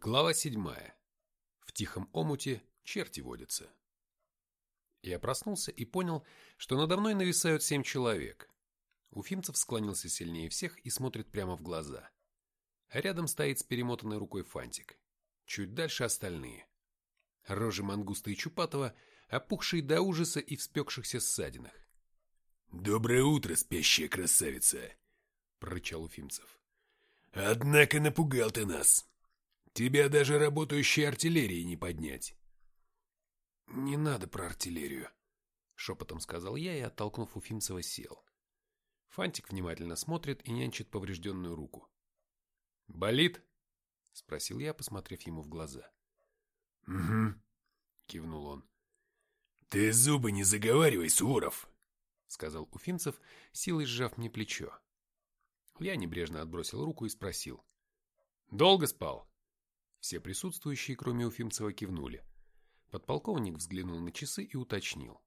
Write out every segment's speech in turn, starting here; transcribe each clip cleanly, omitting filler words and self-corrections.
Глава 7. В тихом омуте черти водятся. Я проснулся и понял, что надо мной нависают 7 человек. Уфимцев склонился сильнее всех и смотрит прямо в глаза. Рядом стоит с перемотанной рукой Фантик. Чуть дальше остальные. Рожи Мангуста и Чупатова, опухшие до ужаса и в спекшихся ссадинах. «Доброе утро, спящая красавица!» — прорычал Уфимцев. «Однако напугал ты нас. Тебя даже работающей артиллерией не поднять». «Не надо про артиллерию», — шепотом сказал я и, оттолкнув Уфимцева, сел. Фантик внимательно смотрит и нянчит поврежденную руку. «Болит?» — спросил я, посмотрев ему в глаза. «Угу», — кивнул он. «Ты зубы не заговаривай, Суворов», — сказал Уфимцев, силой сжав мне плечо. Я небрежно отбросил руку и спросил. «Долго спал?» Все присутствующие, кроме Уфимцева, кивнули. Подполковник взглянул на часы и уточнил.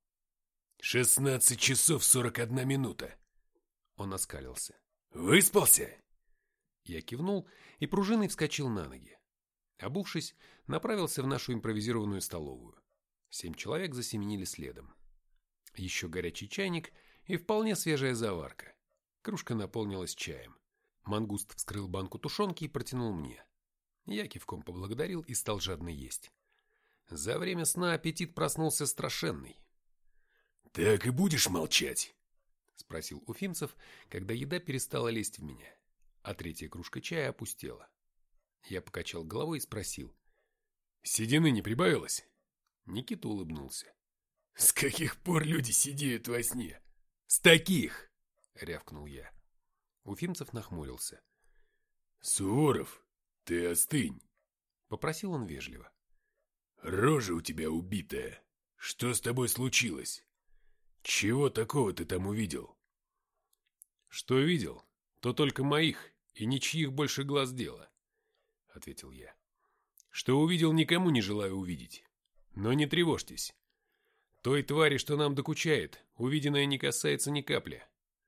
16 часов 41 минута. Он оскалился. «Выспался?» Я кивнул и пружиной вскочил на ноги. Обувшись, направился в нашу импровизированную столовую. 7 человек засеменили следом. Еще горячий чайник и вполне свежая заварка. Кружка наполнилась чаем. Мангуст вскрыл банку тушенки и протянул мне. Я кивком поблагодарил и стал жадно есть. За время сна аппетит проснулся страшенный. «Так и будешь молчать?» — спросил Уфимцев, когда еда перестала лезть в меня, а третья кружка чая опустела. Я покачал головой и спросил. «Седины не прибавилось?» Никита улыбнулся. «С каких пор люди сидеют во сне? С таких!» — рявкнул я. Уфимцев нахмурился. «Суворов, ты остынь!» — попросил он вежливо. «Рожа у тебя убитая. Что с тобой случилось? Чего такого ты там увидел?» «Что видел, то только моих и ничьих больше глаз дело», — ответил я. «Что увидел, никому не желаю увидеть. Но не тревожьтесь. Той твари, что нам докучает, увиденное не касается ни капли».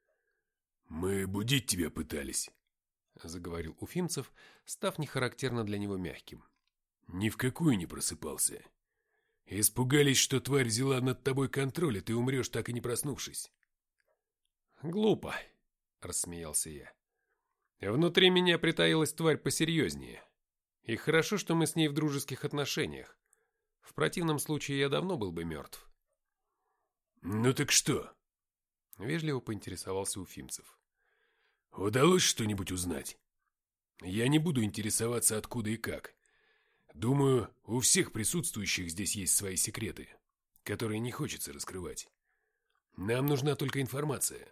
«Мы будить тебя пытались», — заговорил Уфимцев, став нехарактерно для него мягким. «Ни в какую не просыпался. Испугались, что тварь взяла над тобой контроль, и ты умрешь, так и не проснувшись». «Глупо», — рассмеялся я. «Внутри меня притаилась тварь посерьезнее. И хорошо, что мы с ней в дружеских отношениях. В противном случае я давно был бы мертв». «Ну так что?» — вежливо поинтересовался Уфимцев. «Удалось что-нибудь узнать? Я не буду интересоваться, откуда и как. Думаю, у всех присутствующих здесь есть свои секреты, которые не хочется раскрывать. Нам нужна только информация».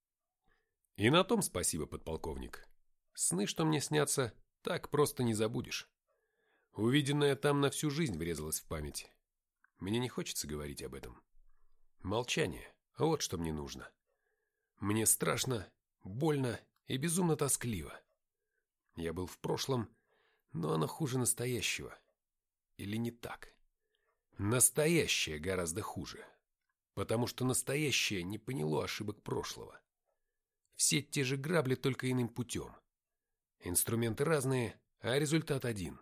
«И на том спасибо, подполковник. Сны, что мне снятся, так просто не забудешь. Увиденное там на всю жизнь врезалось в память. Мне не хочется говорить об этом. Молчание — вот что мне нужно. Мне страшно, больно и безумно тоскливо. Я был в прошлом, но оно хуже настоящего. Или не так? Настоящее гораздо хуже, потому что настоящее не поняло ошибок прошлого. Все те же грабли, только иным путем. Инструменты разные, а результат один.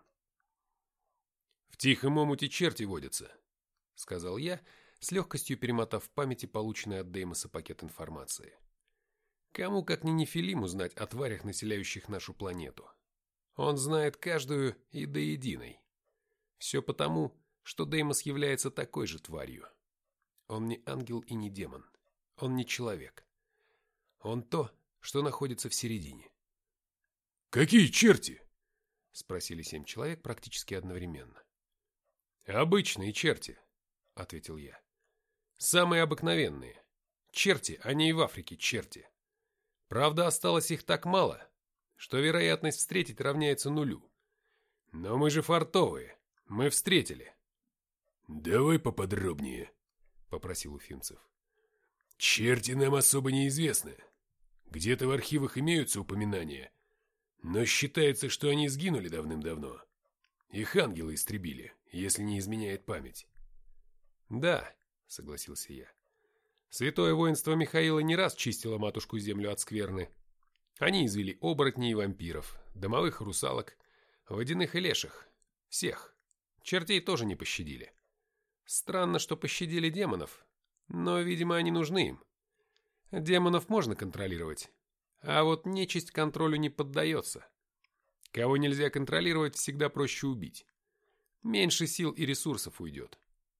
«В тихом омуте черти водятся», — сказал я, с легкостью перемотав в памяти полученный от Деймоса пакет информации. Кому, как ни Нефилиму, знать о тварях, населяющих нашу планету? Он знает каждую и до единой. Все потому, что Деймос является такой же тварью. Он не ангел и не демон. Он не человек. Он то, что находится в середине. «Какие черти?» — спросили 7 человек практически одновременно. «Обычные черти», — ответил я. «Самые обыкновенные. Черти, они и в Африке черти. Правда, осталось их так мало, что вероятность встретить равняется нулю. Но мы же фартовые, мы встретили». «Давай поподробнее», — попросил Уфимцев. «Черти нам особо неизвестны. Где-то в архивах имеются упоминания, но считается, что они сгинули давным-давно. Их ангелы истребили, если не изменяет память». «Да», — согласился я. «Святое воинство Михаила не раз чистило матушку землю от скверны. Они извели оборотней и вампиров, домовых русалок, водяных и леших. Всех. Чертей тоже не пощадили. Странно, что пощадили демонов, но, видимо, они нужны им. Демонов можно контролировать, а вот нечисть контролю не поддается. Кого нельзя контролировать, всегда проще убить. Меньше сил и ресурсов уйдет.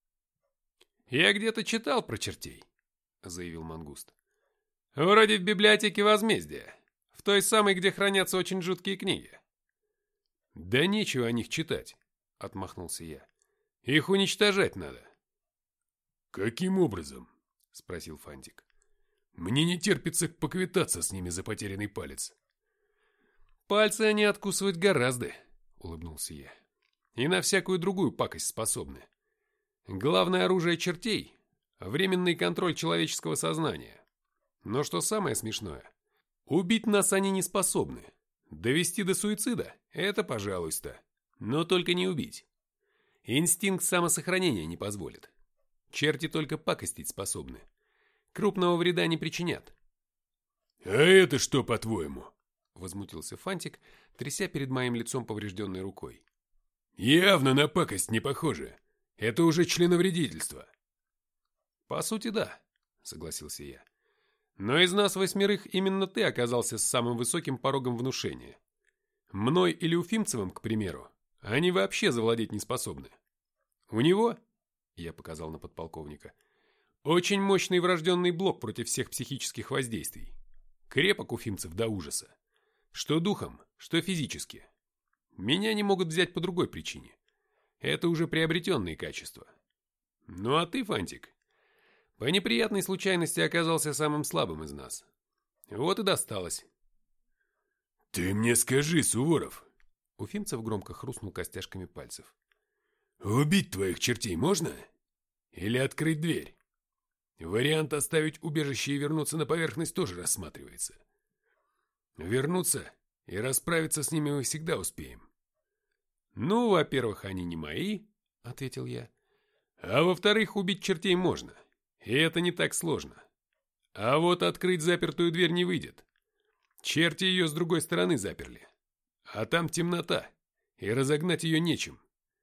«Я где-то читал про чертей», — заявил Мангуст. «Вроде в библиотеке Возмездия, в той самой, где хранятся очень жуткие книги». «Да нечего о них читать», — отмахнулся я. «Их уничтожать надо». «Каким образом?» — спросил Фантик. «Мне не терпится поквитаться с ними за потерянный палец». «Пальцы они откусывать гораздо», — улыбнулся я. «И на всякую другую пакость способны. Главное оружие чертей — временный контроль человеческого сознания. Но что самое смешное, убить нас они не способны. Довести до суицида — это пожалуйста, но только не убить. Инстинкт самосохранения не позволит. Черти только пакостить способны. Крупного вреда не причинят». «А это что, по-твоему?» — возмутился Фантик, тряся перед моим лицом поврежденной рукой. «Явно на пакость не похоже. Это уже членовредительство». «По сути, да», — согласился я. «Но из нас 8 именно ты оказался с самым высоким порогом внушения. Мной или Уфимцевым, к примеру, они вообще завладеть не способны. У него, — я показал на подполковника, — очень мощный врожденный блок против всех психических воздействий. Крепок Уфимцев до ужаса. Что духом, что физически. Меня не могут взять по другой причине. Это уже приобретенные качества. Ну а ты, Фантик, по неприятной случайности оказался самым слабым из нас. Вот и досталось». «Ты мне скажи, Суворов!» Уфимцев громко хрустнул костяшками пальцев. «Убить твоих чертей можно? Или открыть дверь? Вариант оставить убежище и вернуться на поверхность тоже рассматривается. Вернуться и расправиться с ними мы всегда успеем». «Ну, во-первых, они не мои», — ответил я. «А во-вторых, убить чертей можно. И это не так сложно. А вот открыть запертую дверь не выйдет. Черти ее с другой стороны заперли. А там темнота, и разогнать ее нечем».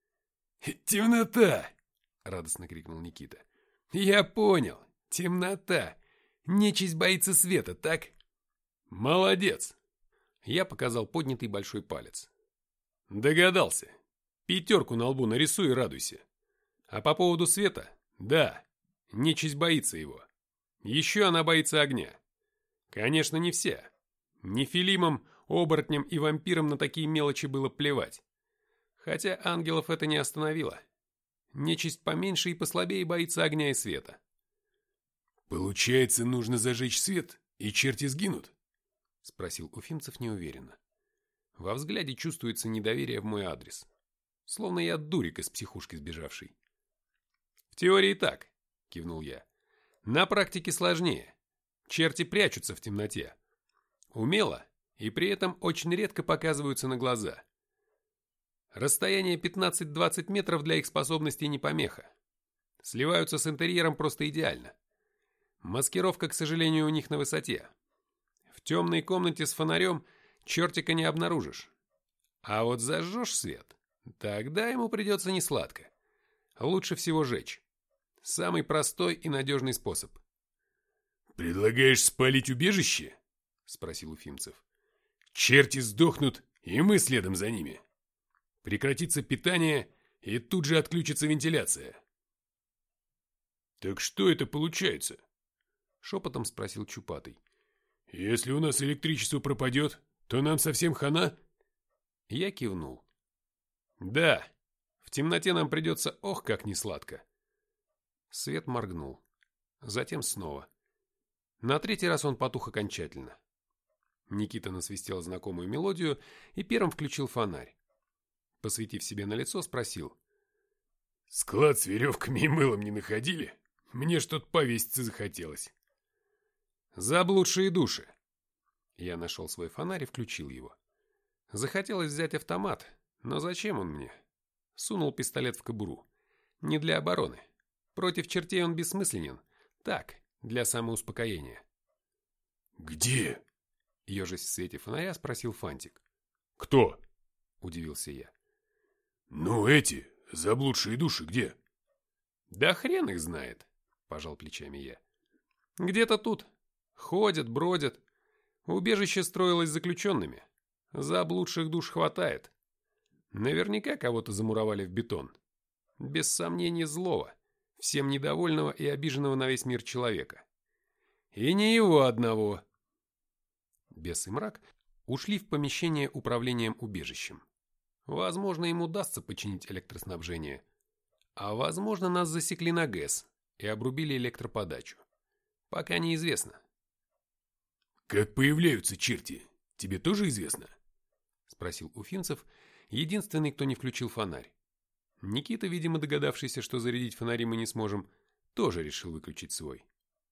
«Темнота!» — радостно крикнул Никита. «Я понял. Темнота. Нечисть боится света, так?» «Молодец!» Я показал поднятый большой палец. «Догадался. 5 на лбу нарисуй и радуйся. А по поводу света, да, нечисть боится его. Еще она боится огня. Конечно, не вся. Нефилимам, оборотням и вампирам на такие мелочи было плевать. Хотя ангелов это не остановило. Нечисть поменьше и послабее боится огня и света». «Получается, нужно зажечь свет, и черти сгинут?» — спросил Уфимцев неуверенно. Во взгляде чувствуется недоверие в мой адрес. Словно я дурик из психушки сбежавший. «В теории так», — кивнул я. «На практике сложнее. Черти прячутся в темноте. Умело и при этом очень редко показываются на глаза. Расстояние 15-20 метров для их способностей не помеха. Сливаются с интерьером просто идеально. Маскировка, к сожалению, у них на высоте. В темной комнате с фонарем чертика не обнаружишь. А вот зажжешь свет, тогда ему придется несладко. Лучше всего жечь. Самый простой и надежный способ». «Предлагаешь спалить убежище?» — спросил Уфимцев. «Черти сдохнут, и мы следом за ними. Прекратится питание, и тут же отключится вентиляция». «Так что это получается?» — шепотом спросил Чупатый. «Если у нас электричество пропадет, то нам совсем хана?» Я кивнул. «Да, в темноте нам придется ох как несладко». Свет моргнул. Затем снова. На 3-й раз он потух окончательно. Никита насвистел знакомую мелодию и первым включил фонарь. Посветив себе на лицо, спросил: «Склад с веревками и мылом не находили? Мне что-то повеситься захотелось». «Заблудшие души». Я нашел свой фонарь и включил его. Захотелось взять автомат, но зачем он мне? Сунул пистолет в кобуру. Не для обороны. Против чертей он бессмысленен. Так, для самоуспокоения. «Где?» — ежась в свете фонаря спросил Фантик. «Кто?» — удивился я. «Ну Ну, эти, заблудшие души где? Да хрен их знает, пожал плечами я. Где-то тут. Ходят, бродят. Убежище строилось заключенными. Заблудших душ хватает. Наверняка кого-то замуровали в бетон. Без сомнения злого, всем недовольного и обиженного на весь мир человека. И не его одного. Бес и мрак ушли в помещение управлением убежищем. Возможно, им удастся починить электроснабжение. А возможно, нас засекли на ГЭС и обрубили электроподачу. Пока неизвестно. «Как появляются черти, тебе тоже известно?» — спросил Уфимцев, единственный, кто не включил фонарь. Никита, видимо, догадавшийся, что зарядить фонари мы не сможем, тоже решил выключить свой.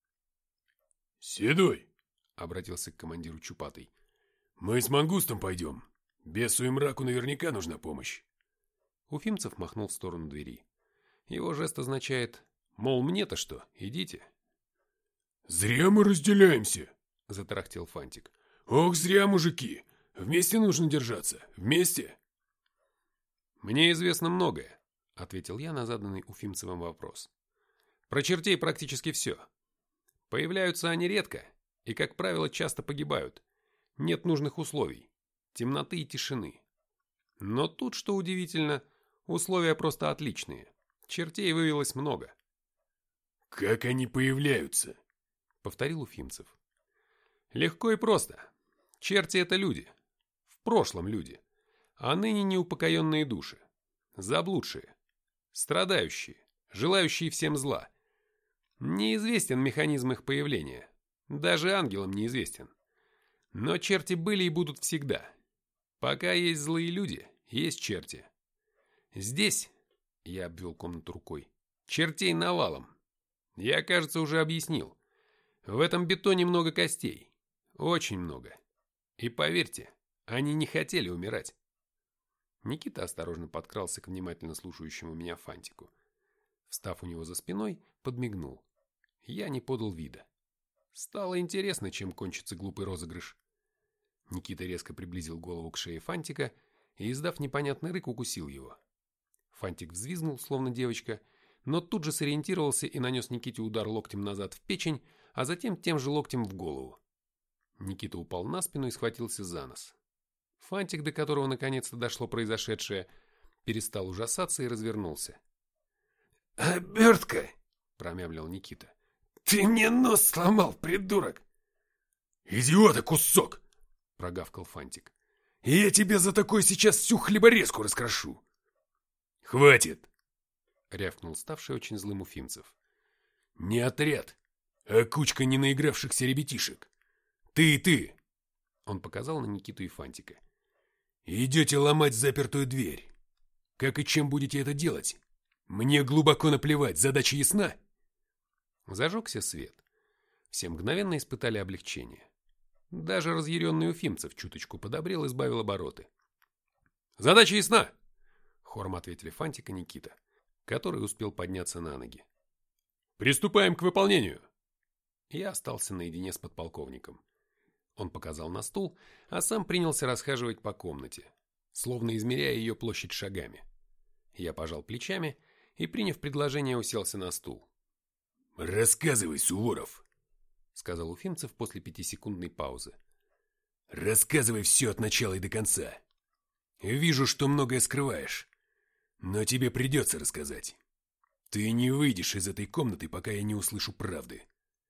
«Седой!» — обратился к командиру Чупатый. «Мы с Мангустом пойдем. Бесу и мраку наверняка нужна помощь». Уфимцев махнул в сторону двери. Его жест означает, мол, мне-то что, идите. «Зря мы разделяемся!» — затарахтел Фантик. «Ох, зря, мужики! Вместе нужно держаться! Вместе!» «Мне известно многое», — ответил я на заданный Уфимцевым вопрос. «Про чертей практически все. Появляются они редко и, как правило, часто погибают. Нет нужных условий, темноты и тишины. Но тут, что удивительно, условия просто отличные. Чертей вывелось много». «Как они появляются?» — повторил Уфимцев. «Легко и просто. Черти — это люди. В прошлом люди. А ныне неупокоенные души. Заблудшие. Страдающие. Желающие всем зла. Неизвестен механизм их появления. Даже ангелам неизвестен. Но черти были и будут всегда. Пока есть злые люди, есть черти. Здесь, — я обвел комнату рукой, — чертей навалом. Я, кажется, уже объяснил. В этом бетоне много костей. Очень много. И поверьте, они не хотели умирать. Никита осторожно подкрался к внимательно слушающему меня Фантику. Встав у него за спиной, подмигнул. Я не подал вида. Стало интересно, чем кончится глупый розыгрыш. Никита резко приблизил голову к шее Фантика и, издав непонятный рык, укусил его. Фантик взвизгнул, словно девочка, но тут же сориентировался и нанес Никите удар локтем назад в печень, а затем тем же локтем в голову. Никита упал на спину и схватился за нос. Фантик, до которого наконец-то дошло произошедшее, перестал ужасаться и развернулся. «Обертка!» — промямлил Никита. «Ты мне нос сломал, придурок!» «Идиота, кусок!» — прогавкал Фантик. «Я тебе за такое сейчас всю хлеборезку раскрошу!» «Хватит!» — рявкнул ставший очень злым Уфимцев. «Не отряд, а кучка ненаигравшихся ребятишек. Ты и ты!» Он показал на Никиту и Фантика. «Идете ломать запертую дверь. Как и чем будете это делать? Мне глубоко наплевать, задача ясна?» Зажегся свет. Все мгновенно испытали облегчение. Даже разъяренный Уфимцев чуточку подобрел и сбавил обороты. «Задача ясна!» — хором ответили Фантик и Никита, который успел подняться на ноги. «Приступаем к выполнению!» Я остался наедине с подполковником. Он показал на стул, а сам принялся расхаживать по комнате, словно измеряя ее площадь шагами. Я пожал плечами и, приняв предложение, уселся на стул. «Рассказывай, Суворов», — сказал Уфимцев после 5-секундной паузы. «Рассказывай все от начала и до конца. Вижу, что многое скрываешь, но тебе придется рассказать. Ты не выйдешь из этой комнаты, пока я не услышу правды».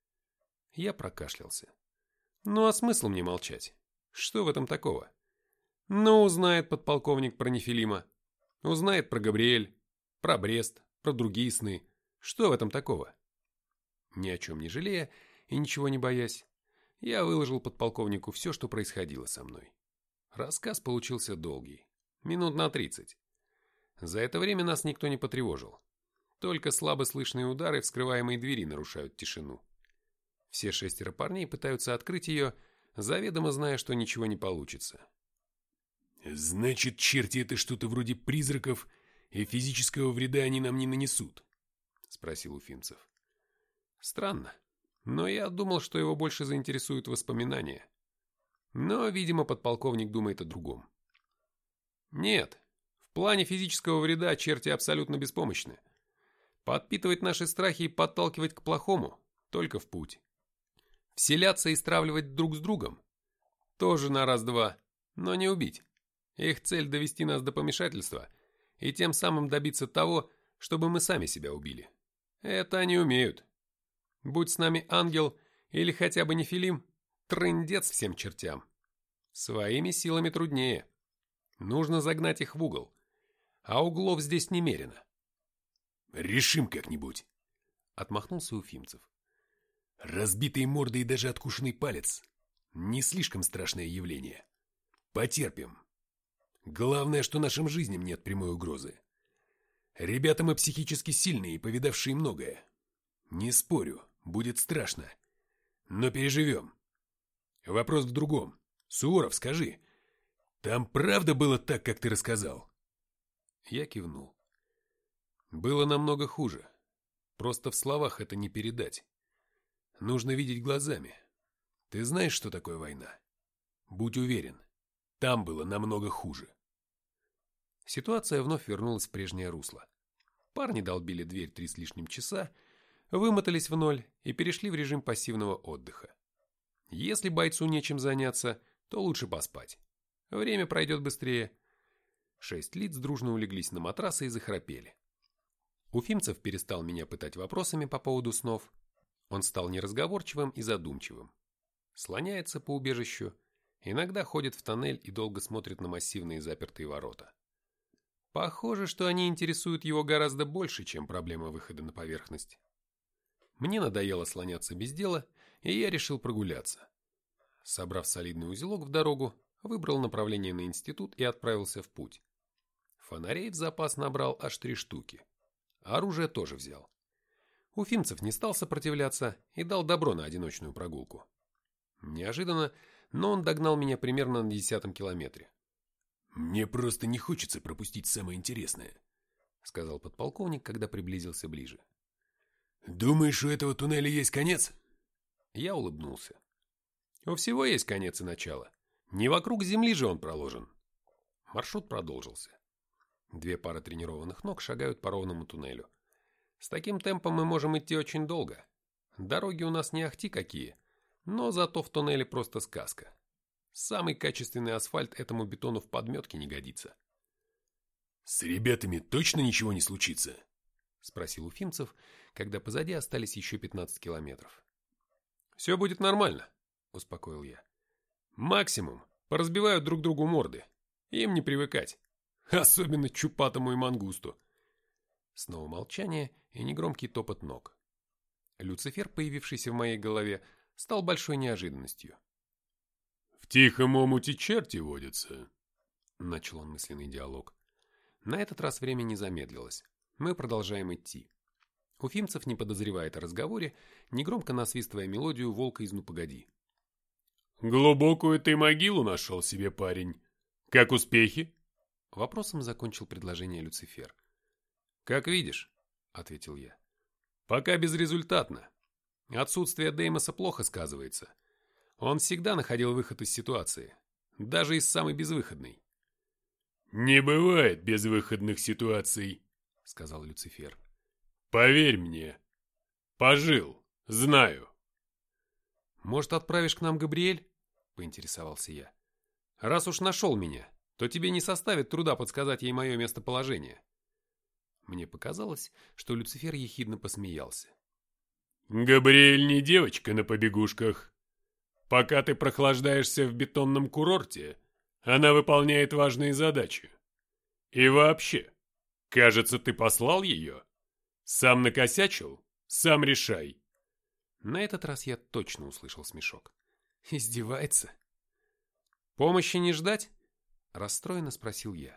Я прокашлялся. Ну а смысл мне молчать? Что в этом такого? Ну, узнает подполковник про Нефилима, узнает про Габриэль, про Брест, про другие сны. Что в этом такого? Ни о чем не жалея и ничего не боясь, я выложил подполковнику все, что происходило со мной. Рассказ получился долгий, минут на 30. За это время нас никто не потревожил. Только слабо слышные удары вскрываемой двери нарушают тишину. Все 6 парней пытаются открыть ее, заведомо зная, что ничего не получится. «Значит, черти — это что-то вроде призраков, и физического вреда они нам не нанесут?» — спросил Уфимцев. Странно, но я думал, что его больше заинтересуют воспоминания. Но, видимо, подполковник думает о другом. Нет, в плане физического вреда черти абсолютно беспомощны. Подпитывать наши страхи и подталкивать к плохому – только в путь. Вселяться и стравливать друг с другом – тоже на раз-два, но не убить. Их цель – довести нас до помешательства и тем самым добиться того, чтобы мы сами себя убили. Это они умеют. Будь с нами ангел или хотя бы нефилим, трындец всем чертям. Своими силами труднее. Нужно загнать их в угол. А углов здесь немерено. «Решим как-нибудь», — отмахнулся Уфимцев. «Разбитые морды и даже откушенный палец — не слишком страшное явление. Потерпим. Главное, что нашим жизням нет прямой угрозы. Ребята мы психически сильные и повидавшие многое. Не спорю, будет страшно. Но переживем. Вопрос в другом. Суворов, скажи, там правда было так, как ты рассказал?» Я кивнул. Было намного хуже. Просто в словах это не передать. Нужно видеть глазами. Ты знаешь, что такое война? Будь уверен, там было намного хуже. Ситуация вновь вернулась в прежнее русло. Парни долбили дверь 3 с лишним часа, вымотались в ноль и перешли в режим пассивного отдыха. Если бойцу нечем заняться, то лучше поспать. Время пройдет быстрее. 6 лиц дружно улеглись на матрасы и захрапели. Уфимцев перестал меня пытать вопросами по поводу снов. Он стал неразговорчивым и задумчивым. Слоняется по убежищу, иногда ходит в тоннель и долго смотрит на массивные запертые ворота. Похоже, что они интересуют его гораздо больше, чем проблема выхода на поверхность. Мне надоело слоняться без дела, и я решил прогуляться. Собрав солидный узелок в дорогу, выбрал направление на институт и отправился в путь. Фонарей в запас набрал аж 3 штуки. Оружие тоже взял. Уфимцев не стал сопротивляться и дал добро на одиночную прогулку. Неожиданно, но он догнал меня примерно на 10-м километре. «Мне просто не хочется пропустить самое интересное», — сказал подполковник, когда приблизился ближе. «Думаешь, у этого туннеля есть конец?» Я улыбнулся. У всего есть конец и начало. Не вокруг земли же он проложен. Маршрут продолжился. 2 пары тренированных ног шагают по ровному туннелю. С таким темпом мы можем идти очень долго. Дороги у нас не ахти какие, но зато в туннеле просто сказка. Самый качественный асфальт этому бетону в подметке не годится. «С ребятами точно ничего не случится?» — спросил Уфимцев, когда позади остались еще 15 километров. «Все будет нормально», — успокоил я. «Максимум поразбивают друг другу морды. Им не привыкать. Особенно чупатому и мангусту». Снова молчание и негромкий топот ног. Люцифер, появившийся в моей голове, стал большой неожиданностью. «В тихом омуте черти водятся», — начал он мысленный диалог. На этот раз время не замедлилось. Мы продолжаем идти. Уфимцев не подозревает о разговоре, негромко насвистывая мелодию «Волка из «Ну погоди». «Глубокую ты могилу нашел себе, парень. Как успехи?» Вопросом закончил предложение Люцифер. «Как видишь», — ответил я. «Пока безрезультатно. Отсутствие Деймоса плохо сказывается. Он всегда находил выход из ситуации, даже из самой безвыходной». «Не бывает безвыходных ситуаций», — сказал Люцифер. «Поверь мне. Пожил, знаю». «Может, отправишь к нам Габриэль?» — поинтересовался я. «Раз уж нашел меня, то тебе не составит труда подсказать ей мое местоположение». Мне показалось, что Люцифер ехидно посмеялся. «Габриэль не девочка на побегушках. Пока ты прохлаждаешься в бетонном курорте, она выполняет важные задачи. И вообще, кажется, ты послал ее? Сам накосячил? Сам решай». На этот раз я точно услышал смешок. Издевается? «Помощи не ждать?» — расстроенно спросил я.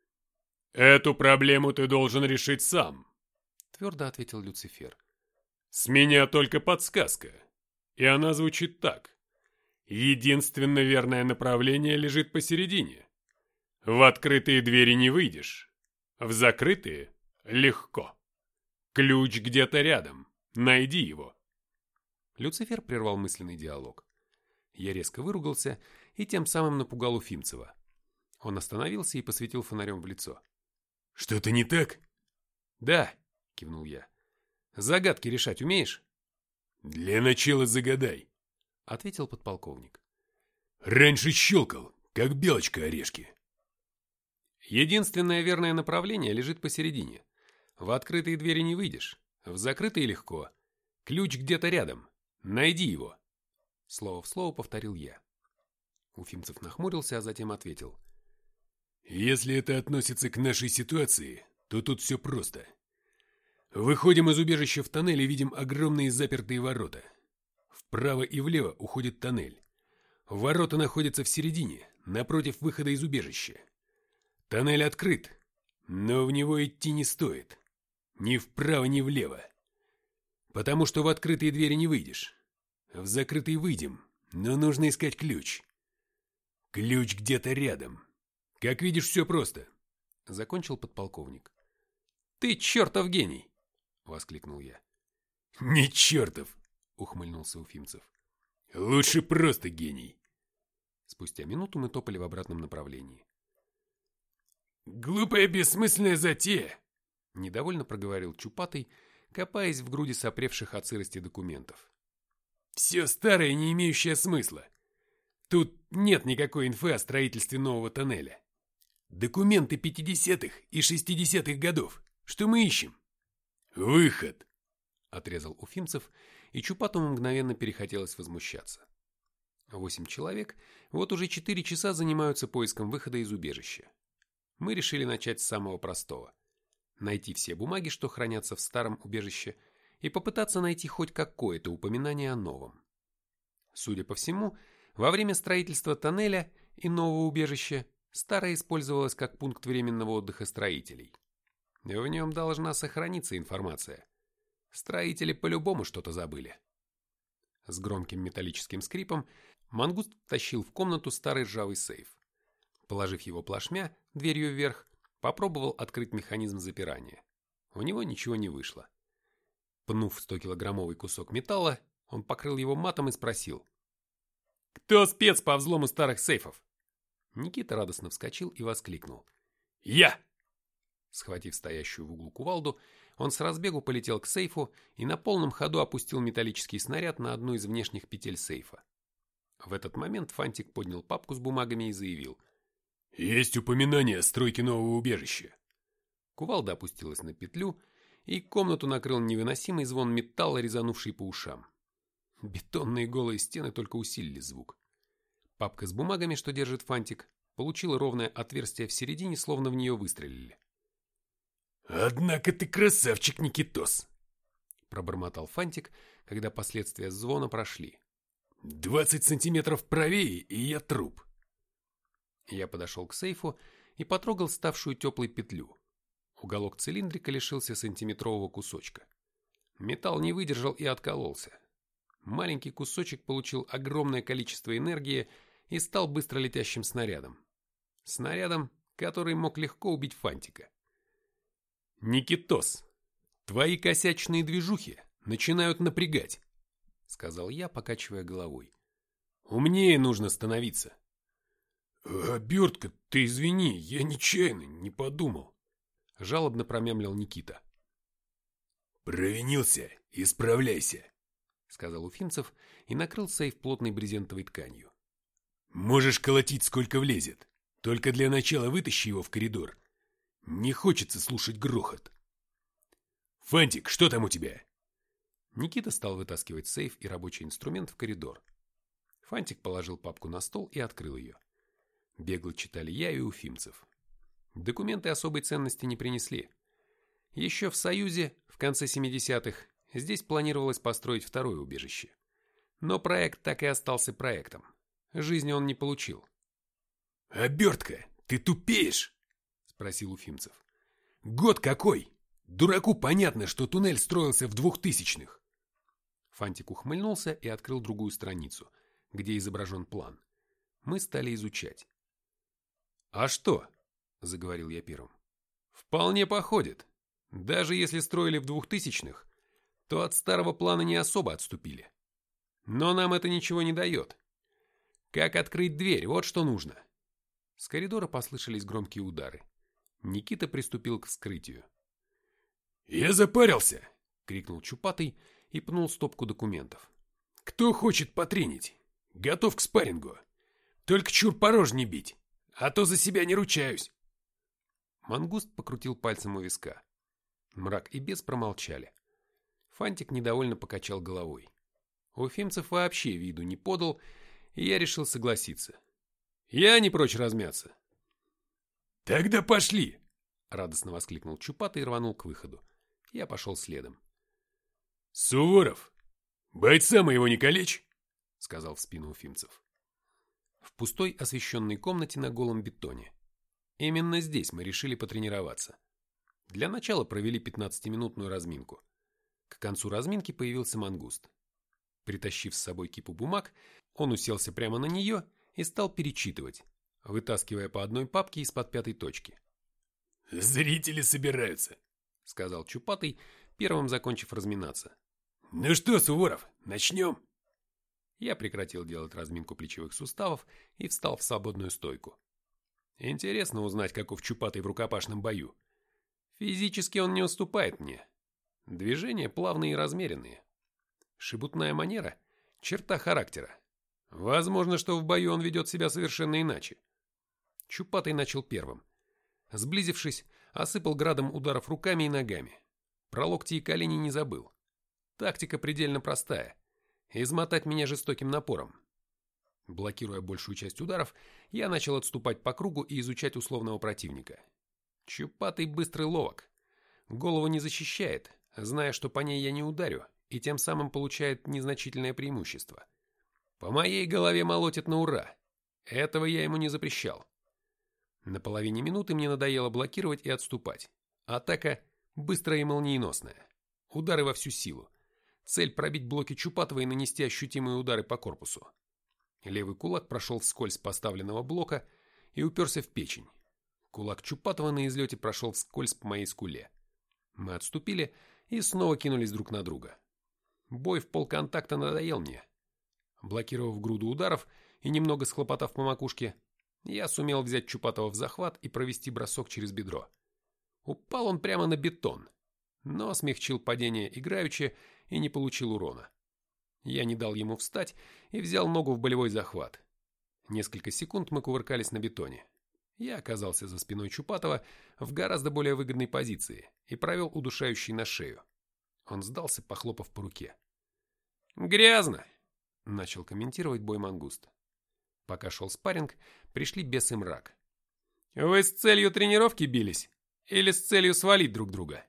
«Эту проблему ты должен решить сам», — твердо ответил Люцифер. «С меня только подсказка, и она звучит так. Единственно верное направление лежит посередине. В открытые двери не выйдешь, в закрытые — легко. Ключ где-то рядом, найди его». Люцифер прервал мысленный диалог. Я резко выругался и тем самым напугал Уфимцева. Он остановился и посветил фонарем в лицо. Что-то не так? Да, кивнул я. Загадки решать умеешь? Для начала загадай, Ответил подполковник. Раньше щелкал, как белочка орешки. Единственное верное направление лежит посередине. В открытые двери не выйдешь, в закрытые легко. Ключ где-то рядом. Найди его. Слово в слово повторил я. Уфимцев нахмурился, а затем ответил. Если это относится к нашей ситуации, то тут все просто. Выходим из убежища в тоннель и видим огромные запертые ворота. Вправо и влево уходит тоннель. Ворота находятся в середине, напротив выхода из убежища. Тоннель открыт, но в него идти не стоит. Ни вправо, ни влево. Потому что в открытые двери не выйдешь. В закрытые выйдем, но нужно искать ключ. Ключ где-то рядом. Как видишь, все просто. Закончил подполковник. Ты чертов гений! Воскликнул я. Не чертов! Ухмыльнулся Уфимцев. Лучше просто гений. Спустя минуту мы топали в обратном направлении. Глупая бессмысленная затея! Недовольно проговорил Чупатый, копаясь в груди сопревших от сырости документов. Все старое, не имеющее смысла. Тут нет никакой инфы о строительстве нового тоннеля. Документы 50-х и 60-х годов. Что мы ищем? Выход! Отрезал Уфимцев, и Чупатому мгновенно перехотелось возмущаться. 8 человек вот уже 4 часа занимаются поиском выхода из убежища. Мы решили начать с самого простого. Найти все бумаги, что хранятся в старом убежище, и попытаться найти хоть какое-то упоминание о новом. Судя по всему, во время строительства тоннеля и нового убежища старое использовалось как пункт временного отдыха строителей. В нем должна сохраниться информация. Строители по-любому что-то забыли. С громким металлическим скрипом Мангуст втащил в комнату старый ржавый сейф. Положив его плашмя дверью вверх, попробовал открыть механизм запирания. У него ничего не вышло. Пнув 100-килограммовый кусок металла, он покрыл его матом и спросил. «Кто спец по взлому старых сейфов?» Никита радостно вскочил и воскликнул. «Я!» Схватив стоящую в углу кувалду, он с разбегу полетел к сейфу и на полном ходу опустил металлический снаряд на одну из внешних петель сейфа. В этот момент Фантик поднял папку с бумагами и заявил. «Есть упоминание о стройке нового убежища». Кувалда опустилась на петлю, и комнату накрыл невыносимый звон металла, резанувший по ушам. Бетонные голые стены только усилили звук. Папка с бумагами, что держит Фантик, получила ровное отверстие в середине, словно в нее выстрелили. «Однако ты красавчик, Никитос!» Пробормотал Фантик, когда последствия звона прошли. 20 сантиметров правее, и я труп. Я подошел к сейфу и потрогал ставшую теплой петлю. Уголок цилиндрика лишился сантиметрового кусочка. Металл не выдержал и откололся. Маленький кусочек получил огромное количество энергии и стал быстро летящим снарядом. Снарядом, который мог легко убить Фантика. «Никитос, твои косячные движухи начинают напрягать», — сказал я, покачивая головой. «Умнее нужно становиться». «Обертка, ты извини, я нечаянно, не подумал», — жалобно промямлил Никита. «Провинился, исправляйся», — сказал Уфимцев и накрыл сейф плотной брезентовой тканью. «Можешь колотить, сколько влезет. Только для начала вытащи его в коридор. Не хочется слушать грохот». «Фантик, что там у тебя?» Никита стал вытаскивать сейф и рабочий инструмент в коридор. Фантик положил папку на стол и открыл ее. Бегло читали я и Уфимцев. Документы особой ценности не принесли. Еще в Союзе, в конце 70-х, здесь планировалось построить второе убежище. Но проект так и остался проектом. Жизни он не получил. «Обертка, ты тупеешь?» — спросил Уфимцев. «Год какой? Дураку понятно, что туннель строился в 2000-х». Фантик ухмыльнулся и открыл другую страницу, где изображен план. Мы стали изучать. «А что?» — заговорил я первым. «Вполне походит. Даже если строили в 2000-х, то от старого плана не особо отступили. Но нам это ничего не дает. Как открыть дверь, вот что нужно». С коридора послышались громкие удары. Никита приступил к вскрытию. «Я запарился!» — крикнул Чупатый и пнул стопку документов. «Кто хочет потренить? Готов к спаррингу. Только чур по роже не бить, а то за себя не ручаюсь». Мангуст покрутил пальцем у виска. Мрак и бес промолчали. Фантик недовольно покачал головой. Уфимцев вообще виду не подал, и я решил согласиться. Я не прочь размяться. «Тогда пошли!» — радостно воскликнул Чупатый и рванул к выходу. Я пошел следом. «Суворов, бойца моего не калечь!» — сказал в спину Уфимцев. В пустой освещенной комнате на голом бетоне. Именно здесь мы решили потренироваться. Для начала провели 15-минутную разминку. К концу разминки появился Мангуст. Притащив с собой кипу бумаг, он уселся прямо на нее и стал перечитывать, вытаскивая по одной папке из-под пятой точки. «Зрители собираются», — сказал Чупатый, первым закончив разминаться. «Ну что, Суворов, начнем?» Я прекратил делать разминку плечевых суставов и встал в свободную стойку. Интересно узнать, каков Чупатый в рукопашном бою. Физически он не уступает мне. Движения плавные и размеренные. Шебутная манера — черта характера. Возможно, что в бою он ведет себя совершенно иначе. Чупатый начал первым. Сблизившись, осыпал градом ударов руками и ногами. Про локти и колени не забыл. Тактика предельно простая. Измотать меня жестоким напором. Блокируя большую часть ударов, я начал отступать по кругу и изучать условного противника. Чупатый быстрый ловок. Голову не защищает, зная, что по ней я не ударю, и тем самым получает незначительное преимущество. По моей голове молотит на ура. Этого я ему не запрещал. На половине минуты мне надоело блокировать и отступать. Атака быстрая и молниеносная. Удары во всю силу. Цель — пробить блоки Чупатова и нанести ощутимые удары по корпусу. Левый кулак прошел вскользь поставленного блока и уперся в печень. Кулак Чупатова на излете прошел вскользь по моей скуле. Мы отступили и снова кинулись друг на друга. Бой в полконтакта надоел мне. Блокировав груду ударов и немного схлопотав по макушке, я сумел взять Чупатова в захват и провести бросок через бедро. Упал он прямо на бетон, но смягчил падение играючи и не получил урона. Я не дал ему встать и взял ногу в болевой захват. Несколько секунд мы кувыркались на бетоне. Я оказался за спиной Чупатова в гораздо более выгодной позиции и провел удушающий на шею. Он сдался, похлопав по руке. «Грязно!» — начал комментировать бой Мангуст. Пока шел спарринг, пришли бес и мрак. «Вы с целью тренировки бились? Или с целью свалить друг друга?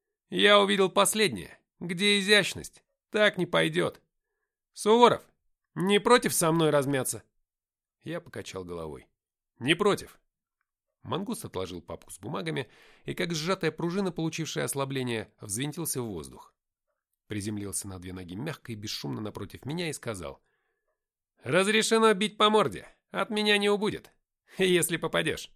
Я увидел последнее. Где изящность? Так не пойдет. Суворов, не против со мной размяться?» Я покачал головой. «Не против». Мангуст отложил папку с бумагами и, как сжатая пружина, получившая ослабление, взвинтился в воздух. Приземлился на две ноги мягко и бесшумно напротив меня и сказал: «Разрешено бить по морде. От меня не убудет, если попадешь».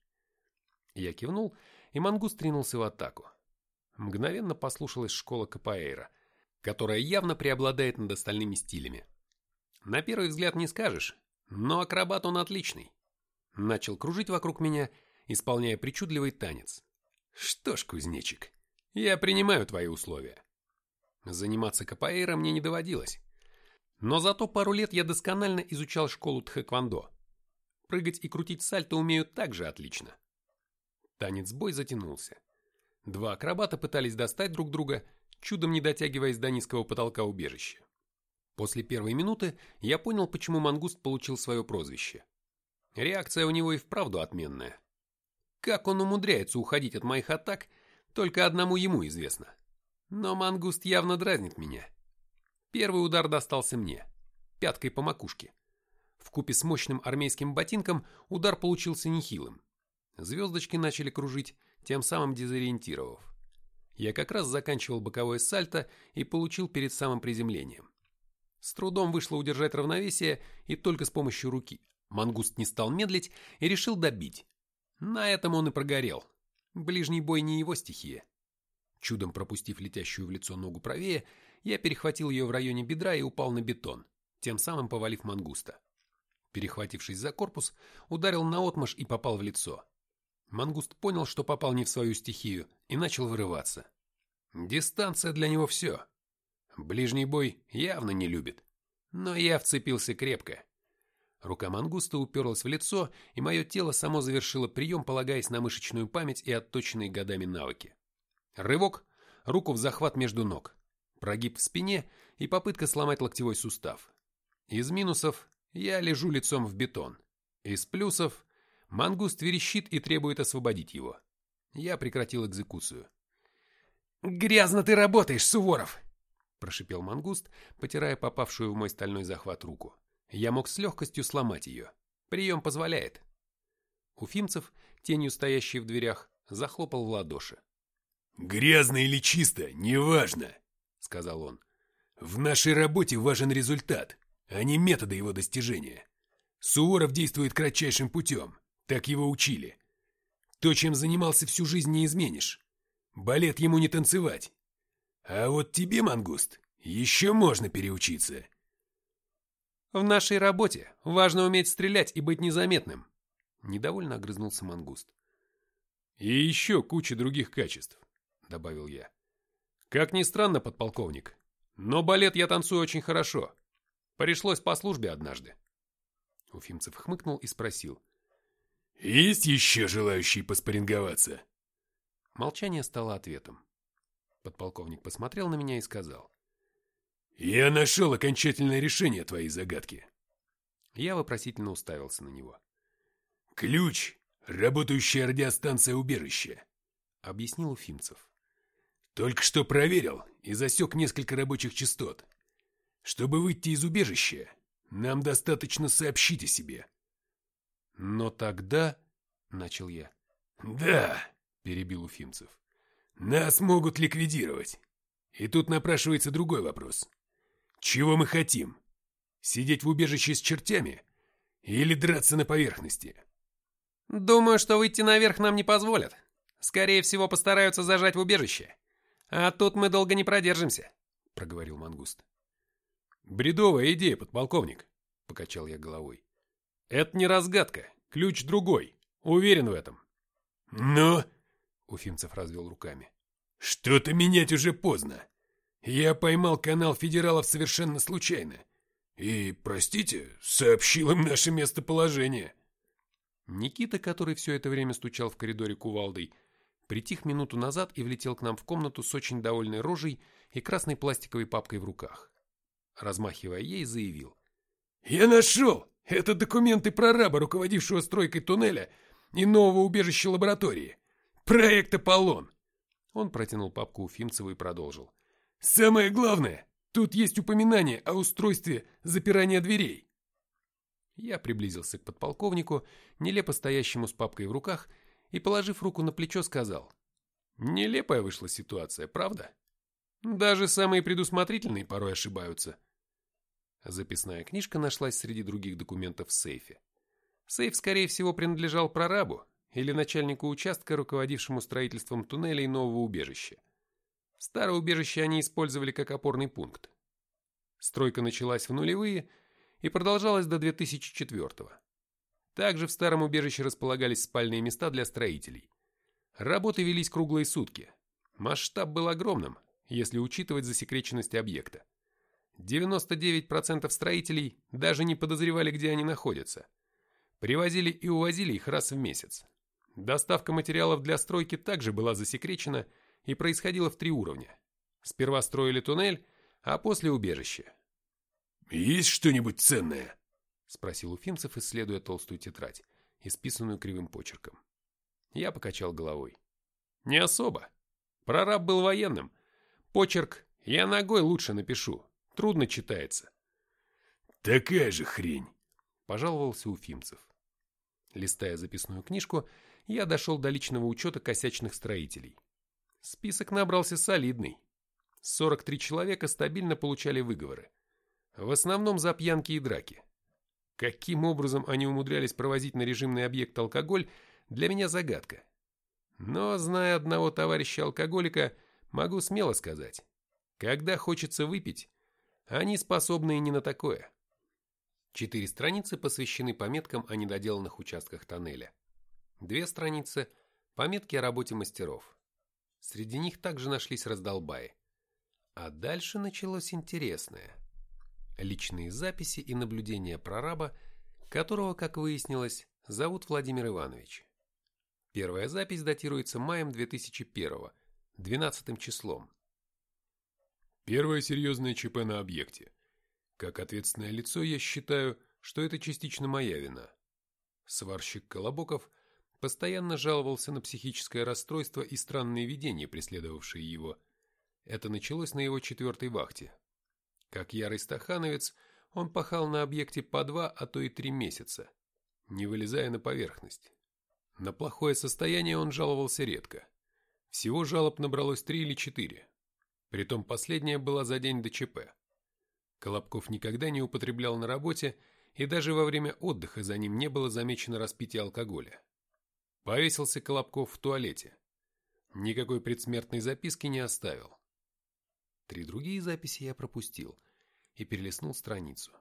Я кивнул, и Мангуст тринулся в атаку. Мгновенно послушалась школа капоэйра, которая явно преобладает над остальными стилями. На первый взгляд не скажешь, но акробат он отличный. Начал кружить вокруг меня, исполняя причудливый танец. Что ж, кузнечик, я принимаю твои условия. Заниматься капоэйро мне не доводилось. Но зато пару лет я досконально изучал школу тхэквондо. Прыгать и крутить сальто умею так же отлично. Танец-бой затянулся. Два акробата пытались достать друг друга, чудом не дотягиваясь до низкого потолка убежища. После первой минуты я понял, почему Мангуст получил свое прозвище. Реакция у него и вправду отменная. Как он умудряется уходить от моих атак, только одному ему известно. Но Мангуст явно дразнит меня. Первый удар достался мне, пяткой по макушке. Вкупе с мощным армейским ботинком удар получился нехилым. Звездочки начали кружить, тем самым дезориентировав. Я как раз заканчивал боковое сальто и получил перед самым приземлением. С трудом вышло удержать равновесие, и только с помощью руки. Мангуст не стал медлить и решил добить. На этом он и прогорел. Ближний бой не его стихия. Чудом пропустив летящую в лицо ногу правее, я перехватил ее в районе бедра и упал на бетон, тем самым повалив Мангуста. Перехватившись за корпус, ударил наотмашь и попал в лицо. Мангуст понял, что попал не в свою стихию, и начал вырываться. Дистанция для него все. Ближний бой явно не любит. Но я вцепился крепко. Рука мангуста уперлась в лицо, и мое тело само завершило прием, полагаясь на мышечную память и отточенные годами навыки. Рывок, руку в захват между ног, прогиб в спине и попытка сломать локтевой сустав. Из минусов я лежу лицом в бетон. Из плюсов мангуст верещит и требует освободить его. Я прекратил экзекуцию. «Грязно ты работаешь, Суворов!» – прошипел мангуст, потирая попавшую в мой стальной захват руку. Я мог с легкостью сломать ее. Прием позволяет. Уфимцев, тенью стоящий в дверях, захлопал в ладоши. «Грязно или чисто, неважно», — сказал он. «В нашей работе важен результат, а не методы его достижения. Суворов действует кратчайшим путем, так его учили. То, чем занимался всю жизнь, не изменишь. Балет ему не танцевать. А вот тебе, мангуст, еще можно переучиться». «В нашей работе важно уметь стрелять и быть незаметным», — недовольно огрызнулся мангуст. «И еще куча других качеств», — добавил я. «Как ни странно, подполковник, но балет я танцую очень хорошо. Пришлось по службе однажды». Уфимцев хмыкнул и спросил. «Есть еще желающие поспарринговаться?» Молчание стало ответом. Подполковник посмотрел на меня и сказал. «Я нашел окончательное решение твоей загадки». Я вопросительно уставился на него. «Ключ, работающая радиостанция убежища», — объяснил Уфимцев. «Только что проверил и засек несколько рабочих частот. Чтобы выйти из убежища, нам достаточно сообщить о себе». «Но тогда...» — начал я. «Да», — перебил Уфимцев. «Нас могут ликвидировать. И тут напрашивается другой вопрос. Чего мы хотим? Сидеть в убежище с чертями или драться на поверхности?» «Думаю, что выйти наверх нам не позволят. Скорее всего, постараются зажать в убежище. А тут мы долго не продержимся», — проговорил мангуст. «Бредовая идея, подполковник», — покачал я головой. «Это не разгадка, ключ другой. Уверен в этом». «Но...» — Уфимцев развел руками. «Что-то менять уже поздно. Я поймал канал федералов совершенно случайно. И, простите, сообщил им наше местоположение». Никита, который все это время стучал в коридоре кувалдой, притих минуту назад и влетел к нам в комнату с очень довольной рожей и красной пластиковой папкой в руках. Размахивая ей, заявил. «Я нашел! Это документы прораба, руководившего стройкой туннеля и нового убежища лаборатории. Проект «Аполлон». Он протянул папку Уфимцеву и продолжил. «Самое главное, тут есть упоминание о устройстве запирания дверей». Я приблизился к подполковнику, нелепо стоящему с папкой в руках, и, положив руку на плечо, сказал. «Нелепая вышла ситуация, правда? Даже самые предусмотрительные порой ошибаются». Записная книжка нашлась среди других документов в сейфе. Сейф, скорее всего, принадлежал прорабу или начальнику участка, руководившему строительством туннелей нового убежища. Старое убежище они использовали как опорный пункт. Стройка началась в нулевые и продолжалась до 2004-го. Также в старом убежище располагались спальные места для строителей. Работы велись круглые сутки. Масштаб был огромным, если учитывать засекреченность объекта. 99% строителей даже не подозревали, где они находятся. Привозили и увозили их раз в месяц. Доставка материалов для стройки также была засекречена и происходила в 3 уровня. Сперва строили туннель, а после убежище. «Есть что-нибудь ценное?» — спросил Уфимцев, исследуя толстую тетрадь, исписанную кривым почерком. Я покачал головой. «Не особо. Прораб был военным. Почерк я ногой лучше напишу. Трудно читается». «Такая же хрень», — пожаловался Уфимцев. Листая записную книжку, я дошел до личного учета косячных строителей. Список набрался солидный. 43 человека стабильно получали выговоры. В основном за пьянки и драки. Каким образом они умудрялись провозить на режимный объект алкоголь, для меня загадка. Но, зная одного товарища-алкоголика, могу смело сказать, когда хочется выпить, они способны и не на такое. 4 страницы посвящены пометкам о недоделанных участках тоннеля. 2 страницы Пометки о работе мастеров. Среди них также нашлись раздолбаи. А дальше началось интересное. Личные записи и наблюдения прораба, которого, как выяснилось, зовут Владимир Иванович. Первая запись датируется маем 2001-го, 12 числом. Первое серьезное ЧП на объекте. Как ответственное лицо я считаю, что это частично моя вина. Сварщик Колобоков постоянно жаловался на психическое расстройство и странные видения, преследовавшие его. Это началось на его 4-й вахте. Как ярый стахановец, он пахал на объекте по 2, а то и 3 месяца, не вылезая на поверхность. На плохое состояние он жаловался редко. Всего жалоб набралось 3 или 4. Притом последняя была за день до ЧП. Колобков никогда не употреблял на работе, и даже во время отдыха за ним не было замечено распитие алкоголя. Повесился Колобков в туалете. Никакой предсмертной записки не оставил. 3 другие записи я пропустил и перелистнул страницу.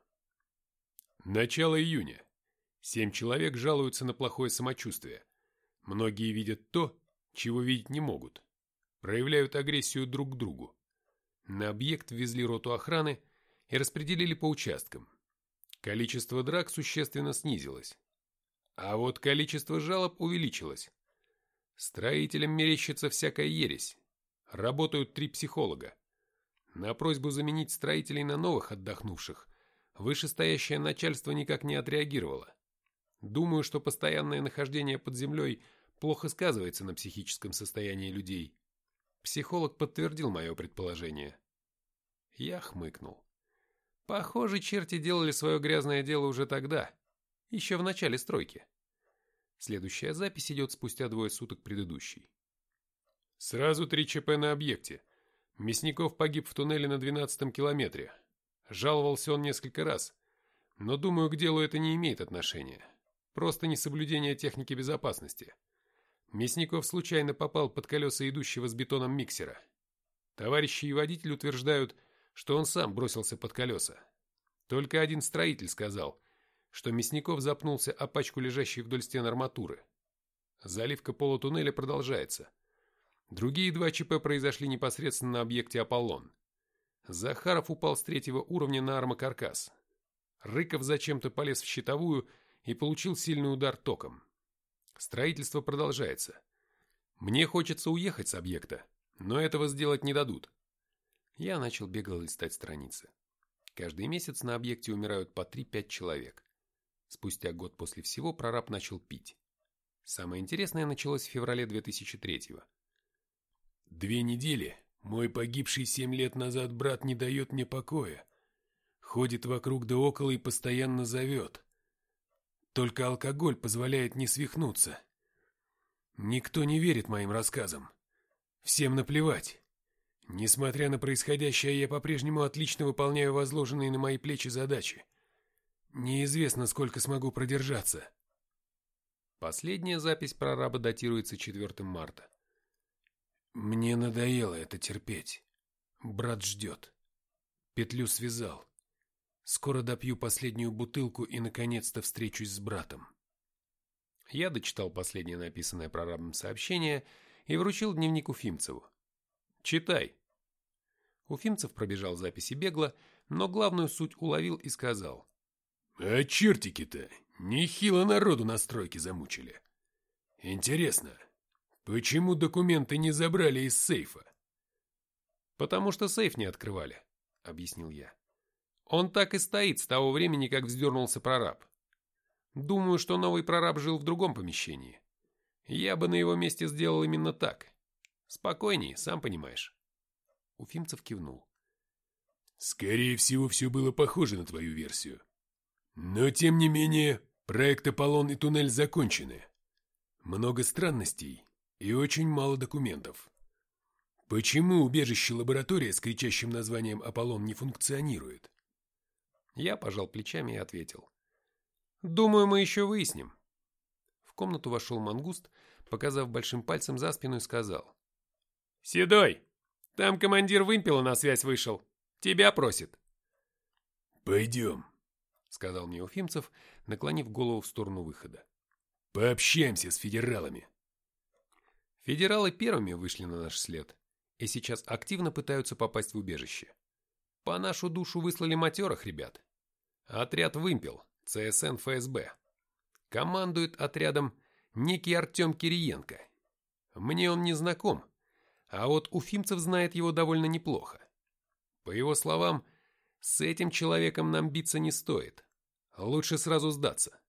Начало июня. 7 человек жалуются на плохое самочувствие. Многие видят то, чего видеть не могут. Проявляют агрессию друг к другу. На объект ввезли роту охраны и распределили по участкам. Количество драк существенно снизилось. А вот количество жалоб увеличилось. Строителям мерещится всякая ересь. Работают 3 психолога. На просьбу заменить строителей на новых отдохнувших вышестоящее начальство никак не отреагировало. Думаю, что постоянное нахождение под землей плохо сказывается на психическом состоянии людей. Психолог подтвердил мое предположение. Я хмыкнул. Похоже, черти делали свое грязное дело уже тогда, еще в начале стройки. Следующая запись идет спустя 2 суток предыдущей. Сразу 3 ЧП на объекте. Мясников погиб в туннеле на 12-м километре. Жаловался он несколько раз, но, думаю, к делу это не имеет отношения. Просто несоблюдение техники безопасности. Мясников случайно попал под колеса идущего с бетоном миксера. Товарищи и водитель утверждают, что он сам бросился под колеса. Только один строитель сказал, что Мясников запнулся о пачку лежащей вдоль стен арматуры. Заливка пола туннеля продолжается. Другие 2 ЧП произошли непосредственно на объекте «Аполлон». Захаров упал с 3-го уровня на армокаркас. Рыков зачем-то полез в щитовую и получил сильный удар током. Строительство продолжается. Мне хочется уехать с объекта, но этого сделать не дадут. Я начал бегло листать страницы. Каждый месяц на объекте умирают по 3-5 человек. Спустя год после всего прораб начал пить. Самое интересное началось в феврале 2003-го. 2 недели мой погибший 7 лет назад брат не дает мне покоя. Ходит вокруг да около и постоянно зовет. Только алкоголь позволяет не свихнуться. Никто не верит моим рассказам. Всем наплевать. Несмотря на происходящее, я по-прежнему отлично выполняю возложенные на мои плечи задачи. Неизвестно, сколько смогу продержаться. Последняя запись прораба датируется 4 марта. Мне надоело это терпеть. Брат ждет. Петлю связал. Скоро допью последнюю бутылку и наконец-то встречусь с братом. Я дочитал последнее написанное прорабом сообщение и вручил дневник Уфимцеву. «Читай». Уфимцев пробежал записи бегло, но главную суть уловил и сказал. А чертики-то нехило народу на стройке замучили. Интересно, почему документы не забрали из сейфа? «Потому что сейф не открывали», — объяснил я. «Он так и стоит с того времени, как вздернулся прораб. Думаю, что новый прораб жил в другом помещении. Я бы на его месте сделал именно так. Спокойней, сам понимаешь». Уфимцев кивнул. Скорее всего, все было похоже на твою версию. Но, тем не менее, проект «Аполлон» и туннель закончены. Много странностей и очень мало документов. Почему убежище-лаборатория с кричащим названием «Аполлон» не функционирует? Я пожал плечами и ответил. «Думаю, мы еще выясним». В комнату вошел мангуст, показав большим пальцем за спину и сказал. «Седой, там командир вымпела на связь вышел. Тебя просит». «Пойдем», — сказал мне Уфимцев, наклонив голову в сторону выхода. «Пообщаемся с федералами». Федералы первыми вышли на наш след и сейчас активно пытаются попасть в убежище. По нашу душу выслали матерых ребят. Отряд «Вымпел», ЦСН ФСБ. Командует отрядом некий Артем Кириенко. Мне он не знаком, а вот Уфимцев знает его довольно неплохо. По его словам, с этим человеком нам биться не стоит. Лучше сразу сдаться.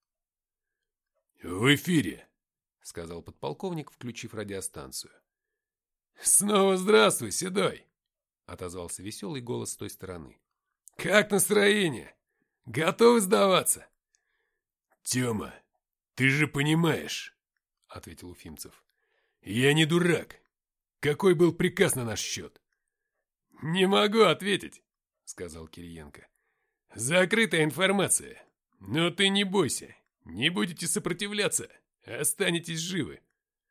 «В эфире», — сказал подполковник, включив радиостанцию. «Снова здравствуй, Седой», — отозвался веселый голос с той стороны. «Как настроение? Готовы сдаваться?» «Тема, ты же понимаешь», — ответил Уфимцев. «Я не дурак. Какой был приказ на наш счет?» «Не могу ответить», — сказал Кириенко. «Закрытая информация. Но ты не бойся. Не будете сопротивляться. Останетесь живы».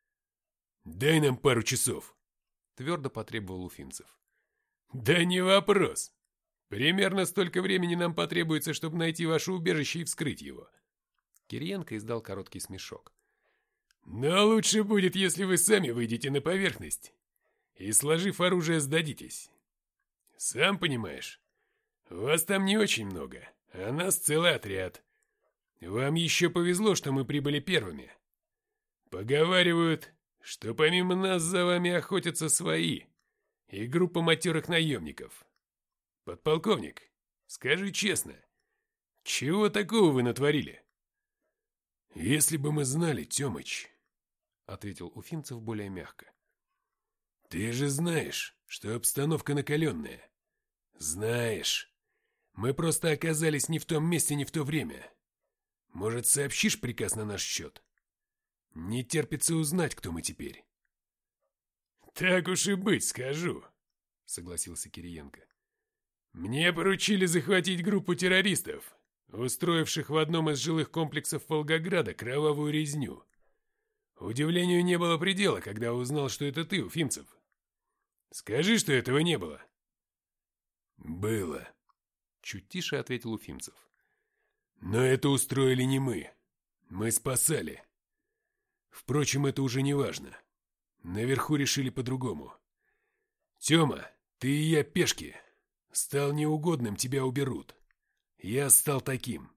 «Дай нам пару часов», — твердо потребовал Уфимцев. «Да не вопрос. Примерно столько времени нам потребуется, чтобы найти ваше убежище и вскрыть его». Кириенко издал короткий смешок. «Но лучше будет, если вы сами выйдете на поверхность и, сложив оружие, сдадитесь. Сам понимаешь, вас там не очень много, а нас целый отряд. Вам еще повезло, что мы прибыли первыми. Поговаривают, что помимо нас за вами охотятся свои и группа матерых наемников. Подполковник, скажи честно, чего такого вы натворили?» «Если бы мы знали, Темыч», — ответил Уфимцев более мягко. «Ты же знаешь, что обстановка накаленная. Знаешь. Мы просто оказались не в том месте, не в то время. Может, сообщишь приказ на наш счет? Не терпится узнать, кто мы теперь». «Так уж и быть, скажу», — согласился Кириенко. «Мне поручили захватить группу террористов, устроивших в одном из жилых комплексов Волгограда кровавую резню. Удивлению не было предела, когда узнал, что это ты, Уфимцев. Скажи, что этого не было». «Было», — чуть тише ответил Уфимцев. «Но это устроили не мы. Мы спасали. Впрочем, это уже не важно. Наверху решили по-другому. Тема, ты и я пешки. Стал неугодным, тебя уберут. Я стал таким».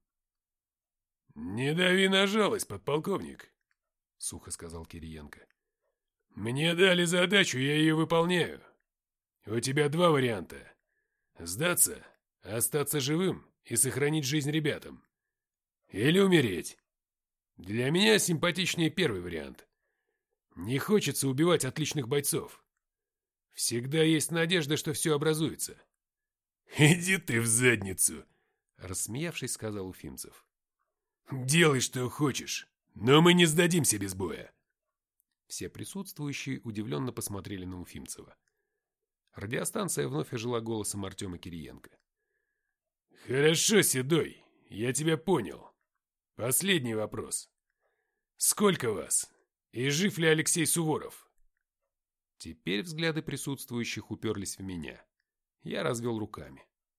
«Не дави на жалость, подполковник», — сухо сказал Кириенко. «Мне дали задачу, я ее выполняю. У тебя два варианта. Сдаться, остаться живым и сохранить жизнь ребятам. Или умереть. Для меня симпатичнее первый вариант. Не хочется убивать отличных бойцов. Всегда есть надежда, что все образуется». «Иди ты в задницу», — рассмеявшись, сказал Уфимцев. «Делай, что хочешь, но мы не сдадимся без боя». Все присутствующие удивленно посмотрели на Уфимцева. Радиостанция вновь ожила голосом Артема Кириенко. «Хорошо, Седой, я тебя понял. Последний вопрос. Сколько вас? И жив ли Алексей Суворов?» Теперь взгляды присутствующих уперлись в меня. Я развел руками.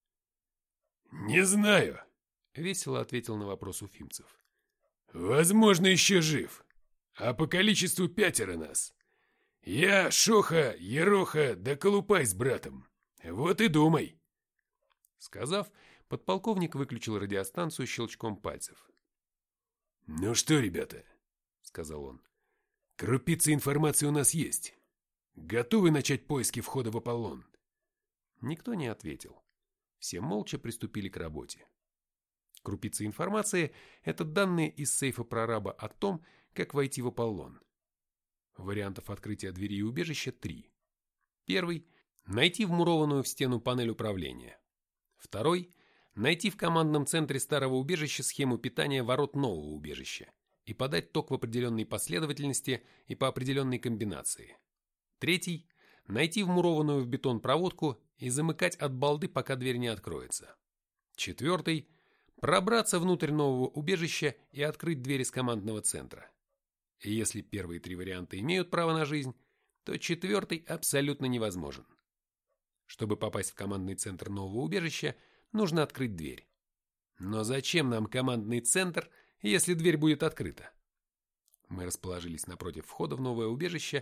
«Не знаю», — весело ответил на вопрос Уфимцев. «Возможно, еще жив. А по количеству 5 нас. Я, Шоха, Ероха да Колупай с братом. Вот и думай». Сказав, подполковник выключил радиостанцию щелчком пальцев. «Ну что, ребята», — сказал он, — «крупицы информации у нас есть. Готовы начать поиски входа в Аполлон?» Никто не ответил. Все молча приступили к работе. Крупицы информации – это данные из сейфа прораба о том, как войти в Аполлон. Вариантов открытия двери и убежища 3. Первый – найти вмурованную в стену панель управления. Второй – найти в командном центре старого убежища схему питания ворот нового убежища и подать ток в определенной последовательности и по определенной комбинации. Третий – найти вмурованную в бетон проводку и замыкать от балды, пока дверь не откроется. Четвертый – пробраться внутрь нового убежища и открыть двери с командного центра. И если первые 3 варианта имеют право на жизнь, то четвертый абсолютно невозможен. Чтобы попасть в командный центр нового убежища, нужно открыть дверь. Но зачем нам командный центр, если дверь будет открыта? Мы расположились напротив входа в новое убежище,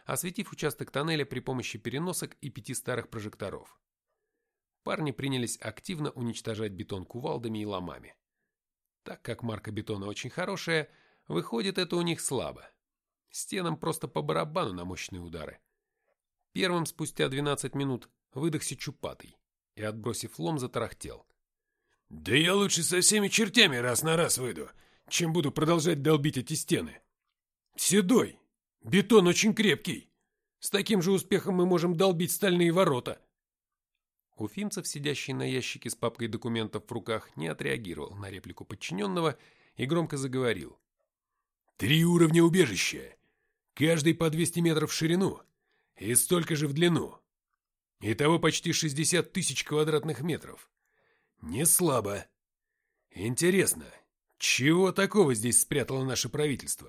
осветив участок тоннеля при помощи переносок и 5 старых прожекторов. Парни принялись активно уничтожать бетон кувалдами и ломами. Так как марка бетона очень хорошая, выходит это у них слабо. Стенам просто по барабану на мощные удары. Первым спустя 12 минут выдохся Чупатый и, отбросив лом, затарахтел. «Да я лучше со всеми чертями раз на раз выйду, чем буду продолжать долбить эти стены. Седой, бетон очень крепкий. С таким же успехом мы можем долбить стальные ворота». Уфимцев, сидящий на ящике с папкой документов в руках, не отреагировал на реплику подчиненного и громко заговорил. 3 уровня убежища, каждый по 200 метров в ширину и столько же в длину. Итого почти 60 тысяч квадратных метров. Не слабо. Интересно, чего такого здесь спрятало наше правительство?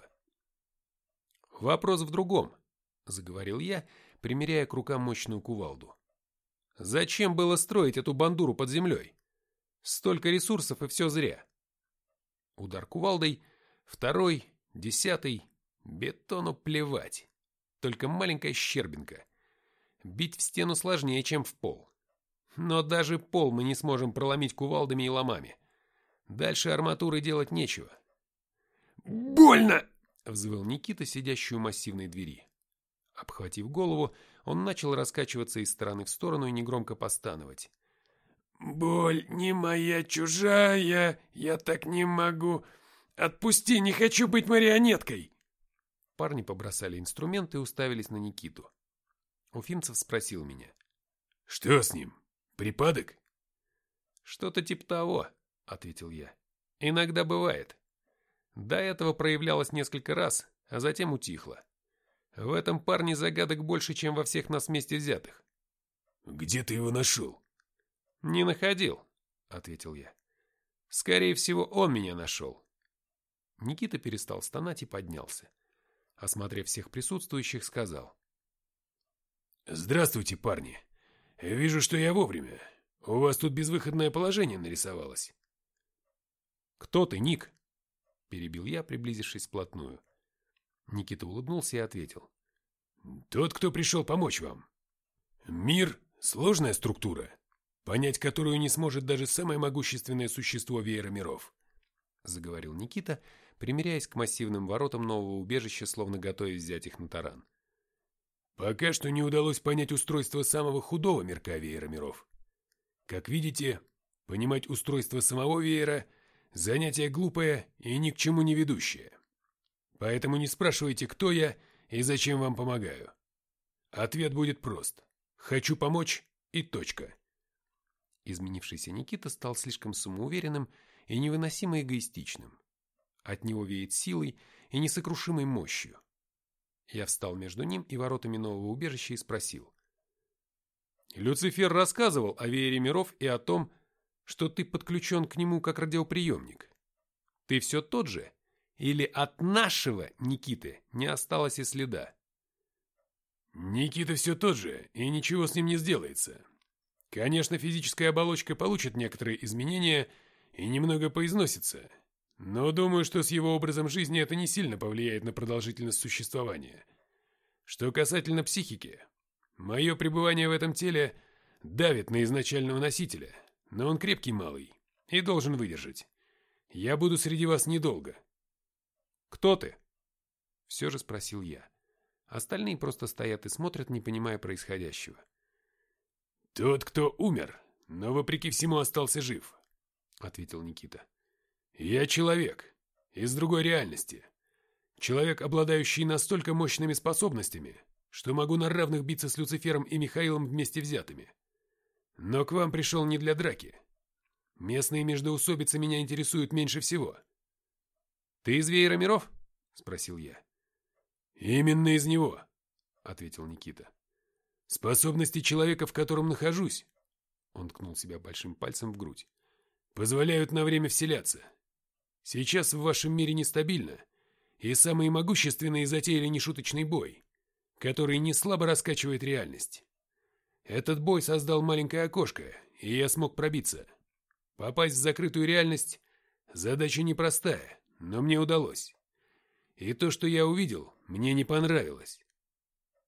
«Вопрос в другом», — заговорил я, примеряя к рукам мощную кувалду. «Зачем было строить эту бандуру под землей? Столько ресурсов, и все зря». Удар кувалдой, 2-й, 10-й, бетону плевать. Только маленькая щербинка. Бить в стену сложнее, чем в пол. Но даже пол мы не сможем проломить кувалдами и ломами. Дальше арматуры делать нечего. «Больно!» — взвыл Никита, сидящий у массивной двери. Обхватив голову, он начал раскачиваться из стороны в сторону и негромко постановать. «Боль не моя чужая, я так не могу. Отпусти, не хочу быть марионеткой!» Парни побросали инструменты и уставились на Никиту. Уфимцев спросил меня. «Что с ним? Припадок?» «Что-то типа того», — ответил я. «Иногда бывает. До этого проявлялось несколько раз, а затем утихло. В этом парне загадок больше, чем во всех нас вместе взятых». «Где ты его нашел?» «Не находил», — ответил я. «Скорее всего, он меня нашел». Никита перестал стонать и поднялся. Осмотрев всех присутствующих, сказал. «Здравствуйте, парни. Вижу, что я вовремя. У вас тут безвыходное положение нарисовалось». «Кто ты, Ник?» — перебил я, приблизившись вплотную. Никита улыбнулся и ответил. «Тот, кто пришел помочь вам. Мир — сложная структура, понять которую не сможет даже самое могущественное существо веера миров», — заговорил Никита, примиряясь к массивным воротам нового убежища, словно готовясь взять их на таран. «Пока что не удалось понять устройство самого худого мирка веера миров. Как видите, понимать устройство самого веера — занятие глупое и ни к чему не ведущее. Поэтому не спрашивайте, кто я и зачем вам помогаю. Ответ будет прост. Хочу помочь и точка». Изменившийся Никита стал слишком самоуверенным и невыносимо эгоистичным. От него веет силой и несокрушимой мощью. Я встал между ним и воротами нового убежища и спросил. «Люцифер рассказывал о веере миров и о том, что ты подключен к нему как радиоприемник. Ты все тот же? Или от нашего Никиты не осталось и следа?» «Никита все тот же, и ничего с ним не сделается. Конечно, физическая оболочка получит некоторые изменения и немного поизносится, но думаю, что с его образом жизни это не сильно повлияет на продолжительность существования. Что касательно психики, мое пребывание в этом теле давит на изначального носителя, но он крепкий малый и должен выдержать. Я буду среди вас недолго». «Кто ты?» — все же спросил я. Остальные просто стоят и смотрят, не понимая происходящего. «Тот, кто умер, но вопреки всему остался жив», — ответил Никита. «Я человек, из другой реальности. Человек, обладающий настолько мощными способностями, что могу на равных биться с Люцифером и Михаилом вместе взятыми. Но к вам пришел не для драки. Местные междоусобицы меня интересуют меньше всего». «Ты из веера миров?» — спросил я. «Именно из него», — ответил Никита. «Способности человека, в котором нахожусь», — он ткнул себя большим пальцем в грудь, — «позволяют на время вселяться. Сейчас в вашем мире нестабильно, и самые могущественные затеяли нешуточный бой, который не слабо раскачивает реальность. Этот бой создал маленькое окошко, и я смог пробиться. Попасть в закрытую реальность — задача непростая, но мне удалось. И то, что я увидел, мне не понравилось».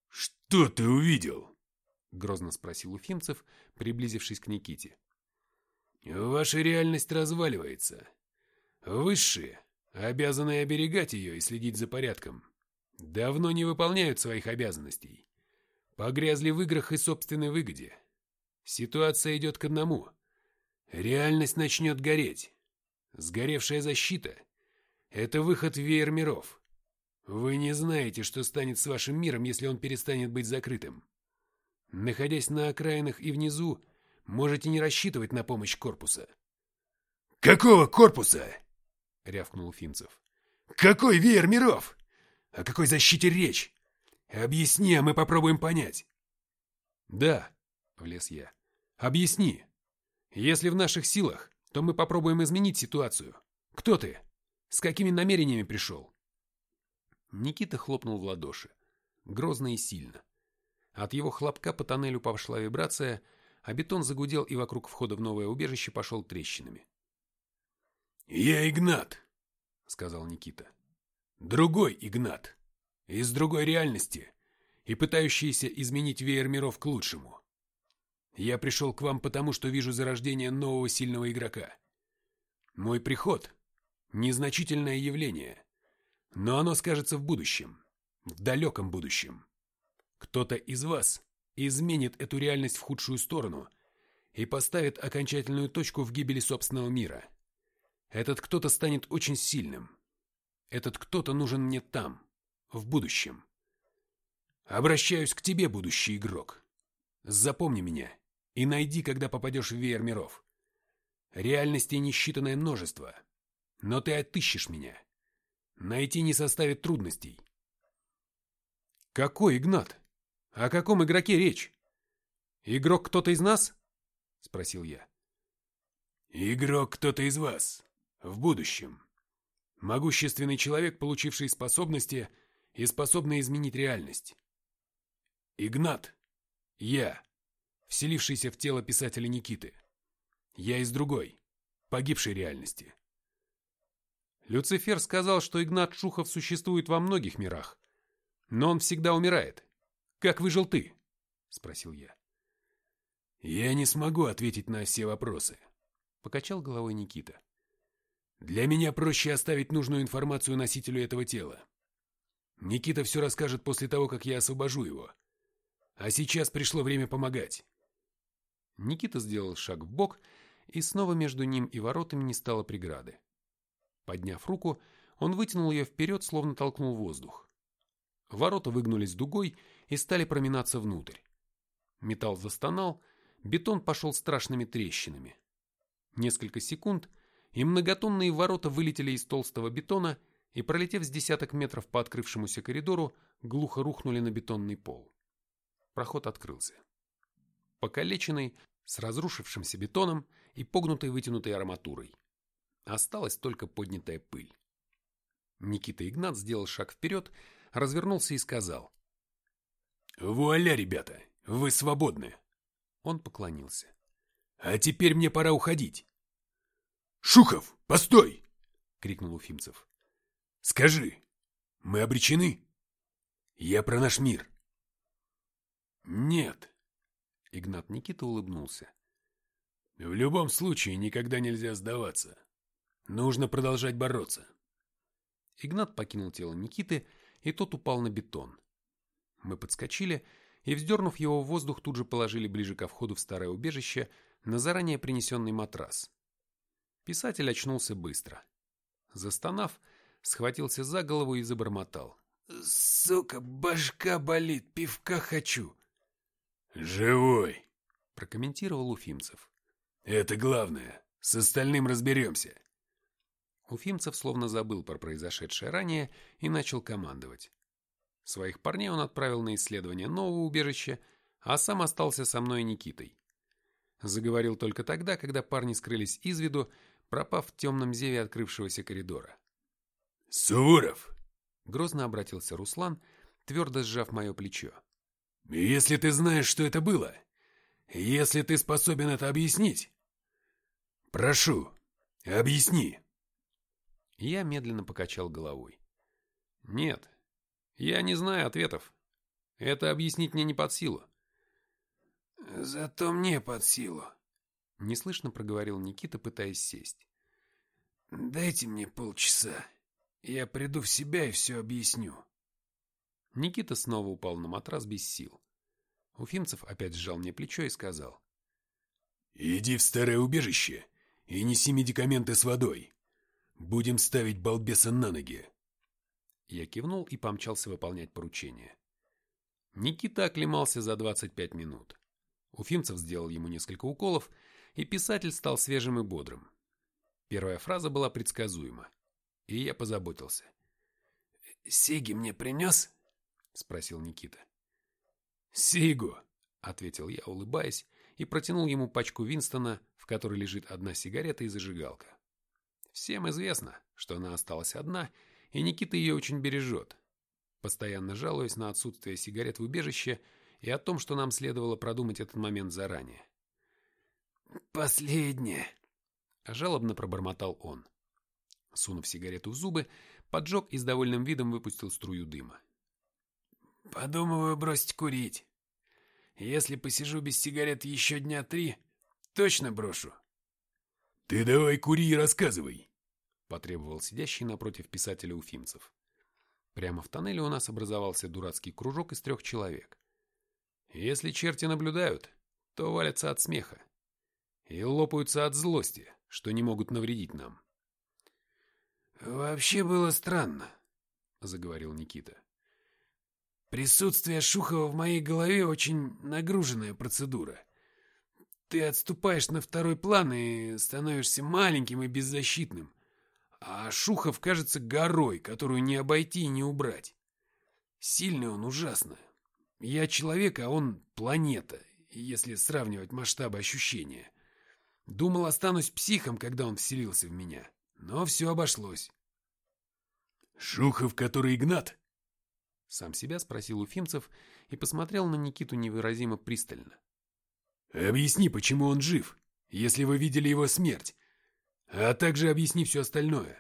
«Что ты увидел?» — грозно спросил Уфимцев, приблизившись к Никите. «Ваша реальность разваливается. Высшие, обязанные оберегать ее и следить за порядком, давно не выполняют своих обязанностей. Погрязли в играх и собственной выгоде. Ситуация идет к одному. Реальность начнет гореть. Сгоревшая защита — это выход в веер миров. Вы не знаете, что станет с вашим миром, если он перестанет быть закрытым. Находясь на окраинах и внизу, можете не рассчитывать на помощь корпуса». «Какого корпуса?» — рявкнул Уфимцев. «Какой веер миров? О какой защите речь? Объясни, а мы попробуем понять». «Да», — влез я, — «объясни. Если в наших силах, то мы попробуем изменить ситуацию. Кто ты? С какими намерениями пришел?» Никита хлопнул в ладоши. Грозно и сильно. От его хлопка по тоннелю пошла вибрация, а бетон загудел и вокруг входа в новое убежище пошел трещинами. «Я Игнат», — сказал Никита. «Другой Игнат. Из другой реальности и пытающийся изменить веер миров к лучшему. Я пришел к вам потому, что вижу зарождение нового сильного игрока. Мой приход — незначительное явление, но оно скажется в будущем, в далеком будущем. Кто-то из вас изменит эту реальность в худшую сторону и поставит окончательную точку в гибели собственного мира. Этот кто-то станет очень сильным. Этот кто-то нужен мне там, в будущем. Обращаюсь к тебе, будущий игрок. Запомни меня и найди, когда попадешь в веер миров. Реальностей несчитанное множество, но ты отыщешь меня. Найти не составит трудностей». «Какой Игнат? О каком игроке речь? Игрок кто-то из нас?» — спросил я. «Игрок кто-то из вас. В будущем. Могущественный человек, получивший способности и способный изменить реальность. Игнат. Я, вселившийся в тело писателя Никиты. Я из другой, погибшей реальности». Люцифер сказал, что Игнат Шухов существует во многих мирах, но он всегда умирает. Как выжил ты? — спросил я. «Я не смогу ответить на все вопросы», — покачал головой Никита. «Для меня проще оставить нужную информацию носителю этого тела. Никита все расскажет после того, как я освобожу его. А сейчас пришло время помогать». Никита сделал шаг вбок, и снова между ним и воротами не стало преграды. Подняв руку, он вытянул ее вперед, словно толкнул воздух. Ворота выгнулись дугой и стали проминаться внутрь. Металл застонал, бетон пошел страшными трещинами. Несколько секунд, и многотонные ворота вылетели из толстого бетона и, пролетев с десяток метров по открывшемуся коридору, глухо рухнули на бетонный пол. Проход открылся. Покалеченный, с разрушившимся бетоном и погнутой вытянутой арматурой. Осталась только поднятая пыль. Никита Игнат сделал шаг вперед, развернулся и сказал: «Вуаля, ребята, вы свободны!» Он поклонился. «А теперь мне пора уходить». «Шухов, постой!» — крикнул Уфимцев. «Скажи, мы обречены? Я про наш мир». «Нет». Игнат Никита улыбнулся. «В любом случае никогда нельзя сдаваться. Нужно продолжать бороться». Игнат покинул тело Никиты, и тот упал на бетон. Мы подскочили и, вздернув его в воздух, тут же положили ближе ко входу в старое убежище на заранее принесенный матрас. Писатель очнулся быстро. Застонав, схватился за голову и забормотал: «Сука, башка болит, пивка хочу». «Живой», — прокомментировал Уфимцев. «Это главное. С остальным разберемся». Уфимцев словно забыл про произошедшее ранее и начал командовать. Своих парней он отправил на исследование нового убежища, а сам остался со мной и Никитой. Заговорил только тогда, когда парни скрылись из виду, пропав в темном зеве открывшегося коридора. «Суворов!» — грозно обратился Руслан, твердо сжав мое плечо. «Если ты знаешь, что это было, если ты способен это объяснить, прошу, объясни». Я медленно покачал головой. «Нет, я не знаю ответов. Это объяснить мне не под силу. Зато мне под силу. Неслышно проговорил Никита, пытаясь сесть. Дайте мне полчаса. Я приду в себя и все объясню. Никита снова упал на матрас без сил. Уфимцев опять сжал мне плечо и сказал. Иди в старое убежище и неси медикаменты с водой. Будем ставить балбеса на ноги. Я кивнул и помчался выполнять поручение. Никита оклемался за 25 минут. Уфимцев сделал ему несколько уколов, и писатель стал свежим и бодрым. Первая фраза была предсказуема, и я позаботился. «Сиги мне принес?» — спросил Никита. «Сигу», — ответил я, улыбаясь, и протянул ему пачку Винстона, в которой лежит одна сигарета и зажигалка. Всем известно, что она осталась одна, и Никита ее очень бережет, постоянно жалуясь на отсутствие сигарет в убежище и о том, что нам следовало продумать этот момент заранее. «Последнее», — жалобно пробормотал он. Сунув сигарету в зубы, поджег и с довольным видом выпустил струю дыма. «Подумываю бросить курить. Если посижу без сигарет еще дня 3, точно брошу». «Ты давай кури и рассказывай», — потребовал сидящий напротив писателя Уфимцев. Прямо в тоннеле у нас образовался дурацкий кружок из 3 человек. Если черти наблюдают, то валятся от смеха и лопаются от злости, что не могут навредить нам. «Вообще было странно», — заговорил Никита. «Присутствие Шухова в моей голове очень нагруженная процедура. Ты отступаешь на второй план и становишься маленьким и беззащитным, а Шухов кажется горой, которую не обойти и не убрать. Сильный он ужасно. Я человек, а он планета, если сравнивать масштабы ощущения. Думал, останусь психом, когда он вселился в меня, но все обошлось». «Шухов, который Игнат?» Сам себя спросил Уфимцев и посмотрел на Никиту невыразимо пристально. «Объясни, почему он жив, если вы видели его смерть, а также объясни все остальное».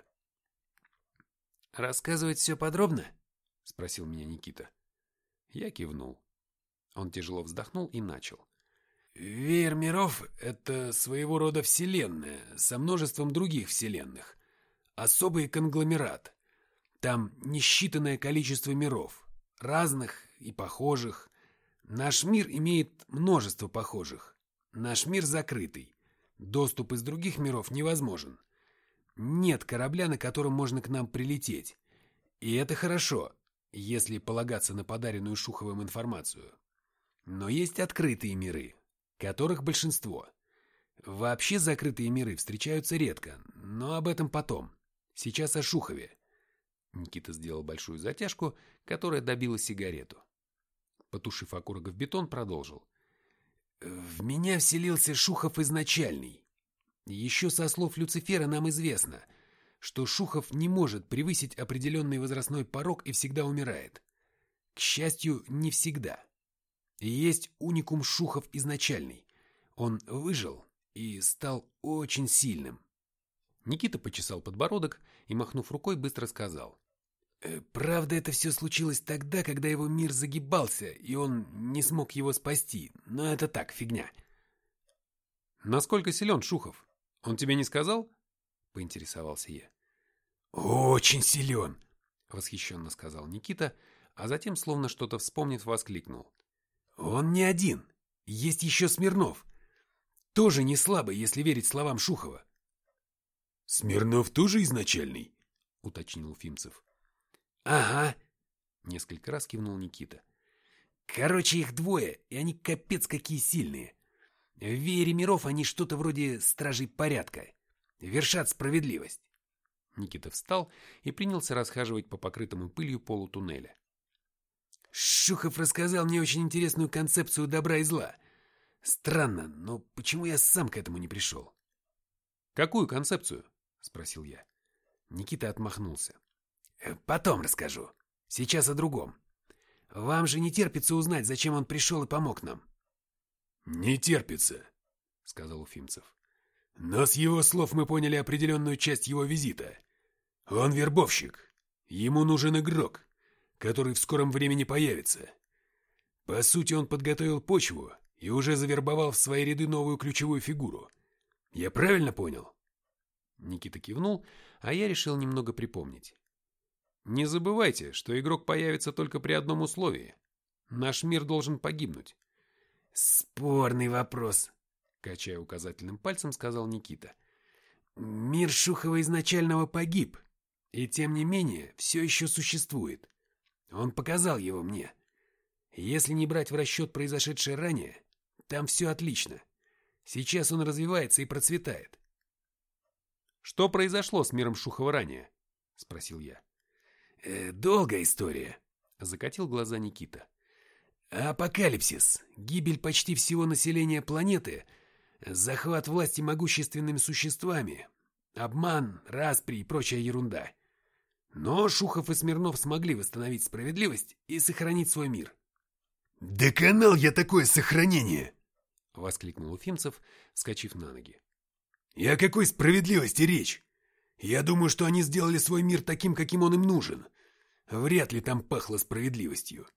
«Рассказывать все подробно?» — спросил меня Никита. Я кивнул. Он тяжело вздохнул и начал. «Веер миров — это своего рода вселенная со множеством других вселенных. Особый конгломерат. Там несчитанное количество миров, разных и похожих. Наш мир имеет множество похожих. Наш мир закрытый. Доступ из других миров невозможен. Нет корабля, на котором можно к нам прилететь. И это хорошо, если полагаться на подаренную Шуховым информацию. Но есть открытые миры, которых большинство. Вообще закрытые миры встречаются редко, но об этом потом. Сейчас о Шухове». Никита сделал большую затяжку, которая добила сигарету. Потушив окурок в бетон, продолжил. «В меня вселился Шухов изначальный. Еще со слов Люцифера нам известно, что Шухов не может превысить определенный возрастной порог и всегда умирает. К счастью, не всегда. И есть уникум Шухов изначальный. Он выжил и стал очень сильным». Никита почесал подбородок и, махнув рукой, быстро сказал. «Правда, это все случилось тогда, когда его мир загибался, и он не смог его спасти. Но это так, фигня». «Насколько силен Шухов? Он тебе не сказал?» — поинтересовался я. «Очень силен», — восхищенно сказал Никита, а затем, словно что-то вспомнив, воскликнул. «Он не один. Есть еще Смирнов. Тоже не слабый, если верить словам Шухова». «Смирнов тоже изначальный?» — уточнил Уфимцев. «Ага», — несколько раз кивнул Никита. «Короче, их 2, и они капец какие сильные. В веере миров они что-то вроде стражей порядка. Вершат справедливость». Никита встал и принялся расхаживать по покрытому пылью полу туннеля. «Шухов рассказал мне очень интересную концепцию добра и зла. Странно, но почему я сам к этому не пришел?» «Какую концепцию?» — спросил я. Никита отмахнулся. «Потом расскажу. Сейчас о другом. Вам же не терпится узнать, зачем он пришел и помог нам». «Не терпится», — сказал Уфимцев. «Но с его слов мы поняли определенную часть его визита. Он вербовщик. Ему нужен игрок, который в скором времени появится. По сути, он подготовил почву и уже завербовал в свои ряды новую ключевую фигуру. Я правильно понял? Никита кивнул, а я решил немного припомнить. Не забывайте, что игрок появится только при одном условии. Наш мир должен погибнуть. Спорный вопрос, Качая указательным пальцем, сказал Никита. Мир Шухова изначального погиб, и тем не менее все еще существует. Он показал его мне. Если не брать в расчет произошедшее ранее, там все отлично. Сейчас он развивается и процветает. Что произошло с миром Шухова ранее? Спросил я. Долгая история, Закатил глаза Никита. Апокалипсис, гибель почти всего населения планеты, захват власти могущественными существами, обман, распри и прочая ерунда. Но Шухов и Смирнов смогли восстановить справедливость и сохранить свой мир. «Доконал я такое сохранение!» — воскликнул Уфимцев, вскочив на ноги. «И о какой справедливости речь? Я думаю, что они сделали свой мир таким, каким он им нужен. Вряд ли там пахло справедливостью».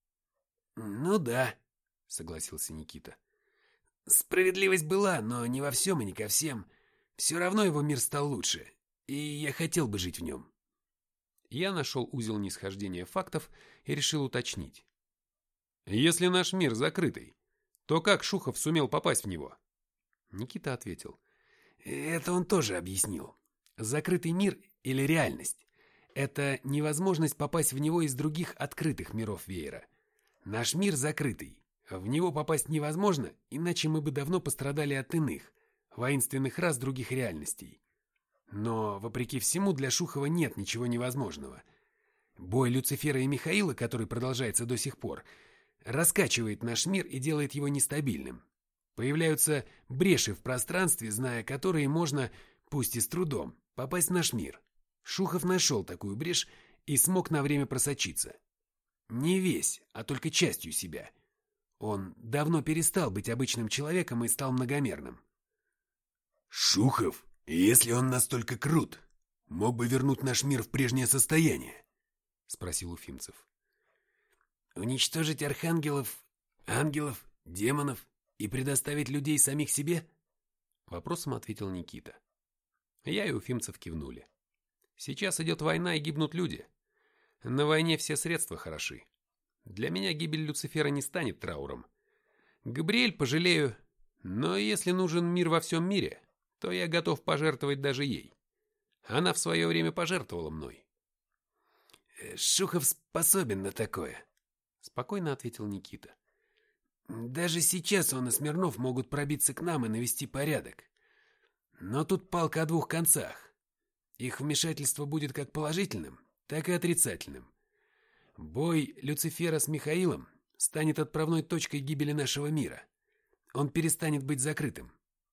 «Ну да», — согласился Никита. «Справедливость была, но не во всем и не ко всем. Все равно его мир стал лучше, и я хотел бы жить в нем». Я нашел узел нисхождения фактов и решил уточнить. Если наш мир закрытый, то как Шухов сумел попасть в него? Никита ответил. Это он тоже объяснил. Закрытый мир или реальность – это невозможность попасть в него из других открытых миров веера. Наш мир закрытый. В него попасть невозможно, иначе мы бы давно пострадали от иных, воинственных рас других реальностей. Но, вопреки всему, для Шухова нет ничего невозможного. Бой Люцифера и Михаила, который продолжается до сих пор, раскачивает наш мир и делает его нестабильным. Появляются бреши в пространстве, зная которые можно, пусть и с трудом, попасть в наш мир. Шухов нашел такую брешь и смог на время просочиться. Не весь, а только частью себя. Он давно перестал быть обычным человеком и стал многомерным. «Шухов, если он настолько крут, мог бы вернуть наш мир в прежнее состояние?» — спросил Уфимцев. «Уничтожить архангелов, ангелов, демонов и предоставить людей самих себе?» Вопросом ответил Никита. Я и Уфимцев кивнули. Сейчас идет война и гибнут люди. На войне все средства хороши. Для меня гибель Люцифера не станет трауром. Габриэль пожалею, но если нужен мир во всем мире, то я готов пожертвовать даже ей. Она в свое время пожертвовала мной. «Шухов способен на такое», — спокойно ответил Никита. «Даже сейчас он и Смирнов могут пробиться к нам и навести порядок. Но тут палка о двух концах. Их вмешательство будет как положительным, так и отрицательным. Бой Люцифера с Михаилом станет отправной точкой гибели нашего мира. Он перестанет быть закрытым».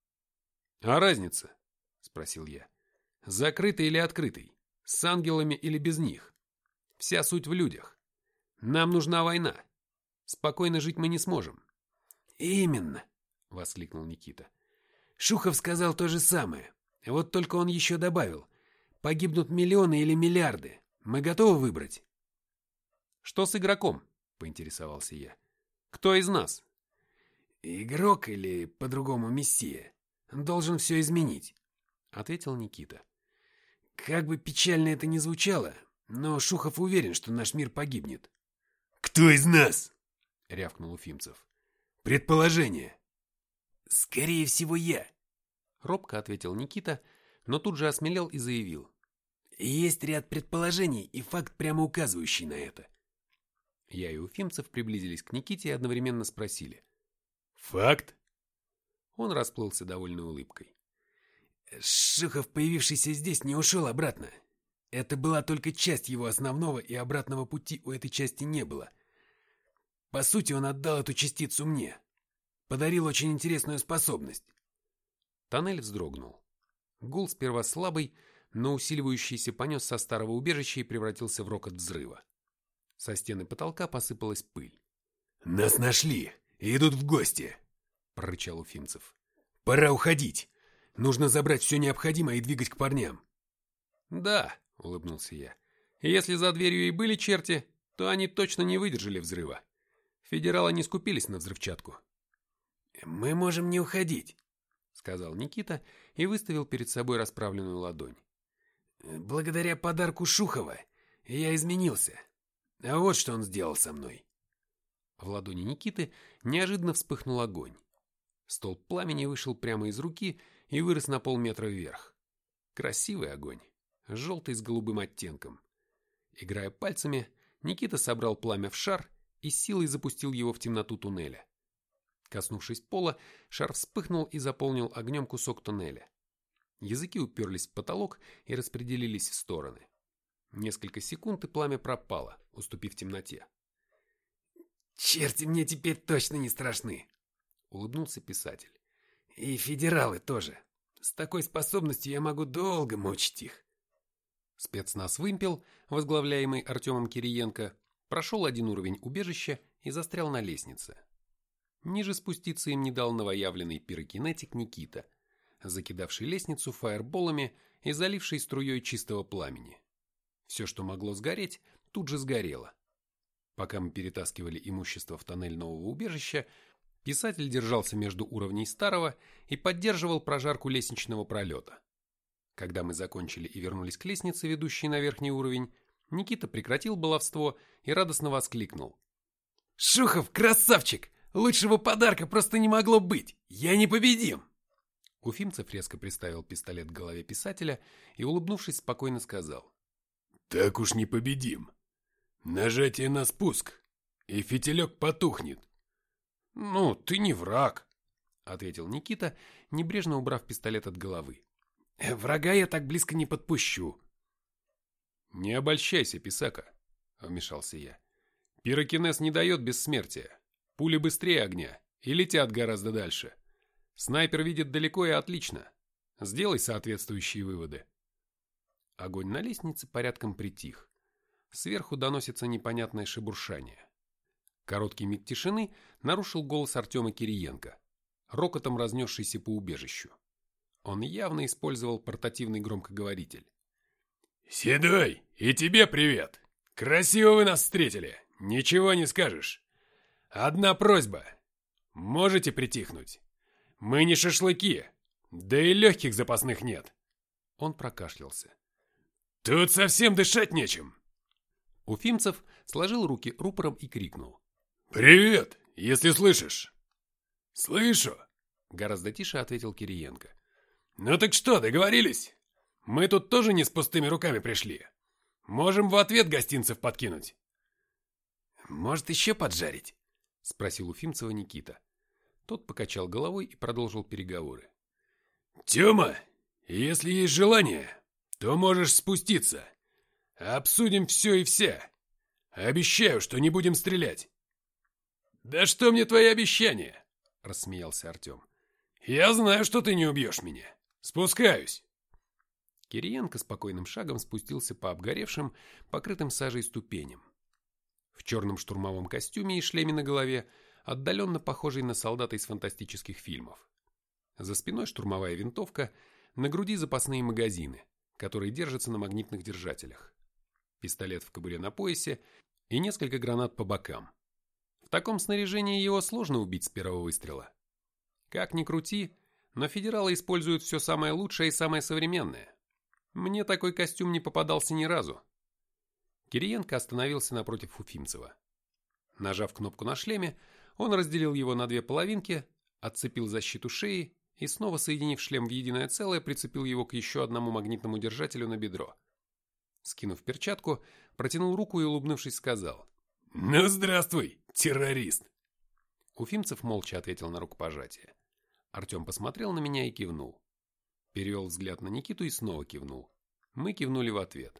«А разница?» — спросил я. «Закрытый или открытый? С ангелами или без них? Вся суть в людях. Нам нужна война. Спокойно жить мы не сможем». «Именно», — воскликнул Никита. «Шухов сказал то же самое. Вот только он еще добавил. Погибнут миллионы или миллиарды. Мы готовы выбрать?» «Что с игроком?» — поинтересовался я. «Кто из нас?» «Игрок или, по-другому, мессия должен все изменить», — ответил Никита. «Как бы печально это ни звучало, но Шухов уверен, что наш мир погибнет». «Кто из нас?» — рявкнул Уфимцев. «Предположение». «Скорее всего, я», — робко ответил Никита, но тут же осмелел и заявил. «Есть ряд предположений и факт, прямо указывающий на это». Я и Уфимцев приблизились к Никите и одновременно спросили. «Факт?» Он расплылся довольной улыбкой. «Шухов, появившийся здесь, не ушел обратно. Это была только часть его основного, и обратного пути у этой части не было. По сути, он отдал эту частицу мне. Подарил очень интересную способность». Тоннель вздрогнул. Гул сперва слабый, но усиливающийся понес со старого убежища и превратился в рокот взрыва. Со стены потолка посыпалась пыль. «Нас нашли и идут в гости», — прорычал Уфимцев. «Пора уходить. Нужно забрать все необходимое и двигать к парням». «Да», — улыбнулся я. «Если за дверью и были черти, то они точно не выдержали взрыва. Федералы не скупились на взрывчатку. «Мы можем не уходить», — сказал Никита и выставил перед собой расправленную ладонь. «Благодаря подарку Шухова я изменился. А вот что он сделал со мной». В ладони Никиты неожиданно вспыхнул огонь. Столб пламени вышел прямо из руки и вырос на полметра вверх. Красивый огонь, желтый с голубым оттенком. Играя пальцами, Никита собрал пламя в шар и с силой запустил его в темноту туннеля. Коснувшись пола, шар вспыхнул и заполнил огнем кусок туннеля. Языки уперлись в потолок и распределились в стороны. Несколько секунд, и пламя пропало, уступив темноте. «Черти мне теперь точно не страшны», — улыбнулся писатель. «И федералы тоже. С такой способностью я могу долго мучить их». Спецназ «Вымпел», возглавляемый Артемом Кириенко, прошел один уровень убежища и застрял на лестнице. Ниже спуститься им не дал новоявленный пирокинетик Никита, закидавший лестницу фаерболами и заливший струей чистого пламени. Все, что могло сгореть, тут же сгорело. Пока мы перетаскивали имущество в тоннель нового убежища, писатель держался между уровней старого и поддерживал прожарку лестничного пролета. Когда мы закончили и вернулись к лестнице, ведущей на верхний уровень, Никита прекратил баловство и радостно воскликнул. «Шухов красавчик! Лучшего подарка просто не могло быть! Я непобедим!» Уфимцев резко приставил пистолет к голове писателя и, улыбнувшись, спокойно сказал. «Так уж непобедим. Нажатие на спуск, и фитилек потухнет». «Ну, ты не враг», — ответил Никита, небрежно убрав пистолет от головы. «Врага я так близко не подпущу». «Не обольщайся, писака», — вмешался я. «Пирокинез не дает бессмертия. Пули быстрее огня и летят гораздо дальше. Снайпер видит далеко и отлично. Сделай соответствующие выводы». Огонь на лестнице порядком притих. Сверху доносится непонятное шебуршание. Короткий миг тишины нарушил голос Артема Кириенко, рокотом разнесшийся по убежищу. Он явно использовал портативный громкоговоритель. «Седой, и тебе привет! Красиво вы нас встретили, ничего не скажешь. Одна просьба. Можете притихнуть? Мы не шашлыки, да и легких запасных нет». Он прокашлялся. «Тут совсем дышать нечем». Уфимцев сложил руки рупором и крикнул. «Привет, если слышишь». «Слышу», — гораздо тише ответил Кириенко. «Ну так что, договорились? Мы тут тоже не с пустыми руками пришли. Можем в ответ гостинцев подкинуть». «Может, еще поджарить?» — спросил Уфимцева Никита. Тот покачал головой и продолжил переговоры. «Тема, если есть желание, то можешь спуститься. Обсудим все и вся. Обещаю, что не будем стрелять». «Да что мне твои обещания?» — рассмеялся Артем. «Я знаю, что ты не убьешь меня. Спускаюсь». Кириенко спокойным шагом спустился по обгоревшим, покрытым сажей ступеням. В черном штурмовом костюме и шлеме на голове, отдаленно похожий на солдата из фантастических фильмов. За спиной штурмовая винтовка, на груди запасные магазины, которые держатся на магнитных держателях. Пистолет в кобуре на поясе и несколько гранат по бокам. В таком снаряжении его сложно убить с первого выстрела. Как ни крути, но федералы используют все самое лучшее и самое современное. Мне такой костюм не попадался ни разу. Кириенко остановился напротив Уфимцева. Нажав кнопку на шлеме, он разделил его на две половинки, отцепил защиту шеи и, снова соединив шлем в единое целое, прицепил его к еще одному магнитному держателю на бедро. Скинув перчатку, протянул руку и, улыбнувшись, сказал: «Ну, здравствуй, террорист!» Уфимцев молча ответил на рукопожатие. Артем посмотрел на меня и кивнул. Перевел взгляд на Никиту и снова кивнул. Мы кивнули в ответ.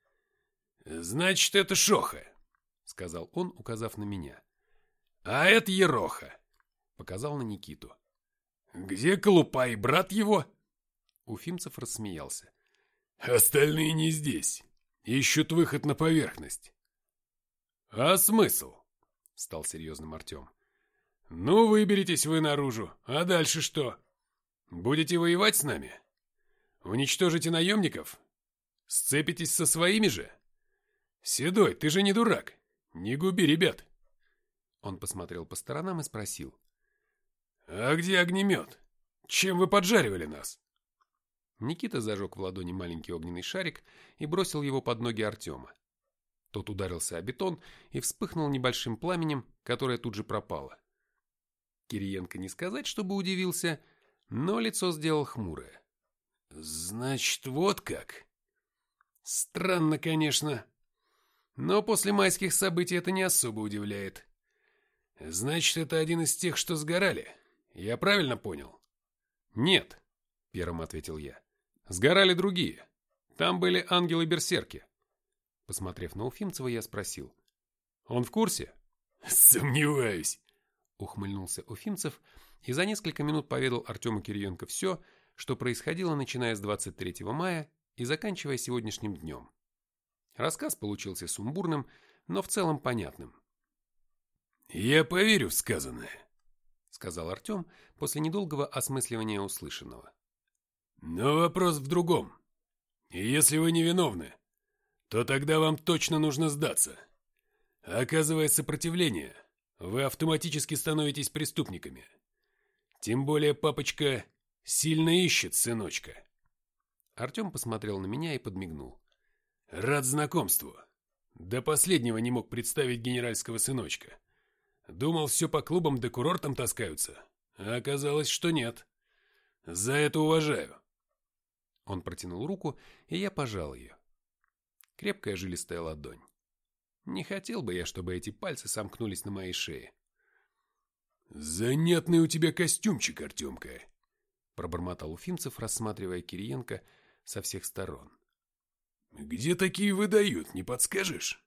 «Значит, это Шоха», — сказал он, указав на меня. «А это Ероха», — показал на Никиту. «Где Колупай, брат его?» Уфимцев рассмеялся. «Остальные не здесь. Ищут выход на поверхность». «А смысл?» — стал серьезным Артем. «Ну, выберитесь вы наружу. А дальше что? Будете воевать с нами? Уничтожите наемников? Сцепитесь со своими же? Седой, ты же не дурак. Не губи ребят». Он посмотрел по сторонам и спросил. «А где огнемет? Чем вы поджаривали нас?» Никита зажег в ладони маленький огненный шарик и бросил его под ноги Артема. Тот ударился о бетон и вспыхнул небольшим пламенем, которое тут же пропало. Кириенко не сказать, чтобы удивился, но лицо сделал хмурое. «Значит, вот как? Странно, конечно. Но после майских событий это не особо удивляет. Значит, это один из тех, что сгорали. Я правильно понял?» «Нет», — первым ответил я. «Сгорали другие. Там были ангелы-берсерки». Посмотрев на Уфимцева, я спросил. «Он в курсе?» «Сомневаюсь», — ухмыльнулся Уфимцев и за несколько минут поведал Артему Кириенко все, что происходило, начиная с 23 мая и заканчивая сегодняшним днем. Рассказ получился сумбурным, но в целом понятным. «Я поверю в сказанное», — сказал Артем после недолгого осмысливания услышанного. «Но вопрос в другом. И если вы невиновны, то тогда вам точно нужно сдаться. Оказывая сопротивление, вы автоматически становитесь преступниками. Тем более папочка сильно ищет сыночка». Артем посмотрел на меня и подмигнул. «Рад знакомству. До последнего не мог представить генеральского сыночка. Думал, все по клубам да курортам таскаются, а оказалось, что нет. За это уважаю». Он протянул руку, и я пожал ее. Крепкая жилистая ладонь. Не хотел бы я, чтобы эти пальцы сомкнулись на моей шее. «Занятный у тебя костюмчик, Артемка», — пробормотал Уфимцев, рассматривая Кириенко со всех сторон. «Где такие выдают, не подскажешь?»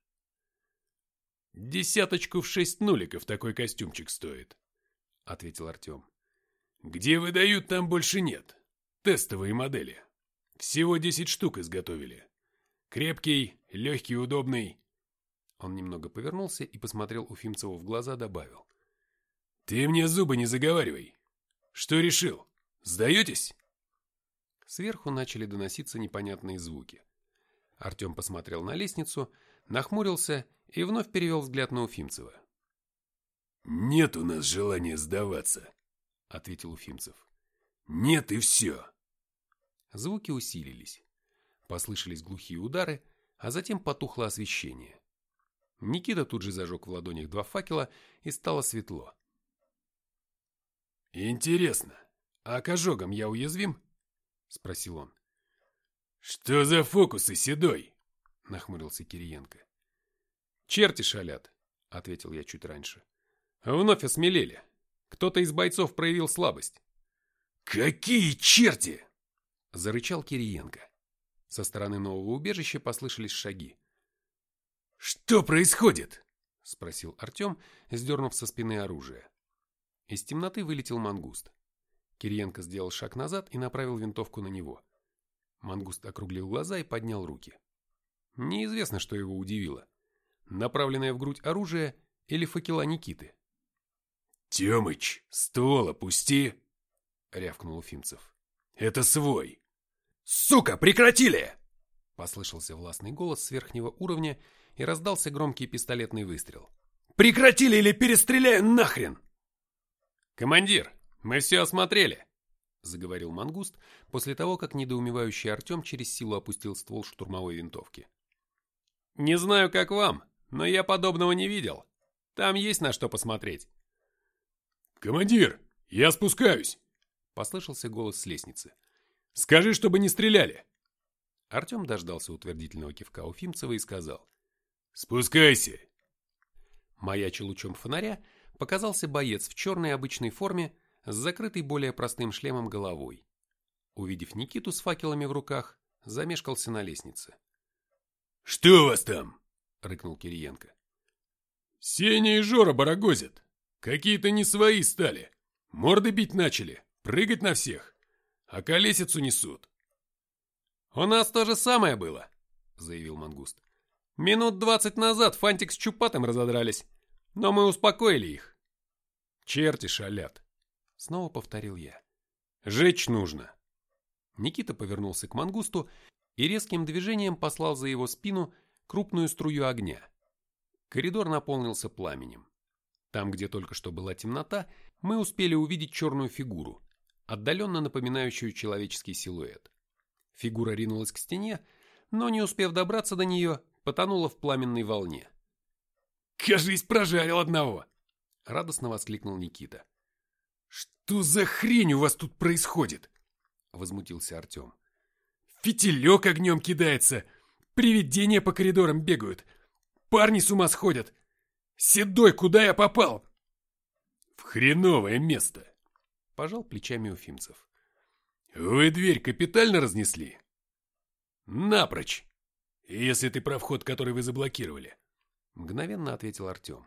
«10 в 6 нуликов такой костюмчик стоит», — ответил Артем. «Где выдают, там больше нет. Тестовые модели. Всего 10 штук изготовили. Крепкий, легкий, удобный». Он немного повернулся и посмотрел Уфимцеву в глаза, добавил. «Ты мне зубы не заговаривай. Что решил? Сдаетесь?» Сверху начали доноситься непонятные звуки. Артем посмотрел на лестницу, нахмурился и вновь перевел взгляд на Уфимцева. «Нет у нас желания сдаваться», — ответил Уфимцев. «Нет и все». Звуки усилились. Послышались глухие удары, а затем потухло освещение. Никита тут же зажег в ладонях 2 факела, и стало светло. «Интересно, а к ожогам я уязвим?» — спросил он. «Что за фокусы, Седой?» — нахмурился Кириенко. «Черти шалят», — ответил я чуть раньше. «Вновь осмелели. Кто-то из бойцов проявил слабость». «Какие черти?» — зарычал Кириенко. Со стороны нового убежища послышались шаги. «Что происходит?» — спросил Артем, сдернув со спины оружие. Из темноты вылетел мангуст. Кириенко сделал шаг назад и направил винтовку на него. Мангуст округлил глаза и поднял руки. Неизвестно, что его удивило. Направленное в грудь оружие или факела Никиты. «Темыч, ствол опусти!» — рявкнул Уфимцев. «Это свой!» «Сука, прекратили!» — послышался властный голос с верхнего уровня и раздался громкий пистолетный выстрел. «Прекратили или перестреляю нахрен!» «Командир, мы все осмотрели!» — заговорил мангуст после того, как недоумевающий Артем через силу опустил ствол штурмовой винтовки. «Не знаю, как вам, но я подобного не видел. Там есть на что посмотреть». «Командир, я спускаюсь!» — послышался голос с лестницы. «Скажи, чтобы не стреляли!» Артем дождался утвердительного кивка Уфимцева и сказал. «Спускайся!» Маяча лучом фонаря показался боец в черной обычной форме с закрытой более простым шлемом головой. Увидев Никиту с факелами в руках, замешкался на лестнице. «Что у вас там?» — рыкнул Кириенко. «Сеня и Жора барагозят. Какие-то не свои стали. Морды бить начали, прыгать на всех, а колесицу несут». «У нас то же самое было», — заявил мангуст. «Минут 20 назад Фантик с Чупатом разодрались, но мы успокоили их». «Черти шалят», — снова повторил я. «Жечь нужно». Никита повернулся к мангусту и резким движением послал за его спину крупную струю огня. Коридор наполнился пламенем. Там, где только что была темнота, мы успели увидеть черную фигуру, отдаленно напоминающую человеческий силуэт. Фигура ринулась к стене, но, не успев добраться до нее, потонула в пламенной волне. «Кажись, прожарил одного!» — радостно воскликнул Никита. «Что за хрень у вас тут происходит?» — возмутился Артем. «Фитилек огнем кидается, привидения по коридорам бегают, парни с ума сходят. Седой, куда я попал?» «В хреновое место!» — пожал плечами Уфимцев. «Вы дверь капитально разнесли?» «Напрочь, если ты про вход, который вы заблокировали», — мгновенно ответил Артем.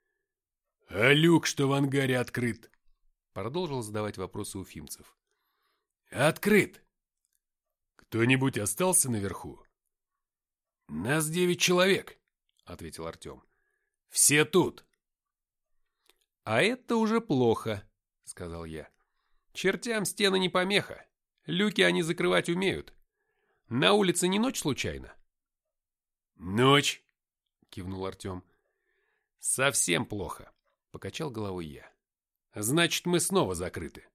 «А люк, что в ангаре, открыт?» — продолжил задавать вопросы Уфимцев. «Открыт. Кто-нибудь остался наверху?» «Нас 9 человек», — ответил Артем. «Все тут». «А это уже плохо», — сказал я. «Чертям стены не помеха. Люки они закрывать умеют. На улице не ночь случайно?» «Ночь», — кивнул Артем. «Совсем плохо», — покачал головой я. «Значит, мы снова закрыты».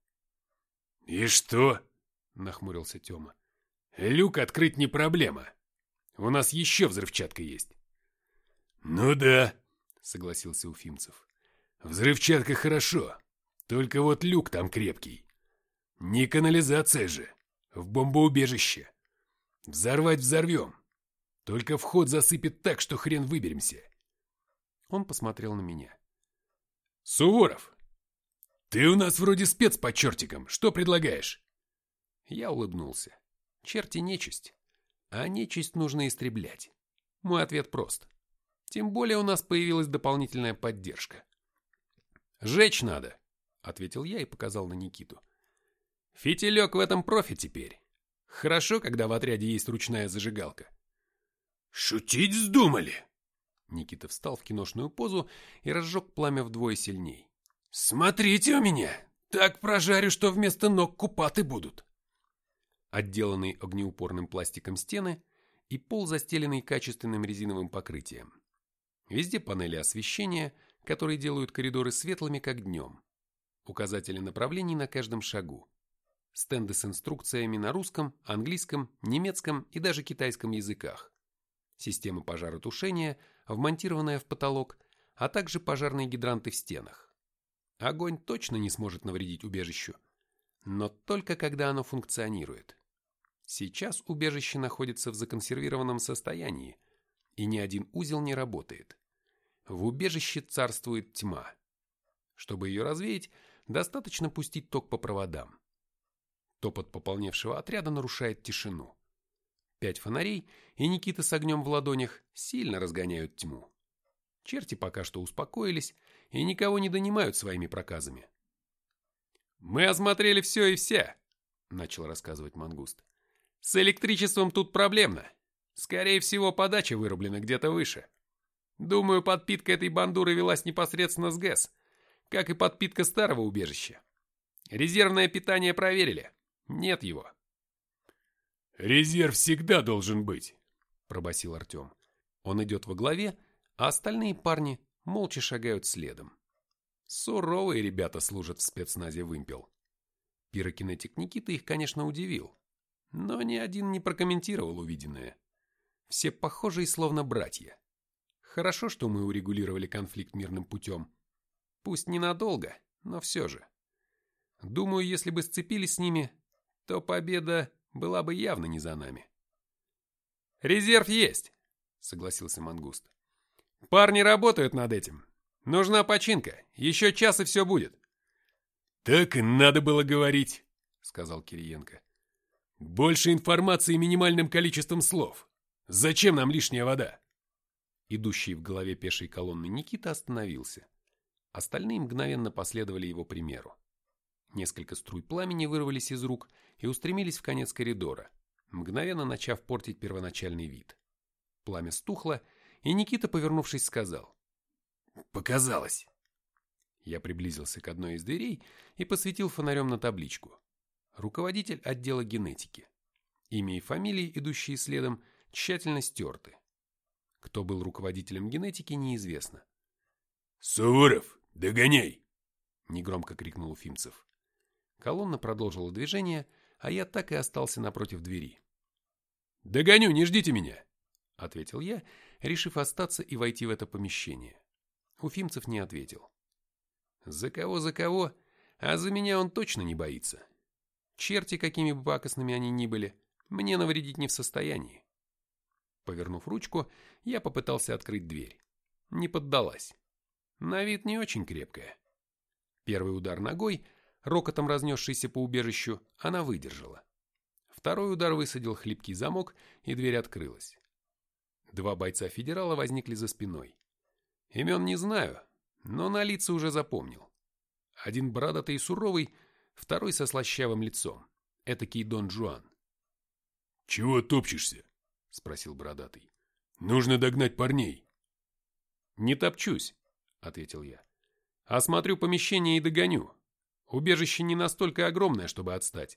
«И что?» — нахмурился Тёма. «Люк открыть не проблема. У нас еще взрывчатка есть». «Ну да», — согласился Уфимцев. «Взрывчатка хорошо, только вот люк там крепкий. Не канализация же, в бомбоубежище. Взорвать взорвем, только вход засыпет так, что хрен выберемся». Он посмотрел на меня. «Суворов, ты у нас вроде спец по чертикам, что предлагаешь?» Я улыбнулся. Черти нечисть, а нечисть нужно истреблять. Мой ответ прост. Тем более у нас появилась дополнительная поддержка. «Жечь надо», — ответил я и показал на Никиту. «Фитилек в этом профи теперь. Хорошо, когда в отряде есть ручная зажигалка». «Шутить вздумали?» Никита встал в киношную позу и разжег пламя вдвое сильней. «Смотрите у меня! Так прожарю, что вместо ног купаты будут!» Отделанные огнеупорным пластиком стены и пол, застеленный качественным резиновым покрытием. Везде панели освещения, которые делают коридоры светлыми, как днем. Указатели направлений на каждом шагу. Стенды с инструкциями на русском, английском, немецком и даже китайском языках. Система пожаротушения, вмонтированная в потолок, а также пожарные гидранты в стенах. Огонь точно не сможет навредить убежищу, но только когда оно функционирует. Сейчас убежище находится в законсервированном состоянии, и ни один узел не работает. В убежище царствует тьма. Чтобы ее развеять, достаточно пустить ток по проводам. Топот пополневшего отряда нарушает тишину. 5 фонарей и Никита с огнем в ладонях сильно разгоняют тьму. Черти пока что успокоились и никого не донимают своими проказами. «Мы осмотрели все и вся», — начал рассказывать Мангуст. «С электричеством тут проблемно. Скорее всего, подача вырублена где-то выше. Думаю, подпитка этой бандуры велась непосредственно с ГЭС, как и подпитка старого убежища. Резервное питание проверили. Нет его». «Резерв всегда должен быть», — пробасил Артем. Он идет во главе, а остальные парни молча шагают следом. Суровые ребята служат в спецназе «Вымпел». Пирокинетик Никита их, конечно, удивил, но ни один не прокомментировал увиденное. Все похожи и словно братья. Хорошо, что мы урегулировали конфликт мирным путем. Пусть ненадолго, но все же. Думаю, если бы сцепились с ними, то победа была бы явно не за нами. «Резерв есть», — согласился Мангуст. «Парни работают над этим. Нужна починка. Еще час и все будет». «Так и надо было говорить», — сказал Кириенко. «Больше информации минимальным количеством слов. Зачем нам лишняя вода?» Идущий в голове пешей колонны Никита остановился. Остальные мгновенно последовали его примеру. Несколько струй пламени вырвались из рук и устремились в конец коридора, мгновенно начав портить первоначальный вид. Пламя стухло, и Никита, повернувшись, сказал: «Показалось». Я приблизился к одной из дверей и посветил фонарем на табличку. Руководитель отдела генетики. Имя и фамилии, идущие следом, тщательно стерты. Кто был руководителем генетики, неизвестно. «Суворов, Догоняй!» — негромко крикнул Уфимцев. Колонна продолжила движение, а я так и остался напротив двери. «Догоню, не ждите меня!» — ответил я, решив остаться и войти в это помещение. Уфимцев не ответил. За кого, а за меня он точно не боится. Черти, какими бы пакостными они ни были, мне навредить не в состоянии. Повернув ручку, я попытался открыть дверь. Не поддалась. На вид не очень крепкая. Первый удар ногой, рокотом разнесшийся по убежищу, она выдержала. Второй удар высадил хлипкий замок, и дверь открылась. Два бойца-федерала возникли за спиной. Имен не знаю, но на лица уже запомнил. Один бородатый и суровый, второй со слащавым лицом. Этакий Дон Жуан. «Чего топчешься?» — спросил бородатый. «Нужно догнать парней». «Не топчусь», — ответил я. «Осмотрю помещение и догоню. Убежище не настолько огромное, чтобы отстать».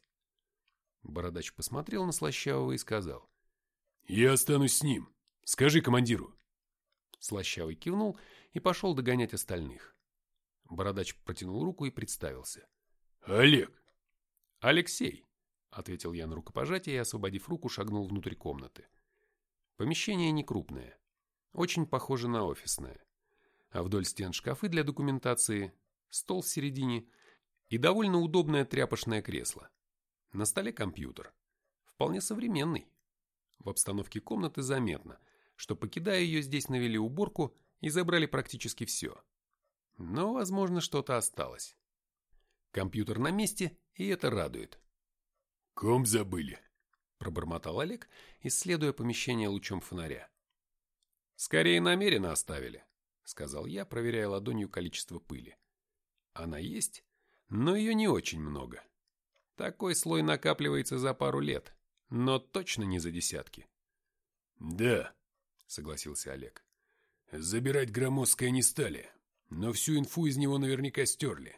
Бородач посмотрел на слащавого и сказал: «Я останусь с ним. Скажи командиру». Слащавый кивнул и пошел догонять остальных. Бородач протянул руку и представился. «Олег». «Алексей», — ответил я на рукопожатие и, освободив руку, шагнул внутрь комнаты. Помещение не крупное, очень похоже на офисное. А вдоль стен шкафы для документации, стол в середине и довольно удобное тряпочное кресло. На столе компьютер. Вполне современный. В обстановке комнаты заметно, что, покидая ее, здесь навели уборку и забрали практически все. Но, возможно, что-то осталось. Компьютер на месте, и это радует. «Комп забыли», — пробормотал Олег, исследуя помещение лучом фонаря. «Скорее намеренно оставили», — сказал я, проверяя ладонью количество пыли. «Она есть, но ее не очень много. Такой слой накапливается за пару лет, но точно не за десятки». «Да», — согласился Олег. «забирать громоздкое не стали, но всю инфу из него наверняка стерли».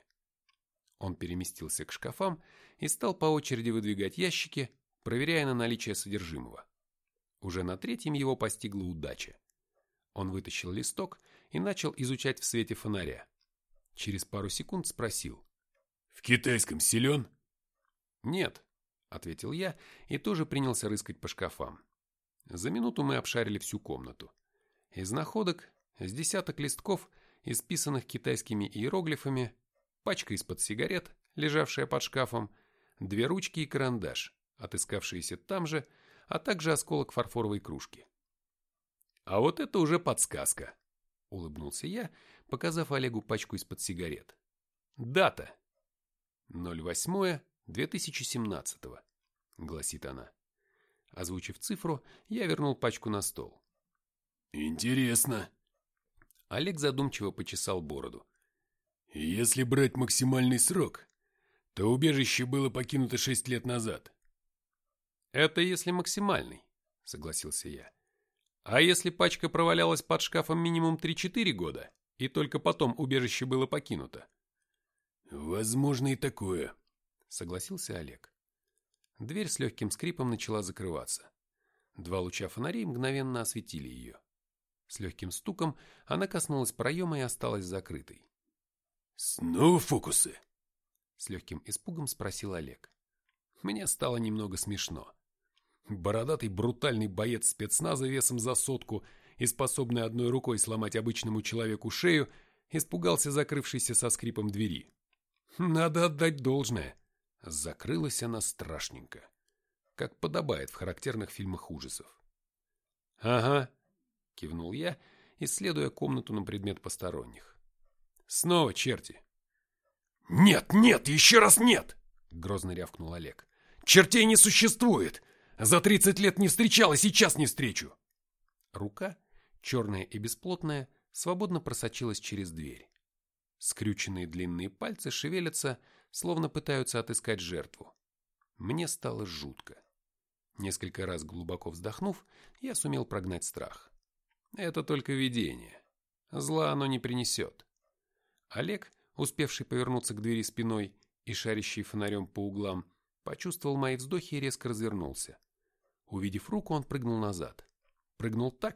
Он переместился к шкафам и стал по очереди выдвигать ящики, проверяя на наличие содержимого. Уже на третьем его постигла удача. Он вытащил листок и начал изучать в свете фонаря. Через пару секунд спросил: «В китайском силен?» «Нет», — ответил я и тоже принялся рыскать по шкафам. За минуту мы обшарили всю комнату. Из находок с десяток листков, исписанных китайскими иероглифами, пачка из-под сигарет, лежавшая под шкафом, 2 ручки и карандаш, отыскавшиеся там же, а также осколок фарфоровой кружки. «А вот это уже подсказка», — улыбнулся я, показав Олегу пачку из-под сигарет. «Дата. 08/2017», — гласит она. Озвучив цифру, я вернул пачку на стол. «Интересно». Олег задумчиво почесал бороду. «Если брать максимальный срок, то убежище было покинуто 6 лет назад». «Это если максимальный», — согласился я. «А если пачка провалялась под шкафом минимум 3-4 года, и только потом убежище было покинуто?» «Возможно и такое», — согласился Олег. Дверь с легким скрипом начала закрываться. 2 луча фонарей мгновенно осветили ее. С легким стуком она коснулась проема и осталась закрытой. «Снова фокусы?» — с легким испугом спросил Олег. Мне стало немного смешно. Бородатый брутальный боец спецназа весом за 100 и способный одной рукой сломать обычному человеку шею, испугался закрывшейся со скрипом двери. Надо отдать должное. Закрылась она страшненько, как подобает в характерных фильмах ужасов. «Ага», — кивнул я, исследуя комнату на предмет посторонних. «Снова черти». «Нет, нет, еще раз нет!» — грозно рявкнул Олег. «Чертей не существует! За 30 лет не встречал и сейчас не встречу!» Рука, черная и бесплотная, свободно просочилась через дверь. Скрюченные длинные пальцы шевелятся, словно пытаются отыскать жертву. Мне стало жутко. Несколько раз глубоко вздохнув, я сумел прогнать страх. Это только видение. Зла оно не принесет. Олег, успевший повернуться к двери спиной и шарящий фонарем по углам, почувствовал мои вздохи и резко развернулся. Увидев руку, он прыгнул назад. Прыгнул так,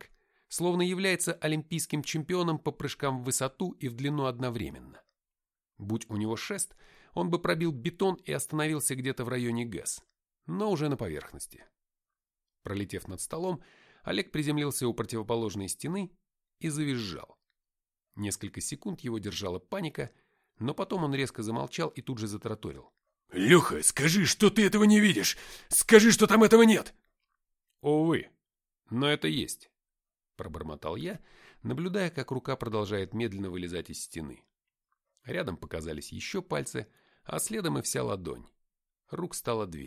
словно является олимпийским чемпионом по прыжкам в высоту и в длину одновременно. Будь у него шест, он бы пробил бетон и остановился где-то в районе ГЭС, но уже на поверхности. Пролетев над столом, Олег приземлился у противоположной стены и завизжал. Несколько секунд его держала паника, но потом он резко замолчал и тут же затараторил. «Леха, скажи, что ты этого не видишь! Скажи, что там этого нет!» «Увы, но это есть», — пробормотал я, наблюдая, как рука продолжает медленно вылезать из стены. Рядом показались еще пальцы, а следом и вся ладонь. Рук стало 2.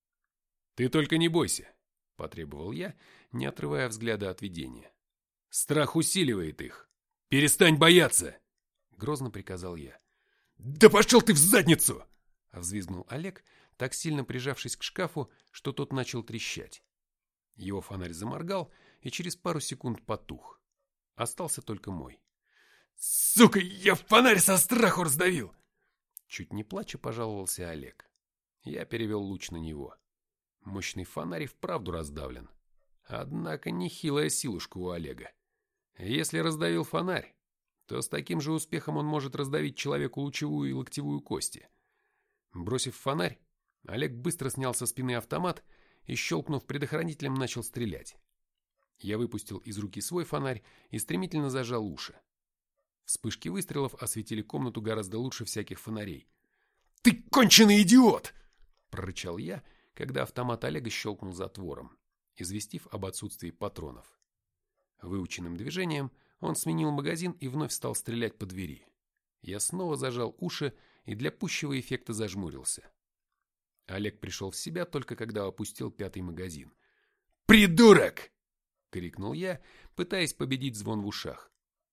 «Ты только не бойся», — потребовал я, не отрывая взгляда от видения. «Страх усиливает их. Перестань бояться!» — грозно приказал я. «Да пошел ты в задницу!» — взвизгнул Олег, так сильно прижавшись к шкафу, что тот начал трещать. Его фонарь заморгал и через пару секунд потух. Остался только мой. «Сука, я фонарь со страху раздавил!» Чуть не плача пожаловался Олег. Я перевел луч на него. Мощный фонарь вправду раздавлен. Однако нехилая силушка у Олега. Если раздавил фонарь, то с таким же успехом он может раздавить человеку лучевую и локтевую кости. Бросив фонарь, Олег быстро снял со спины автомат и, щелкнув предохранителем, начал стрелять. Я выпустил из руки свой фонарь и стремительно зажал уши. Вспышки выстрелов осветили комнату гораздо лучше всяких фонарей. «Ты конченый идиот!» — прорычал я, когда автомат Олега щелкнул затвором, известив об отсутствии патронов. Выученным движением он сменил магазин и вновь стал стрелять по двери. Я снова зажал уши и для пущего эффекта зажмурился. Олег пришел в себя только когда опустил 5-й магазин. «Придурок!» — крикнул я, пытаясь победить звон в ушах.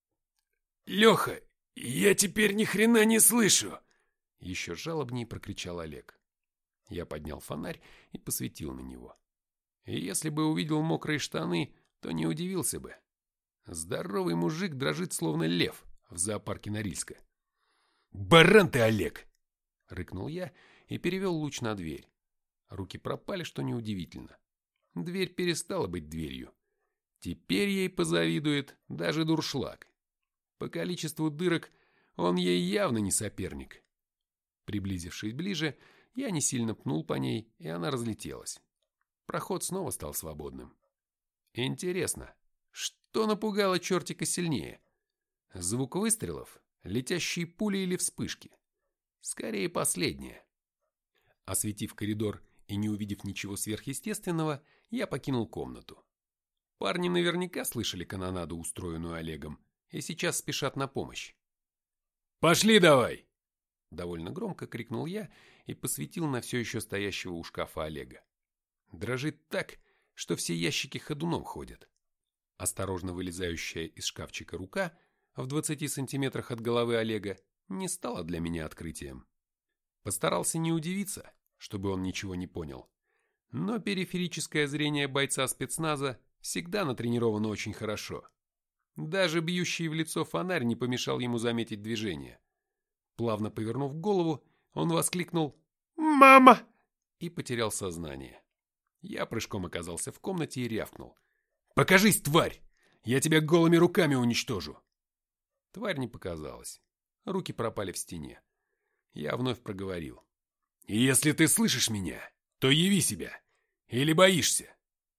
«Леха, я теперь ни хрена не слышу!» Еще жалобнее прокричал Олег. Я поднял фонарь и посветил на него. И если бы увидел мокрые штаны, то не удивился бы. Здоровый мужик дрожит, словно лев в зоопарке Норильска. «Баран ты, Олег!» — рыкнул я и перевел луч на дверь. Руки пропали, что неудивительно. Дверь перестала быть дверью. Теперь ей позавидует даже дуршлаг. По количеству дырок он ей явно не соперник. Приблизившись ближе, я не сильно пнул по ней, и она разлетелась. Проход снова стал свободным. Интересно, что напугало чертика сильнее? Звук выстрелов, летящие пули или вспышки? Скорее последнее. Осветив коридор и не увидев ничего сверхъестественного, я покинул комнату. Парни наверняка слышали канонаду, устроенную Олегом, и сейчас спешат на помощь. «Пошли давай!» Довольно громко крикнул я и посветил на все еще стоящего у шкафа Олега. Дрожит так, что все ящики ходуном ходят. Осторожно вылезающая из шкафчика рука в 20 сантиметрах от головы Олега не стала для меня открытием. Постарался не удивиться, чтобы он ничего не понял. Но периферическое зрение бойца спецназа всегда натренировано очень хорошо. Даже бьющий в лицо фонарь не помешал ему заметить движение. Плавно повернув голову, он воскликнул «Мама!» и потерял сознание. Я прыжком оказался в комнате и рявкнул: «Покажись, тварь! Я тебя голыми руками уничтожу!» Тварь не показалась. Руки пропали в стене. Я вновь проговорил: «Если ты слышишь меня, то яви себя! Или боишься?»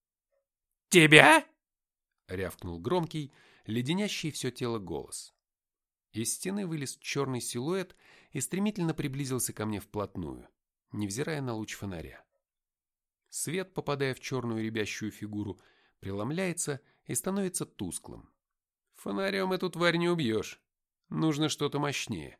«Тебя?» — рявкнул громкий, леденящий все тело голос. Из стены вылез черный силуэт и стремительно приблизился ко мне вплотную, невзирая на луч фонаря. Свет, попадая в черную рябящую фигуру, преломляется и становится тусклым. Фонарем эту тварь не убьешь. Нужно что-то мощнее.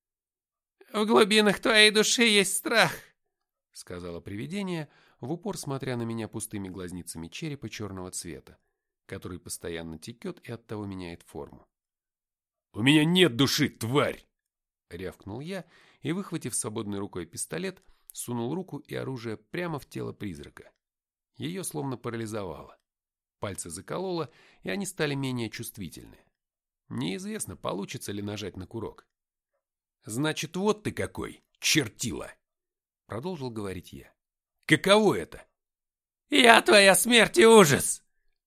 «В глубинах твоей души есть страх», — сказала привидение, в упор смотря на меня пустыми глазницами черепа черного цвета, который постоянно текет и оттого меняет форму. «У меня нет души, тварь!» — рявкнул я и, выхватив свободной рукой пистолет, сунул руку и оружие прямо в тело призрака. Ее словно парализовало. Пальцы закололо, и они стали менее чувствительны. Неизвестно, получится ли нажать на курок. «Значит, вот ты какой, чертила!» — продолжил говорить я. «Каково это?» «Я твоя смерть и ужас!»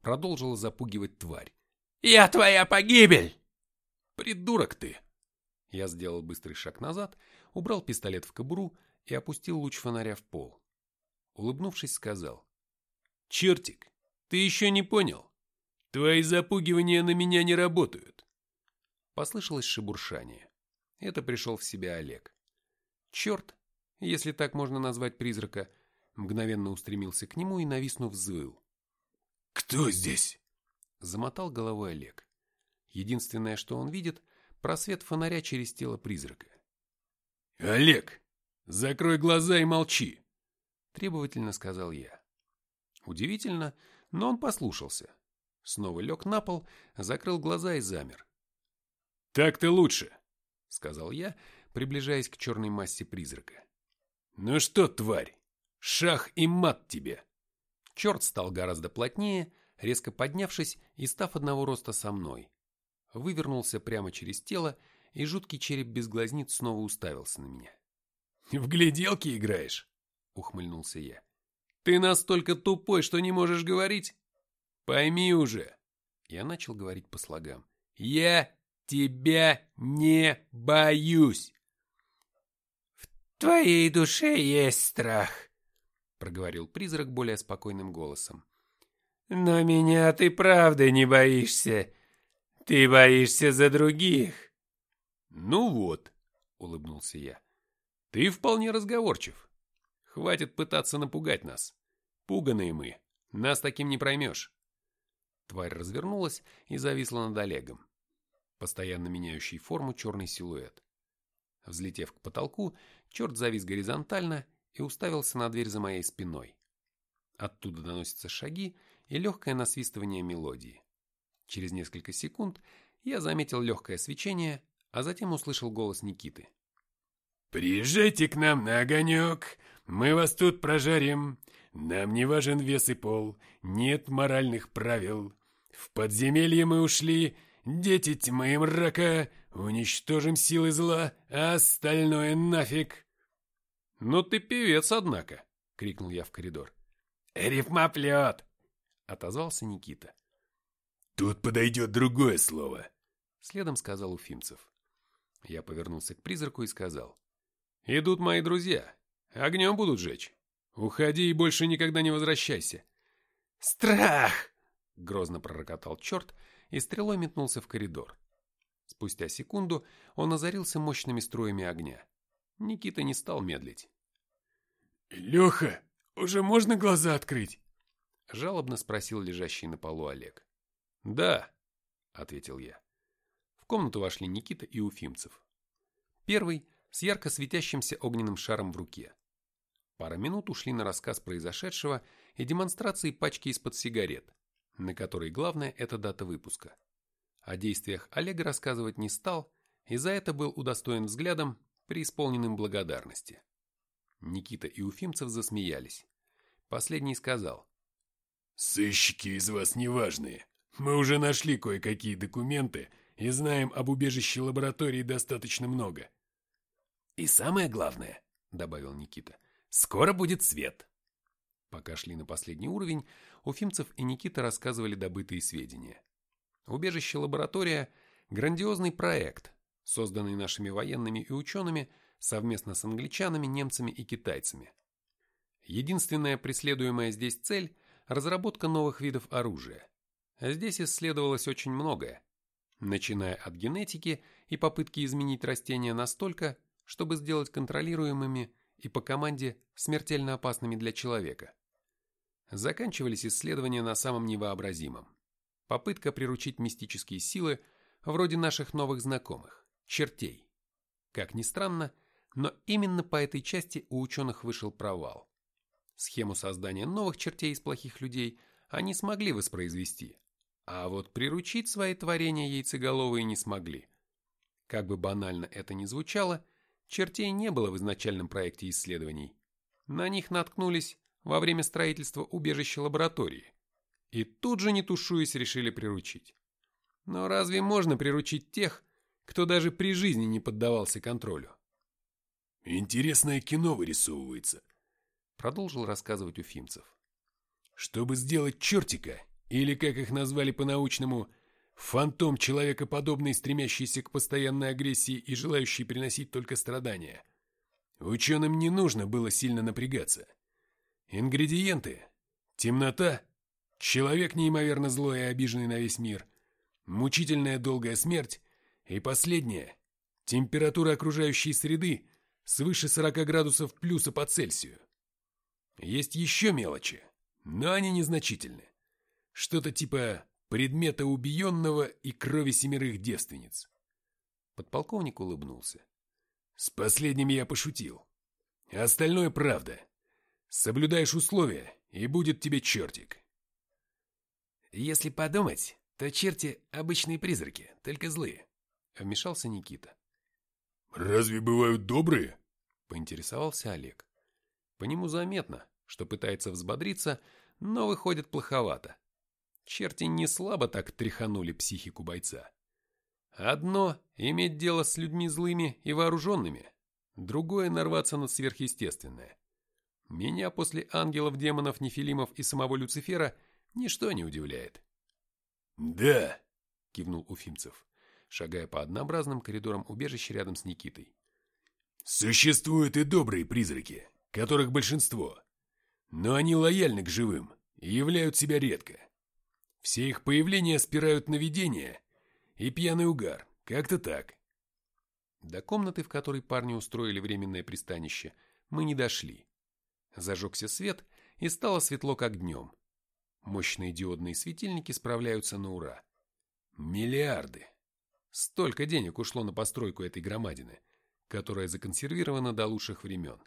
продолжила запугивать тварь. «Я твоя погибель!» «Придурок ты!» Я сделал быстрый шаг назад, убрал пистолет в кобуру и опустил луч фонаря в пол. Улыбнувшись, сказал. «Чертик, ты еще не понял? Твои запугивания на меня не работают!» Послышалось шебуршание. Это пришел в себя Олег. Черт, если так можно назвать призрака, мгновенно устремился к нему и, нависнув, взвыл. «Кто здесь?» Замотал головой Олег. Единственное, что он видит, просвет фонаря через тело призрака. «Олег, закрой глаза и молчи!» Требовательно сказал я. Удивительно, но он послушался. Снова лег на пол, закрыл глаза и замер. «Так-то лучше», — сказал я, приближаясь к черной массе призрака. «Ну что, тварь, шах и мат тебе!» Черт стал гораздо плотнее, резко поднявшись и став одного роста со мной. Вывернулся прямо через тело, и жуткий череп без глазниц снова уставился на меня. «В гляделки играешь?» — ухмыльнулся я. «Ты настолько тупой, что не можешь говорить? Пойми уже!» Я начал говорить по слогам. «Я тебя не боюсь!» «В твоей душе есть страх», — проговорил призрак более спокойным голосом. «Но меня ты правда не боишься. Ты боишься за других». «Ну вот», — улыбнулся я, — «ты вполне разговорчив. Хватит пытаться напугать нас. Пуганые мы, нас таким не проймешь». Тварь развернулась и зависла над Олегом. Постоянно меняющий форму черный силуэт. Взлетев к потолку, черт завис горизонтально и уставился на дверь за моей спиной. Оттуда доносятся шаги и легкое насвистывание мелодии. Через несколько секунд я заметил легкое свечение, а затем услышал голос Никиты. «Приезжайте к нам на огонек, мы вас тут прожарим. Нам не важен вес и пол, нет моральных правил. В подземелье мы ушли, дети тьмы и мрака, уничтожим силы зла, а остальное нафиг». «Ну ты певец, однако!» — крикнул я в коридор. «Рифмоплет!» — отозвался Никита. «Тут подойдет другое слово», — следом сказал Уфимцев. Я повернулся к призраку и сказал. «Идут мои друзья. Огнем будут жечь. Уходи и больше никогда не возвращайся». «Страх!» — грозно пророкотал черт и стрелой метнулся в коридор. Спустя секунду он озарился мощными струями огня. Никита не стал медлить. «Леха, уже можно глаза открыть?» — жалобно спросил лежащий на полу Олег. «Да», — ответил я. В комнату вошли Никита и Уфимцев. Первый с ярко светящимся огненным шаром в руке. Пара минут ушли на рассказ произошедшего и демонстрации пачки из-под сигарет, на которой главное – это дата выпуска. О действиях Олега рассказывать не стал, и за это был удостоен взглядом, преисполненным благодарности. Никита и Уфимцев засмеялись. Последний сказал. «Сыщики из вас неважные. Мы уже нашли кое-какие документы и знаем об убежище лаборатории достаточно много». «И самое главное», — добавил Никита, — «скоро будет свет». Пока шли на последний уровень, Уфимцев и Никита рассказывали добытые сведения. Убежище-лаборатория – грандиозный проект, созданный нашими военными и учеными совместно с англичанами, немцами и китайцами. Единственная преследуемая здесь цель – разработка новых видов оружия. Здесь исследовалось очень многое, начиная от генетики и попытки изменить растения настолько, чтобы сделать контролируемыми и по команде смертельно опасными для человека. Заканчивались исследования на самом невообразимом. Попытка приручить мистические силы вроде наших новых знакомых – чертей. Как ни странно, но именно по этой части у ученых вышел провал. Схему создания новых чертей из плохих людей они смогли воспроизвести, а вот приручить свои творения яйцеголовые не смогли. Как бы банально это ни звучало, чертей не было в изначальном проекте исследований. На них наткнулись во время строительства убежища лаборатории. И тут же, не тушуясь, решили приручить. Но разве можно приручить тех, кто даже при жизни не поддавался контролю? «Интересное кино вырисовывается», — продолжил рассказывать Уфимцев. «Чтобы сделать чертика, или, как их назвали по-научному, фантом человекоподобный, стремящийся к постоянной агрессии и желающий приносить только страдания. Ученым не нужно было сильно напрягаться. Ингредиенты – темнота, человек неимоверно злой и обиженный на весь мир, мучительная долгая смерть и последнее – температура окружающей среды свыше 40 градусов плюса по Цельсию. Есть еще мелочи, но они незначительны. Что-то типа предмета убиенного и крови 7 девственниц. Подполковник улыбнулся. С последним я пошутил. Остальное правда. Соблюдаешь условия, и будет тебе чертик. Если подумать, то черти — обычные призраки, только злые. Вмешался Никита. Разве бывают добрые? Поинтересовался Олег. По нему заметно, что пытается взбодриться, но выходит плоховато. Черти не слабо так тряханули психику бойца. Одно — иметь дело с людьми злыми и вооруженными, другое — нарваться на сверхъестественное. Меня после ангелов, демонов, нефилимов и самого Люцифера ничто не удивляет. «Да», — кивнул Уфимцев, шагая по однообразным коридорам убежища рядом с Никитой. «Существуют и добрые призраки, которых большинство, но они лояльны к живым и являют себя редко. Все их появления спирают на видения и пьяный угар, как-то так». До комнаты, в которой парни устроили временное пристанище, мы не дошли. Зажегся свет, и стало светло, как днем. Мощные диодные светильники справляются на ура. Миллиарды. Столько денег ушло на постройку этой громадины, которая законсервирована до лучших времен.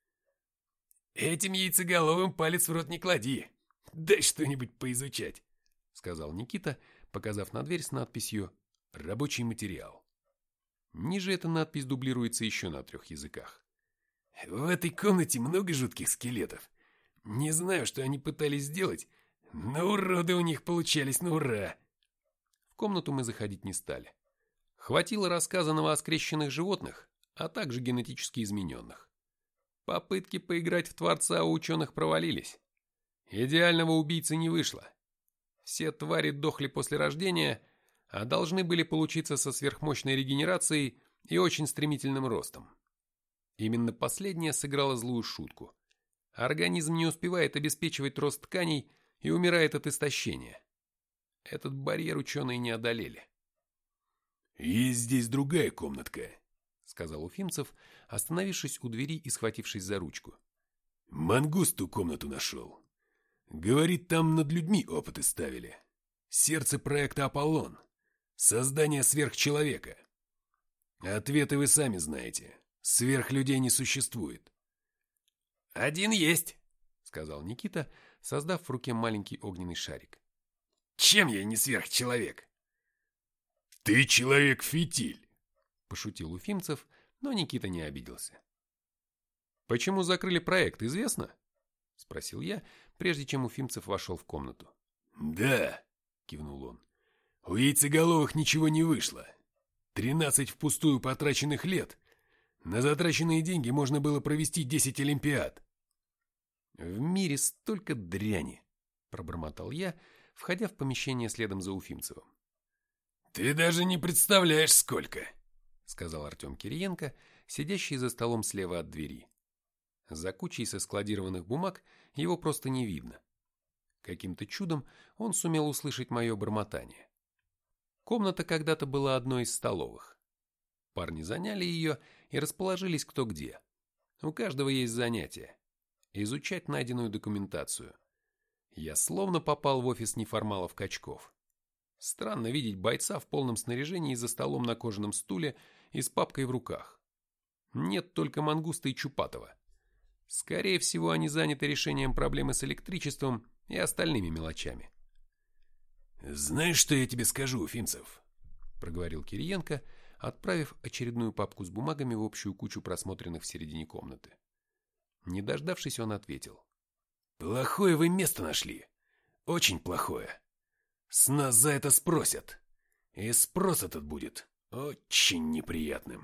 «Этим яйцеголовым палец в рот не клади. Дай что-нибудь поизучать», — сказал Никита, показав на дверь с надписью «Рабочий материал». Ниже эта надпись дублируется еще на 3 языках. «В этой комнате много жутких скелетов. Не знаю, что они пытались сделать, но уроды у них получались на ура». В комнату мы заходить не стали. Хватило рассказанного о скрещенных животных, а также генетически измененных. Попытки поиграть в Творца у ученых провалились. Идеального убийцы не вышло. Все твари дохли после рождения, а должны были получиться со сверхмощной регенерацией и очень стремительным ростом. Именно последнее сыграло злую шутку. Организм не успевает обеспечивать рост тканей и умирает от истощения. Этот барьер ученые не одолели. «Есть здесь другая комнатка», — сказал Уфимцев, остановившись у двери и схватившись за ручку. «Мангуст ту комнату нашел. Говорит, там над людьми опыты ставили. Сердце проекта «Аполлон». Создание сверхчеловека. Ответы вы сами знаете. Сверхлюдей не существует». «Один есть», — сказал Никита, создав в руке маленький огненный шарик. «Чем я не сверхчеловек?» «Ты человек-фитиль», — пошутил Уфимцев, но Никита не обиделся. «Почему закрыли проект, известно?» — спросил я, прежде чем Уфимцев вошел в комнату. «Да», — кивнул он. «У яйцеголовых ничего не вышло. 13 впустую потраченных лет. На затраченные деньги можно было провести 10 олимпиад». «В мире столько дряни», — пробормотал я, входя в помещение следом за Уфимцевым. «Ты даже не представляешь, сколько», — сказал Артем Кириенко, сидящий за столом слева от двери. За кучей соскладированных бумаг его просто не видно. Каким-то чудом он сумел услышать мое бормотание. Комната когда-то была одной из столовых. Парни заняли ее и расположились кто где. У каждого есть занятие – изучать найденную документацию. Я словно попал в офис неформалов-качков. Странно видеть бойца в полном снаряжении за столом на кожаном стуле и с папкой в руках. Нет только Мангуста и Чупатова. Скорее всего, они заняты решением проблемы с электричеством и остальными мелочами. «Знаешь, что я тебе скажу, Уфимцев?» – проговорил Кириенко, отправив очередную папку с бумагами в общую кучу просмотренных в середине комнаты. Не дождавшись, он ответил. «Плохое вы место нашли. Очень плохое. С нас за это спросят. И спрос этот будет очень неприятным».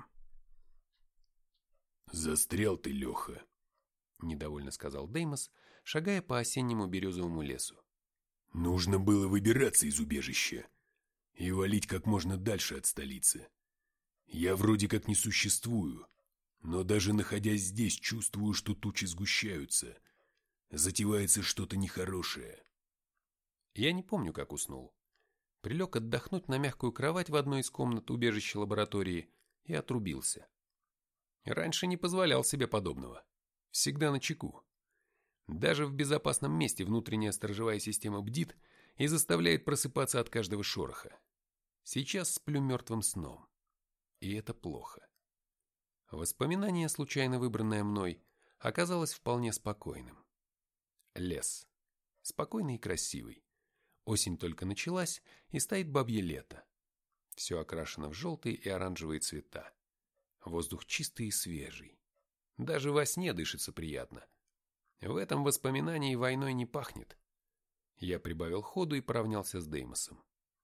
«Застрял ты, Леха», — недовольно сказал Деймос, шагая по осеннему березовому лесу. Нужно было выбираться из убежища и валить как можно дальше от столицы. Я вроде как не существую, но даже находясь здесь, чувствую, что тучи сгущаются. Затевается что-то нехорошее. Я не помню, как уснул. Прилег отдохнуть на мягкую кровать в одной из комнат убежища лаборатории и отрубился. Раньше не позволял себе подобного. Всегда начеку. Даже в безопасном месте внутренняя сторожевая система бдит и заставляет просыпаться от каждого шороха. Сейчас сплю мертвым сном. И это плохо. Воспоминание, случайно выбранное мной, оказалось вполне спокойным. Лес. Спокойный и красивый. Осень только началась, и стоит бабье лето. Все окрашено в желтые и оранжевые цвета. Воздух чистый и свежий. Даже во сне дышится приятно. В этом воспоминании войной не пахнет. Я прибавил ходу и поравнялся с Деймосом.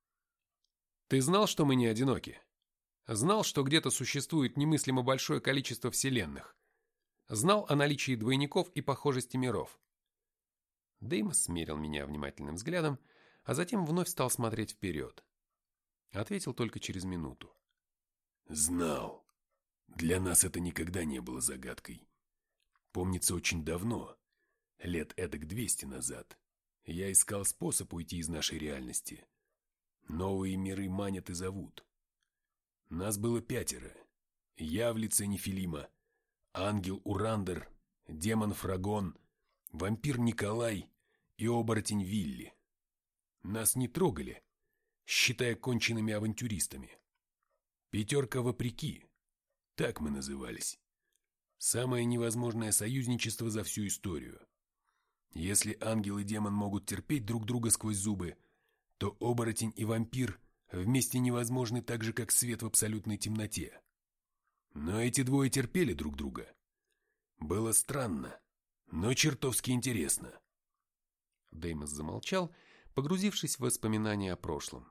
«Ты знал, что мы не одиноки? Знал, что где-то существует немыслимо большое количество вселенных? Знал о наличии двойников и похожести миров?» Деймос смерил меня внимательным взглядом, а затем вновь стал смотреть вперед. Ответил только через минуту. Знал. Для нас это никогда не было загадкой. Помнится, очень давно, лет эдак 200 назад, я искал способ уйти из нашей реальности. Новые миры манят и зовут. Нас было 5. Я в лице Нефилима, ангел Урандер, демон Фрагон, вампир Николай и оборотень Вилли. Нас не трогали, считая конченными авантюристами. 5 вопреки, так мы назывались. Самое невозможное союзничество за всю историю. Если ангел и демон могут терпеть друг друга сквозь зубы, то оборотень и вампир вместе невозможны так же, как свет в абсолютной темноте. Но эти двое терпели друг друга. Было странно, но чертовски интересно. Деймос замолчал, погрузившись в воспоминания о прошлом.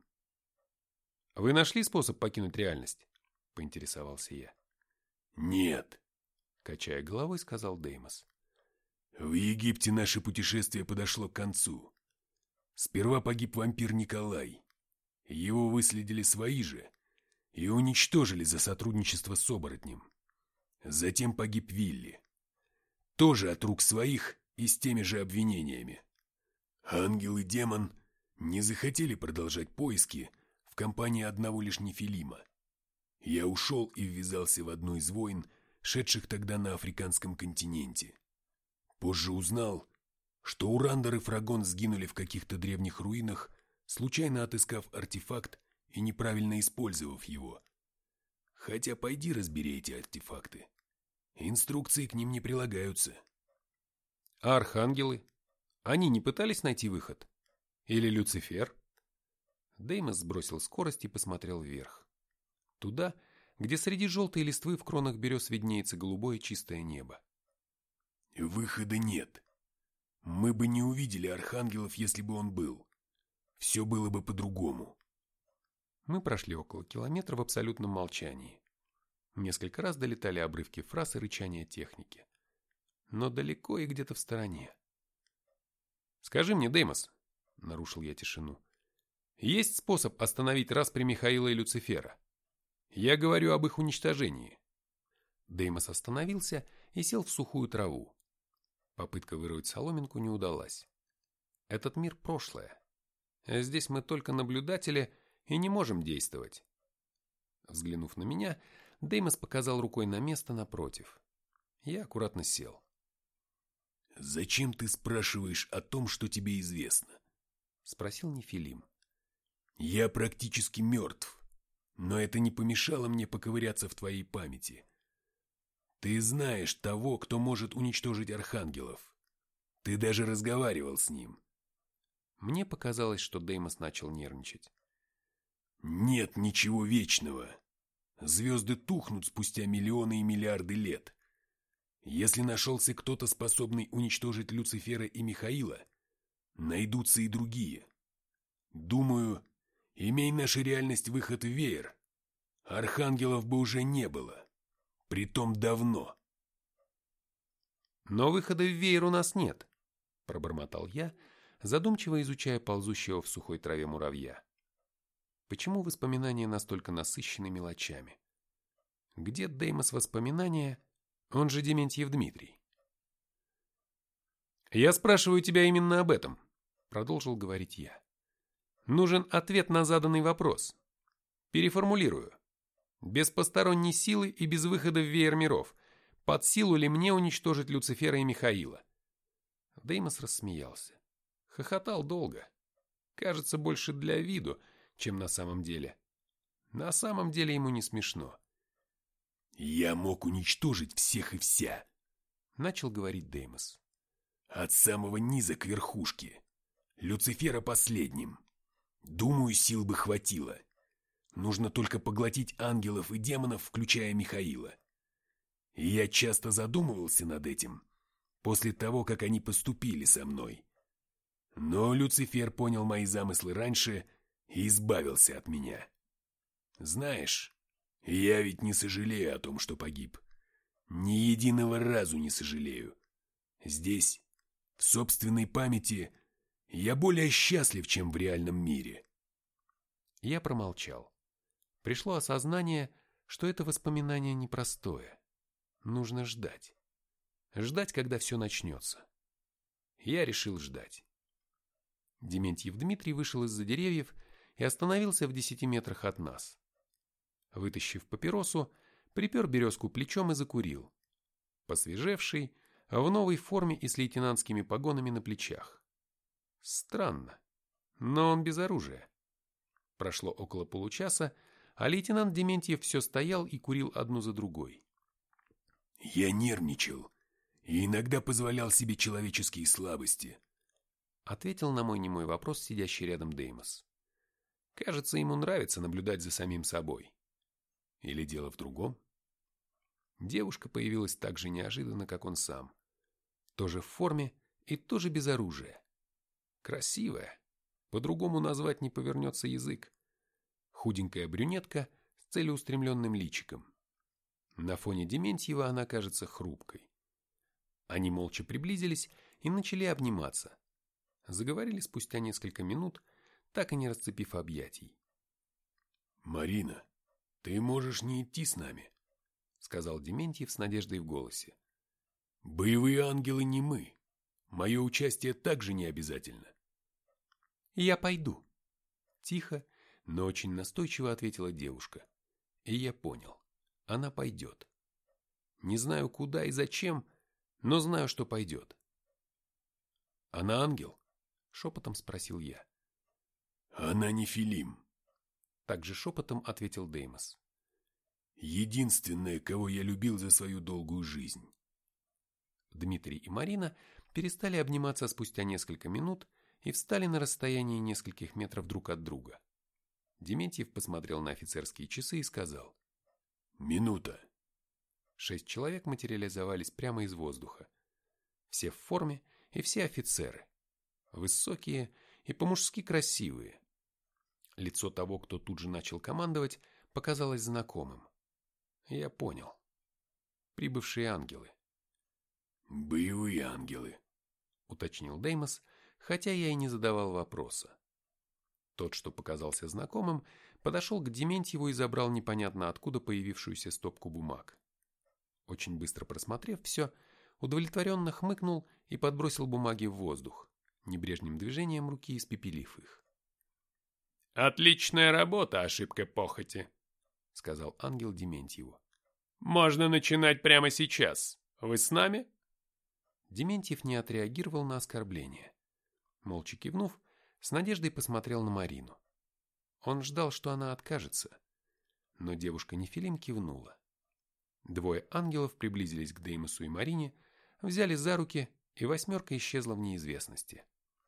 «Вы нашли способ покинуть реальность?» — поинтересовался я. «Нет», — качая головой, сказал Деймос. «В Египте наше путешествие подошло к концу. Сперва погиб вампир Николай. Его выследили свои же и уничтожили за сотрудничество с оборотнем. Затем погиб Вилли. Тоже от рук своих и с теми же обвинениями. Ангел и демон не захотели продолжать поиски в компании одного лишь Нефилима. Я ушел и ввязался в одну из войн, шедших тогда на африканском континенте. Позже узнал, что Урандер и Фрагон сгинули в каких-то древних руинах, случайно отыскав артефакт и неправильно использовав его. Хотя пойди разбери эти артефакты. Инструкции к ним не прилагаются. А архангелы? Они не пытались найти выход? Или Люцифер? Деймос сбросил скорость и посмотрел вверх. Туда, где среди желтой листвы в кронах берез виднеется голубое чистое небо. Выхода нет. Мы бы не увидели архангелов, если бы он был. Все было бы по-другому. Мы прошли около километра в абсолютном молчании. Несколько раз долетали обрывки фраз и рычания техники. Но далеко и где-то в стороне. «Скажи мне, Деймос», — нарушил я тишину, — «есть способ остановить распри Михаила и Люцифера? Я говорю об их уничтожении». Деймос остановился и сел в сухую траву. Попытка вырвать соломинку не удалась. Этот мир — прошлое. Здесь мы только наблюдатели и не можем действовать. Взглянув на меня, Деймос показал рукой на место напротив. Я аккуратно сел. «Зачем ты спрашиваешь о том, что тебе известно?» — спросил Нефилим. «Я практически мертв, но это не помешало мне поковыряться в твоей памяти. Ты знаешь того, кто может уничтожить архангелов. Ты даже разговаривал с ним». Мне показалось, что Деймос начал нервничать. «Нет ничего вечного. Звезды тухнут спустя миллионы и миллиарды лет. Если нашелся кто-то, способный уничтожить Люцифера и Михаила, найдутся и другие. Думаю, имей наша реальность выход в веер, архангелов бы уже не было. Притом давно». «Но выхода в веер у нас нет», — пробормотал я, задумчиво изучая ползущего в сухой траве муравья. Почему воспоминания настолько насыщены мелочами? Где Деймос воспоминания, он же Дементьев Дмитрий? «Я спрашиваю тебя именно об этом», — продолжил говорить я. «Нужен ответ на заданный вопрос. Переформулирую. Без посторонней силы и без выхода в веер миров, под силу ли мне уничтожить Люцифера и Михаила?» Деймос рассмеялся. Хохотал долго. Кажется, больше для виду, чем на самом деле. На самом деле ему не смешно. «Я мог уничтожить всех и вся», — начал говорить Деймос. «От самого низа к верхушке. Люцифера последним. Думаю, сил бы хватило. Нужно только поглотить ангелов и демонов, включая Михаила. И я часто задумывался над этим, после того, как они поступили со мной. Но Люцифер понял мои замыслы раньше и избавился от меня. Знаешь, я ведь не сожалею о том, что погиб. Ни единого разу не сожалею. Здесь, в собственной памяти, я более счастлив, чем в реальном мире». Я промолчал. Пришло осознание, что это воспоминание непростое. Нужно ждать. Ждать, когда все начнется. Я решил ждать. Дементьев Дмитрий вышел из-за деревьев и остановился в 10 метрах от нас. Вытащив папиросу, припер березку плечом и закурил. Посвежевший, в новой форме и с лейтенантскими погонами на плечах. Странно, но он без оружия. Прошло около получаса, а лейтенант Дементьев все стоял и курил одну за другой. «Я нервничал и иногда позволял себе человеческие слабости», — ответил на мой немой вопрос сидящий рядом Деймос. Кажется, ему нравится наблюдать за самим собой. Или дело в другом? Девушка появилась так же неожиданно, как он сам. Тоже в форме и тоже без оружия. Красивая. По-другому назвать не повернется язык. Худенькая брюнетка с целеустремленным личиком. На фоне Дементьева она кажется хрупкой. Они молча приблизились и начали обниматься. Заговорили спустя несколько минут, так и не расцепив объятий. «Марина, ты можешь не идти с нами», — сказал Дементьев с надеждой в голосе. «Боевые ангелы не мы. Мое участие также не обязательно». «Я пойду», — тихо, но очень настойчиво ответила девушка. И я понял, она пойдет. Не знаю, куда и зачем, но знаю, что пойдет. «Она ангел?» — шепотом спросил я. «Она нефилим», — также шепотом ответил Деймос. «Единственная, кого я любил за свою долгую жизнь». Дмитрий и Марина перестали обниматься спустя несколько минут и встали на расстоянии нескольких метров друг от друга. Дементьев посмотрел на офицерские часы и сказал: «Минута». 6 человек материализовались прямо из воздуха. Все в форме и все офицеры. Высокие и по-мужски красивые. Лицо того, кто тут же начал командовать, показалось знакомым. Я понял. Прибывшие ангелы. «Боевые ангелы», — уточнил Деймос, хотя я и не задавал вопроса. Тот, что показался знакомым, подошел к Дементьеву и забрал непонятно откуда появившуюся стопку бумаг. Очень быстро просмотрев все, удовлетворенно хмыкнул и подбросил бумаги в воздух, небрежным движением руки испепелив их. «Отличная работа, ошибка похоти», — сказал ангел Дементьеву. «Можно начинать прямо сейчас. Вы с нами?» Дементьев не отреагировал на оскорбление. Молча кивнув, с надеждой посмотрел на Марину. Он ждал, что она откажется, но девушка-нефилим кивнула. 2 ангелов приблизились к Деймосу и Марине, взяли за руки, и 8 исчезла в неизвестности.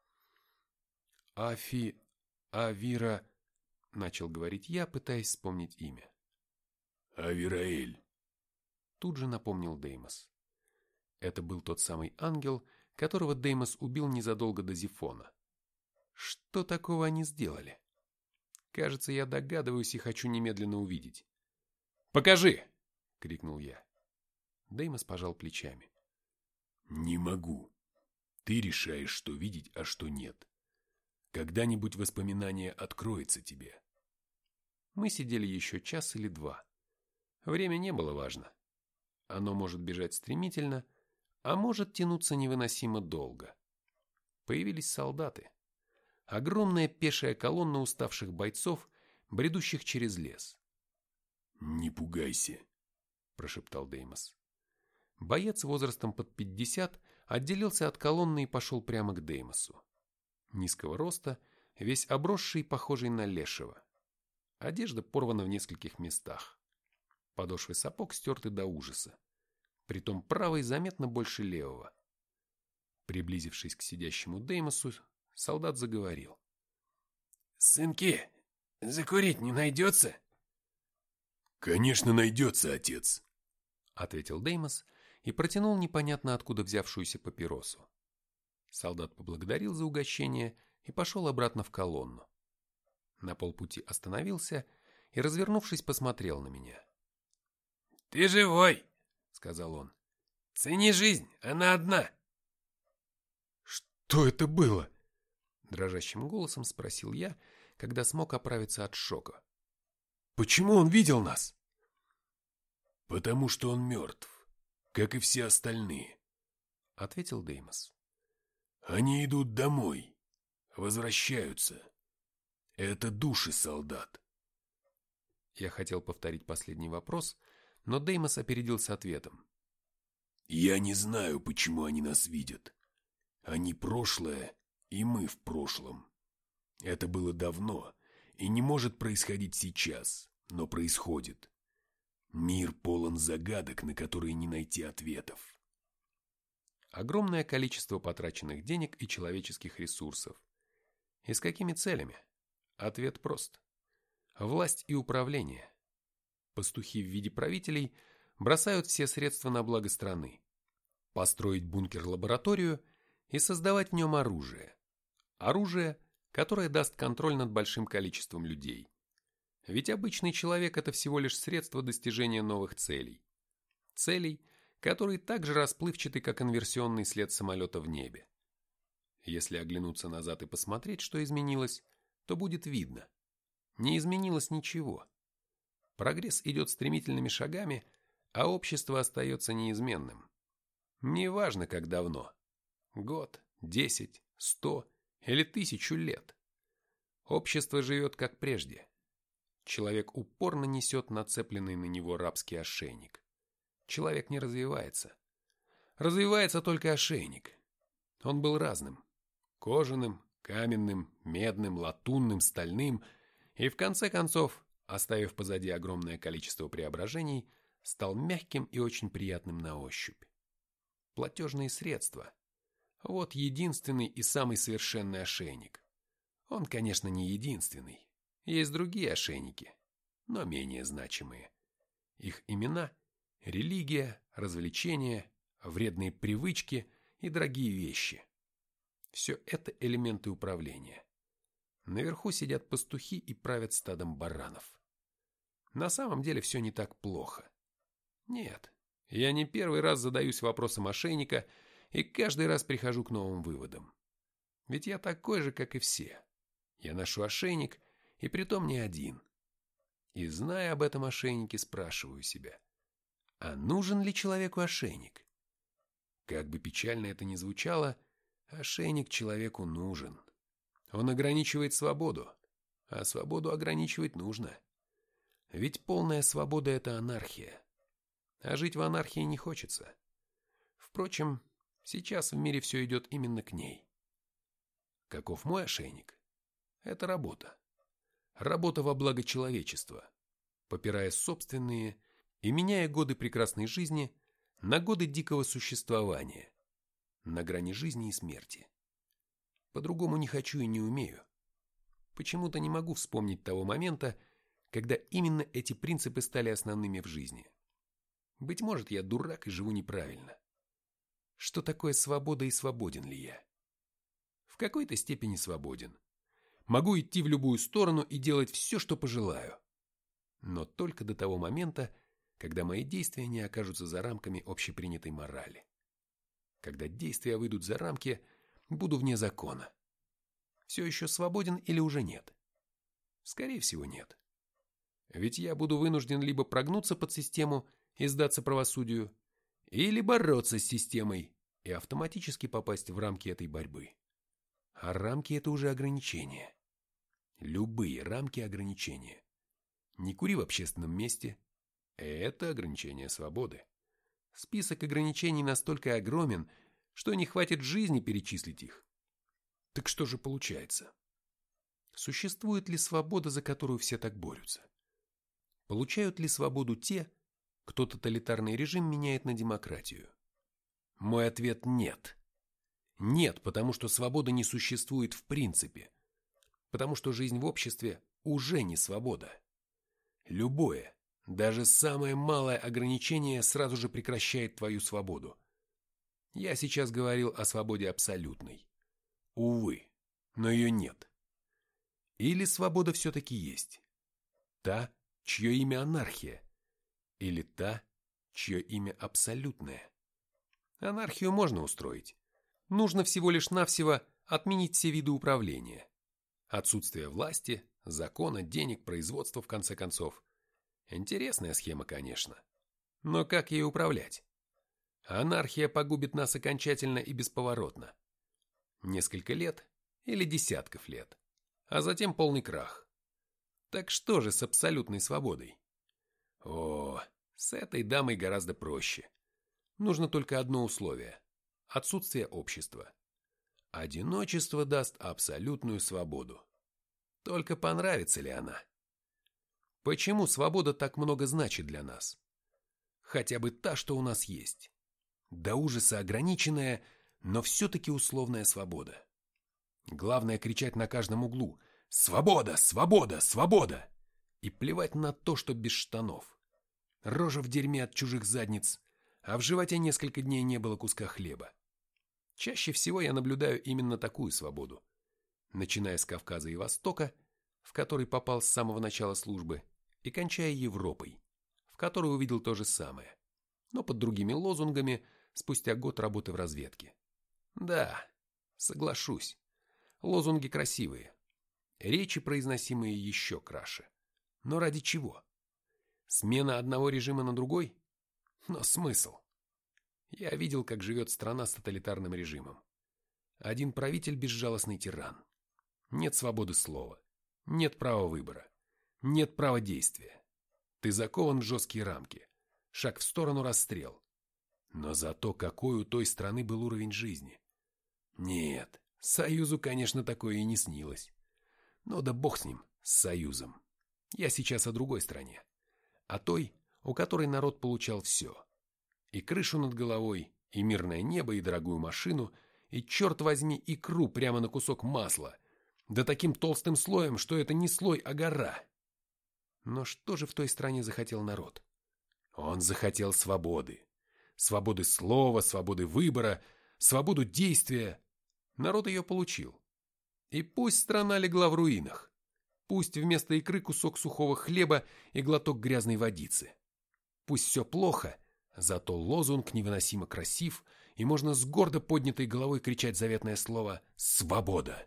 «Авира...» — начал говорить я, пытаясь вспомнить имя. «Авираэль», — тут же напомнил Деймос. Это был тот самый ангел, которого Деймос убил незадолго до Зифона. Что такого они сделали? Кажется, я догадываюсь и хочу немедленно увидеть. «Покажи!» — крикнул я. Деймос пожал плечами. «Не могу». Ты решаешь, что видеть, а что нет. Когда-нибудь воспоминание откроется тебе. Мы сидели еще час или два. Время не было важно. Оно может бежать стремительно, а может тянуться невыносимо долго. Появились солдаты. Огромная пешая колонна уставших бойцов, бредущих через лес. «Не пугайся», – прошептал Деймос. Боец возрастом под 50 отделился от колонны и пошел прямо к Деймосу. Низкого роста, весь обросший, похожий на лешего. Одежда порвана в нескольких местах. Подошвы сапог стерты до ужаса. Притом правый заметно больше левого. Приблизившись к сидящему Деймосу, солдат заговорил. «Сынки, закурить не найдется?» «Конечно найдется, отец», — ответил Деймос и протянул непонятно откуда взявшуюся папиросу. Солдат поблагодарил за угощение и пошел обратно в колонну. На полпути остановился и, развернувшись, посмотрел на меня. «Ты живой!» — сказал он. «Цени жизнь, она одна!» «Что это было?» — дрожащим голосом спросил я, когда смог оправиться от шока. «Почему он видел нас?» «Потому что он мертв, как и все остальные», — ответил Деймос. «Они идут домой, возвращаются. Это души солдат». Я хотел повторить последний вопрос, но Деймос опередил с ответом. «Я не знаю, почему они нас видят. Они прошлое, и мы в прошлом. Это было давно и не может происходить сейчас, но происходит. Мир полон загадок, на которые не найти ответов». Огромное количество потраченных денег и человеческих ресурсов. И с какими целями? Ответ прост. Власть и управление. Пастухи в виде правителей бросают все средства на благо страны. Построить бункер-лабораторию и создавать в нем оружие. Оружие, которое даст контроль над большим количеством людей. Ведь обычный человек – это всего лишь средство достижения новых целей. Целей, которые так же расплывчаты, как инверсионный след самолета в небе. Если оглянуться назад и посмотреть, что изменилось, то будет видно. Не изменилось ничего. Прогресс идет стремительными шагами, а общество остается неизменным. Неважно, как давно. Год, 10, 100 или 1000 лет. Общество живет как прежде. Человек упорно несет нацепленный на него рабский ошейник. Человек не развивается. Развивается только ошейник. Он был разным. Кожаным, каменным, медным, латунным, стальным. И в конце концов, оставив позади огромное количество преображений, стал мягким и очень приятным на ощупь. Платежные средства. Вот единственный и самый совершенный ошейник. Он, конечно, не единственный. Есть другие ошейники, но менее значимые. Их имена – религия, развлечения, вредные привычки и дорогие вещи. Все это элементы управления. Наверху сидят пастухи и правят стадом баранов. На самом деле все не так плохо. Нет, я не первый раз задаюсь вопросом ошейника и каждый раз прихожу к новым выводам. Ведь я такой же, как и все. Я ношу ошейник, и притом не один. И, зная об этом ошейнике, спрашиваю себя, а нужен ли человеку ошейник? Как бы печально это ни звучало, ошейник человеку нужен. Он ограничивает свободу, а свободу ограничивать нужно. Ведь полная свобода – это анархия. А жить в анархии не хочется. Впрочем, сейчас в мире все идет именно к ней. Каков мой ошейник? Это работа. Работа во благо человечества, попирая собственные и меняя годы прекрасной жизни на годы дикого существования, на грани жизни и смерти. По-другому не хочу и не умею. Почему-то не могу вспомнить того момента, когда именно эти принципы стали основными в жизни. Быть может, я дурак и живу неправильно. Что такое свобода и свободен ли я? В какой-то степени свободен. Могу идти в любую сторону и делать все, что пожелаю. Но только до того момента, когда мои действия не окажутся за рамками общепринятой морали. Когда действия выйдут за рамки, буду вне закона. Все еще свободен или уже нет? Скорее всего, нет. Ведь я буду вынужден либо прогнуться под систему и сдаться правосудию, или бороться с системой и автоматически попасть в рамки этой борьбы. А рамки – это уже ограничения. Любые рамки ограничения. Не кури в общественном месте – это ограничение свободы. Список ограничений настолько огромен, что не хватит жизни перечислить их. Так что же получается? Существует ли свобода, за которую все так борются? Получают ли свободу те, кто тоталитарный режим меняет на демократию? Мой ответ – нет. Нет, потому что свобода не существует в принципе. Потому что жизнь в обществе уже не свобода. Любое, даже самое малое ограничение сразу же прекращает твою свободу. Я сейчас говорил о свободе абсолютной. Увы, но ее нет. Или свобода все-таки есть? Та, чье имя анархия? Или та, чье имя абсолютное? Анархию можно устроить. Нужно всего лишь навсего отменить все виды управления. Отсутствие власти, закона, денег, производства, в конце концов. Интересная схема, конечно. Но как ей управлять? Анархия погубит нас окончательно и бесповоротно. Несколько лет или десятков лет, а затем полный крах. Так что же с абсолютной свободой? О, с этой дамой гораздо проще. Нужно только одно условие – отсутствие общества. Одиночество даст абсолютную свободу. Только понравится ли она? Почему свобода так много значит для нас? Хотя бы та, что у нас есть. До ужаса ограниченная, но все-таки условная свобода. Главное кричать на каждом углу «Свобода! Свобода! Свобода!» и плевать на то, что без штанов. Рожа в дерьме от чужих задниц, а в животе несколько дней не было куска хлеба. Чаще всего я наблюдаю именно такую свободу. Начиная с Кавказа и Востока, в который попал с самого начала службы, и кончая Европой, в которой увидел то же самое, но под другими лозунгами спустя год работы в разведке. Да, соглашусь, лозунги красивые, речи произносимые еще краше. Но ради чего? Смена одного режима на другой? Но смысл? Я видел, как живет страна с тоталитарным режимом. Один правитель – безжалостный тиран. Нет свободы слова, нет права выбора, нет права действия. Ты закован в жесткие рамки, шаг в сторону – расстрел. Но зато какой у той страны был уровень жизни. Нет, Союзу, конечно, такое и не снилось. Но да бог с ним, с Союзом. Я сейчас о другой стране. О той, у которой народ получал все. И крышу над головой, и мирное небо, и дорогую машину, и, черт возьми, икру прямо на кусок масла. Да таким толстым слоем, что это не слой, а гора. Но что же в той стране захотел народ? Он захотел свободы. Свободы слова, свободы выбора, свободу действия. Народ ее получил. И пусть страна легла в руинах. Пусть вместо икры кусок сухого хлеба и глоток грязной водицы. Пусть все плохо, зато лозунг невыносимо красив, и можно с гордо поднятой головой кричать заветное слово «Свобода!».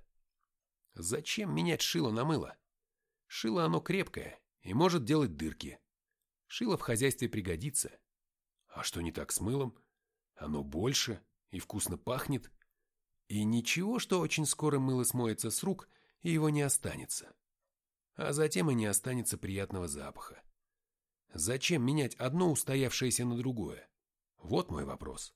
Зачем менять шило на мыло? Шило оно крепкое и может делать дырки. Шило в хозяйстве пригодится. А что не так с мылом? Оно больше и вкусно пахнет. И ничего, что очень скоро мыло смоется с рук, и его не останется. А затем и не останется приятного запаха. Зачем менять одно устоявшееся на другое? Вот мой вопрос.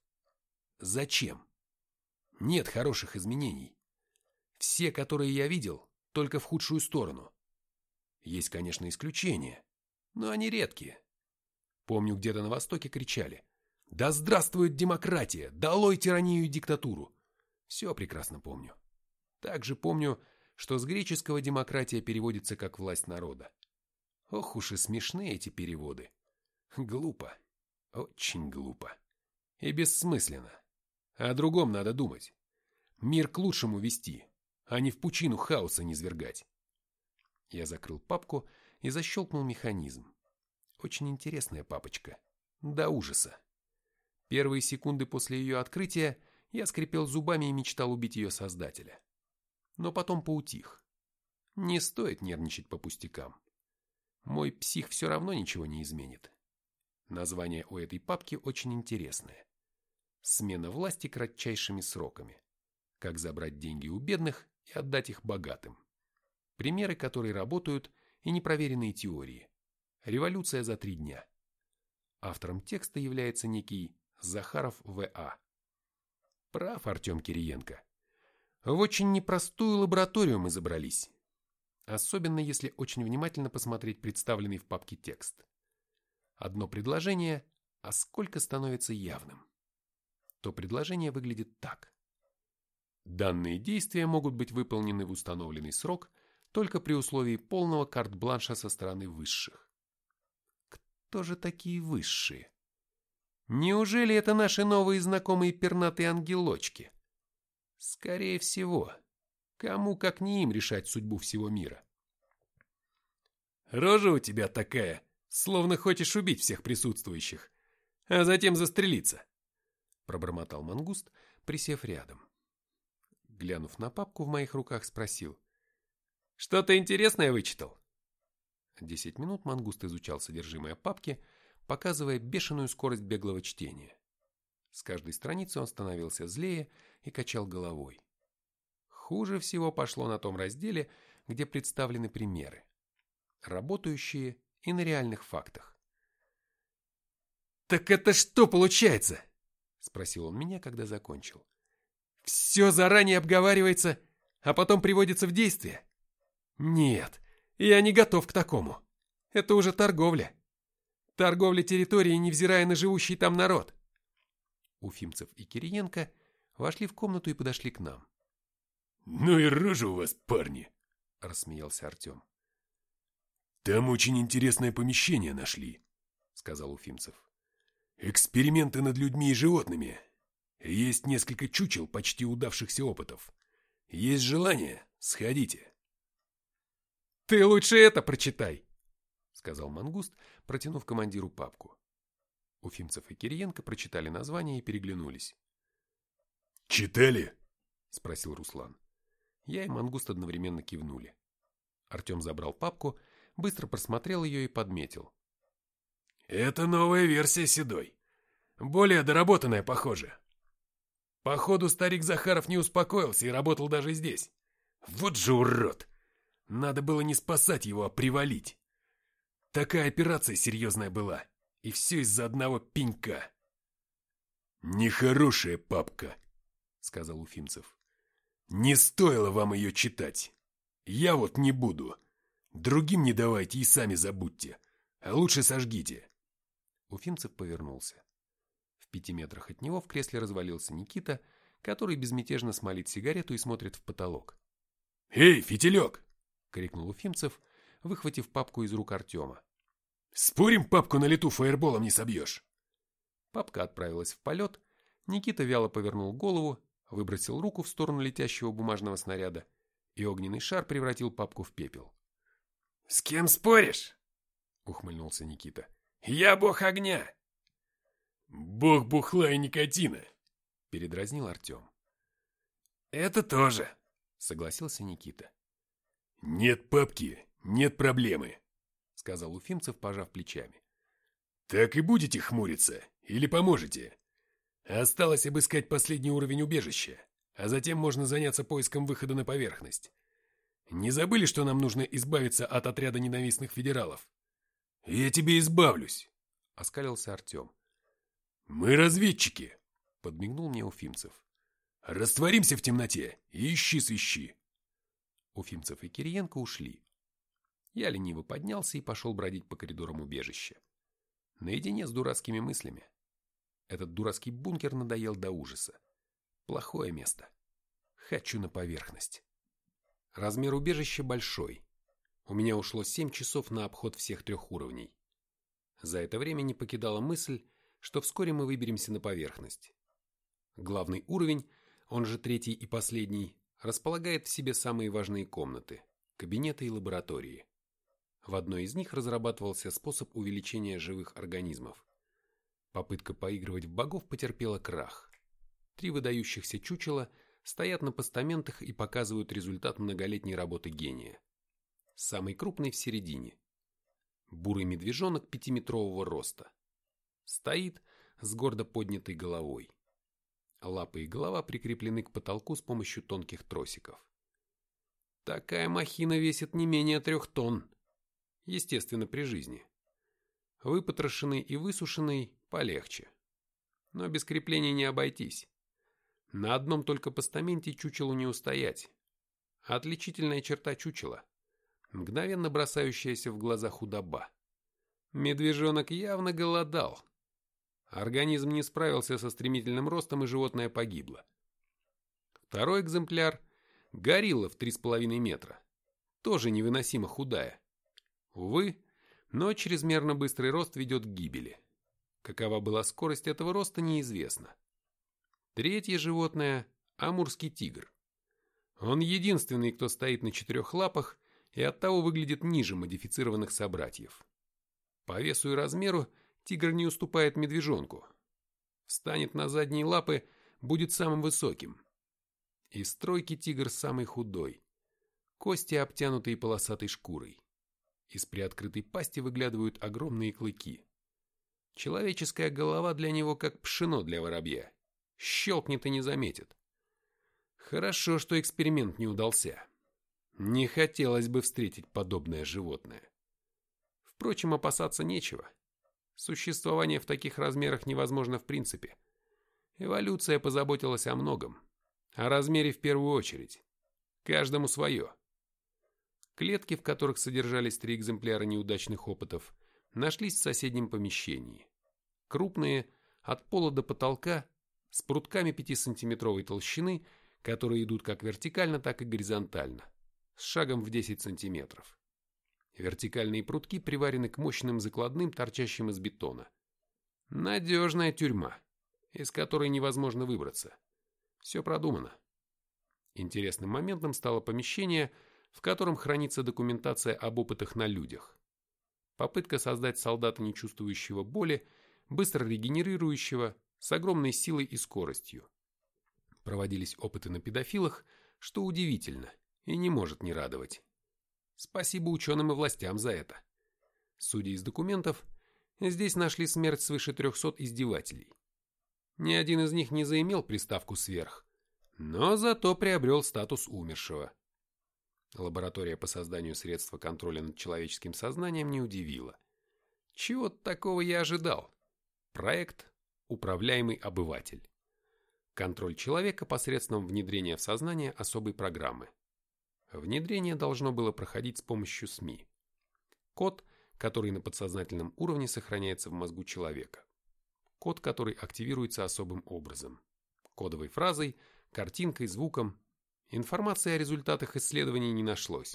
Зачем? Нет хороших изменений. Все, которые я видел, только в худшую сторону. Есть, конечно, исключения, но они редкие. Помню, где-то на Востоке кричали: «Да здравствует демократия! Долой тиранию и диктатуру!» Все прекрасно помню. Также помню, что с греческого демократия переводится как власть народа. Ох уж и смешные эти переводы. Глупо. Очень глупо. И бессмысленно. О другом надо думать. Мир к лучшему вести, а не в пучину хаоса низвергать. Я закрыл папку и защелкнул механизм. Очень интересная папочка. До ужаса. Первые секунды после ее открытия я скрипел зубами и мечтал убить ее создателя. Но потом поутих. Не стоит нервничать по пустякам. Мой псих все равно ничего не изменит. Название у этой папки очень интересное. «Смена власти кратчайшими сроками. Как забрать деньги у бедных и отдать их богатым». Примеры, которые работают, и непроверенные теории. Революция за 3 дня. Автором текста является некий Захаров В.А. Прав Артем Кириенко. В очень непростую лабораторию мы забрались. Особенно если очень внимательно посмотреть представленный в папке текст. Одно предложение, а сколько становится явным. То предложение выглядит так. Данные действия могут быть выполнены в установленный срок только при условии полного карт-бланша со стороны высших. Кто же такие высшие? Неужели это наши новые знакомые пернатые ангелочки? Скорее всего. Кому как не им решать судьбу всего мира. Рожа у тебя такая, словно хочешь убить всех присутствующих, а затем застрелиться, пробормотал мангуст, присев рядом. Глянув на папку в моих руках, спросил: «Что-то интересное вычитал?» 10 минут мангуст изучал содержимое папки, показывая бешеную скорость беглого чтения. С каждой страницы он становился злее и качал головой. Хуже всего пошло на том разделе, где представлены примеры, работающие и на реальных фактах. «Так это что получается?» – спросил он меня, когда закончил. «Все заранее обговаривается, а потом приводится в действие? Нет, я не готов к такому. Это уже торговля. Торговля территорией, невзирая на живущий там народ». Уфимцев и Кириенко вошли в комнату и подошли к нам. «Ну и рожа у вас, парни!» – рассмеялся Артем. «Там очень интересное помещение нашли», – сказал Уфимцев. «Эксперименты над людьми и животными. Есть несколько чучел почти удавшихся опытов. Есть желание? Сходите». «Ты лучше это прочитай», — сказал мангуст, протянув командиру папку. Уфимцев и Кириенко прочитали название и переглянулись. «Читали?» — спросил Руслан. Я и мангуст одновременно кивнули. Артем забрал папку, быстро просмотрел ее и подметил. «Это новая версия Седой. Более доработанная, похоже. Походу, старик Захаров не успокоился и работал даже здесь. Вот же урод! Надо было не спасать его, а привалить. Такая операция серьезная была, и все из-за одного пенька». «Нехорошая папка», — сказал Уфимцев. «Не стоило вам ее читать. Я вот не буду. Другим не давайте и сами забудьте. А лучше сожгите». Уфимцев повернулся. В 5 метрах от него в кресле развалился Никита, который безмятежно смолит сигарету и смотрит в потолок. «Эй, фитилек!» — крикнул Уфимцев, выхватив папку из рук Артема. «Спорим, папку на лету фаерболом не собьешь?» Папка отправилась в полет, Никита вяло повернул голову, выбросил руку в сторону летящего бумажного снаряда, и огненный шар превратил папку в пепел. «С кем споришь?» — ухмыльнулся Никита. «Я бог огня!» «Бог бухла и никотина!» — передразнил Артем. «Это тоже!» — согласился Никита. «Нет папки, нет проблемы», — сказал Уфимцев, пожав плечами. «Так и будете хмуриться? Или поможете? Осталось обыскать последний уровень убежища, а затем можно заняться поиском выхода на поверхность. Не забыли, что нам нужно избавиться от отряда ненавистных федералов?» «Я тебе избавлюсь», — оскалился Артем. «Мы разведчики», — подмигнул мне Уфимцев. «Растворимся в темноте и ищи свищи». Уфимцев и Кириенко ушли. Я лениво поднялся и пошел бродить по коридорам убежища. Наедине с дурацкими мыслями. Этот дурацкий бункер надоел до ужаса. Плохое место. Хочу на поверхность. Размер убежища большой. У меня ушло 7 часов на обход всех 3 уровней. За это время не покидала мысль, что вскоре мы выберемся на поверхность. Главный уровень, он же 3-й и последний, располагает в себе самые важные комнаты, кабинеты и лаборатории. В одной из них разрабатывался способ увеличения живых организмов. Попытка поигрывать в богов потерпела крах. 3 выдающихся чучела стоят на постаментах и показывают результат многолетней работы гения. Самый крупный в середине. Бурый медвежонок 5-метрового роста. Стоит с гордо поднятой головой. Лапы и голова прикреплены к потолку с помощью тонких тросиков. Такая махина весит не менее 3 тонн. Естественно, при жизни. Выпотрошенный и высушенный полегче. Но без крепления не обойтись. На одном только постаменте чучелу не устоять. Отличительная черта чучела – мгновенно бросающаяся в глаза худоба. Медвежонок явно голодал. Организм не справился со стремительным ростом, и животное погибло. Второй экземпляр – горилла в 3,5 метра. Тоже невыносимо худая. Увы, но чрезмерно быстрый рост ведет к гибели. Какова была скорость этого роста, неизвестно. Третье животное – амурский тигр. Он единственный, кто стоит на 4 лапах и оттого выглядит ниже модифицированных собратьев. По весу и размеру тигр не уступает медвежонку. Встанет на задние лапы, будет самым высоким. Из тройки тигр самый худой. Кости обтянутые полосатой шкурой. Из приоткрытой пасти выглядывают огромные клыки. Человеческая голова для него как пшено для воробья. Щелкнет и не заметит. Хорошо, что эксперимент не удался. Не хотелось бы встретить подобное животное. Впрочем, опасаться нечего. Существование в таких размерах невозможно в принципе. Эволюция позаботилась о многом. О размере в первую очередь. Каждому свое. Клетки, в которых содержались 3 экземпляра неудачных опытов, нашлись в соседнем помещении. Крупные, от пола до потолка, с прутками 5-сантиметровой толщины, которые идут как вертикально, так и горизонтально, с шагом в 10 сантиметров. Вертикальные прутки приварены к мощным закладным, торчащим из бетона. Надежная тюрьма, из которой невозможно выбраться. Все продумано. Интересным моментом стало помещение, в котором хранится документация об опытах на людях. Попытка создать солдата, не чувствующего боли, быстро регенерирующего, с огромной силой и скоростью. Проводились опыты на педофилах, что удивительно и не может не радовать. Спасибо ученым и властям за это. Судя из документов, здесь нашли смерть свыше 300 издевателей. Ни один из них не заимел приставку «сверх», но зато приобрел статус умершего. Лаборатория по созданию средства контроля над человеческим сознанием не удивила. Чего-то такого я ожидал. Проект «Управляемый обыватель». Контроль человека посредством внедрения в сознание особой программы. Внедрение должно было проходить с помощью СМИ. Код, который на подсознательном уровне сохраняется в мозгу человека. Код, который активируется особым образом. Кодовой фразой, картинкой, звуком. Информации о результатах исследований не нашлось.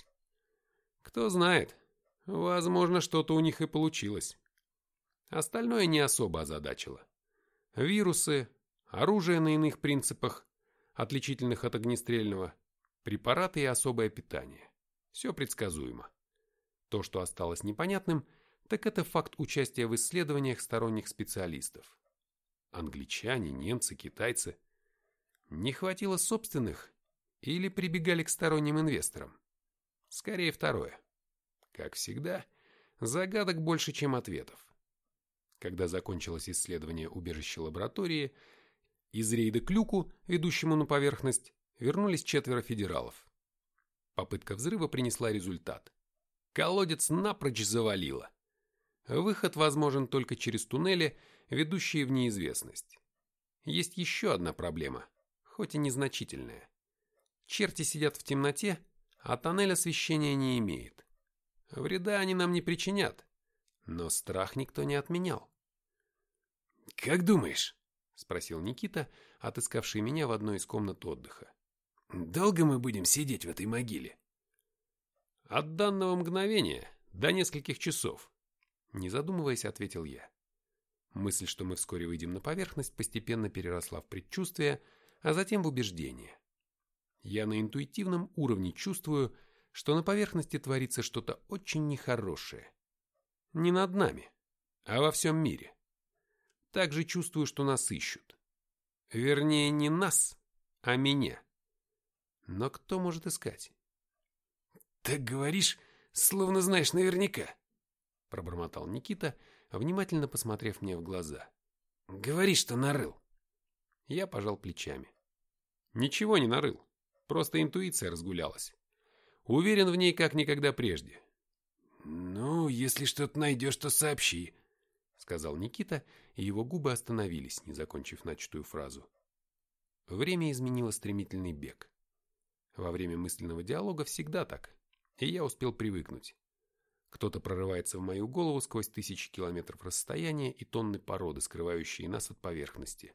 Кто знает, возможно, что-то у них и получилось. Остальное не особо озадачило. Вирусы, оружие на иных принципах, отличительных от огнестрельного, препараты и особое питание. Все предсказуемо. То, что осталось непонятным, так это факт участия в исследованиях сторонних специалистов. Англичане, немцы, китайцы. Не хватило собственных или прибегали к сторонним инвесторам? Скорее второе. Как всегда, загадок больше, чем ответов. Когда закончилось исследование убежища лаборатории, из рейда к люку, ведущему на поверхность, вернулись 4 федералов. Попытка взрыва принесла результат. Колодец напрочь завалило. Выход возможен только через туннели, ведущие в неизвестность. Есть еще одна проблема, хоть и незначительная. Черти сидят в темноте, а тоннель освещения не имеет. Вреда они нам не причинят, но страх никто не отменял. «Как думаешь?» – спросил Никита, отыскавший меня в одной из комнат отдыха. «Долго мы будем сидеть в этой могиле?» «От данного мгновения до нескольких часов», – не задумываясь, ответил я. Мысль, что мы вскоре выйдем на поверхность, постепенно переросла в предчувствие, а затем в убеждение. Я на интуитивном уровне чувствую, что на поверхности творится что-то очень нехорошее. Не над нами, а во всем мире. Также чувствую, что нас ищут. Вернее, не нас, а меня. Но кто может искать? Так говоришь, словно знаешь наверняка, Пробормотал Никита, внимательно посмотрев мне в глаза. Говори, что нарыл. Я пожал плечами. Ничего не нарыл, просто интуиция разгулялась. Уверен в ней как никогда прежде. Ну, если что-то найдешь, то сообщи, Сказал Никита, и его губы остановились, не закончив начатую фразу. Время изменило стремительный бег. Во время мысленного диалога всегда так, и я успел привыкнуть. Кто-то прорывается в мою голову сквозь тысячи километров расстояния и тонны породы, скрывающие нас от поверхности.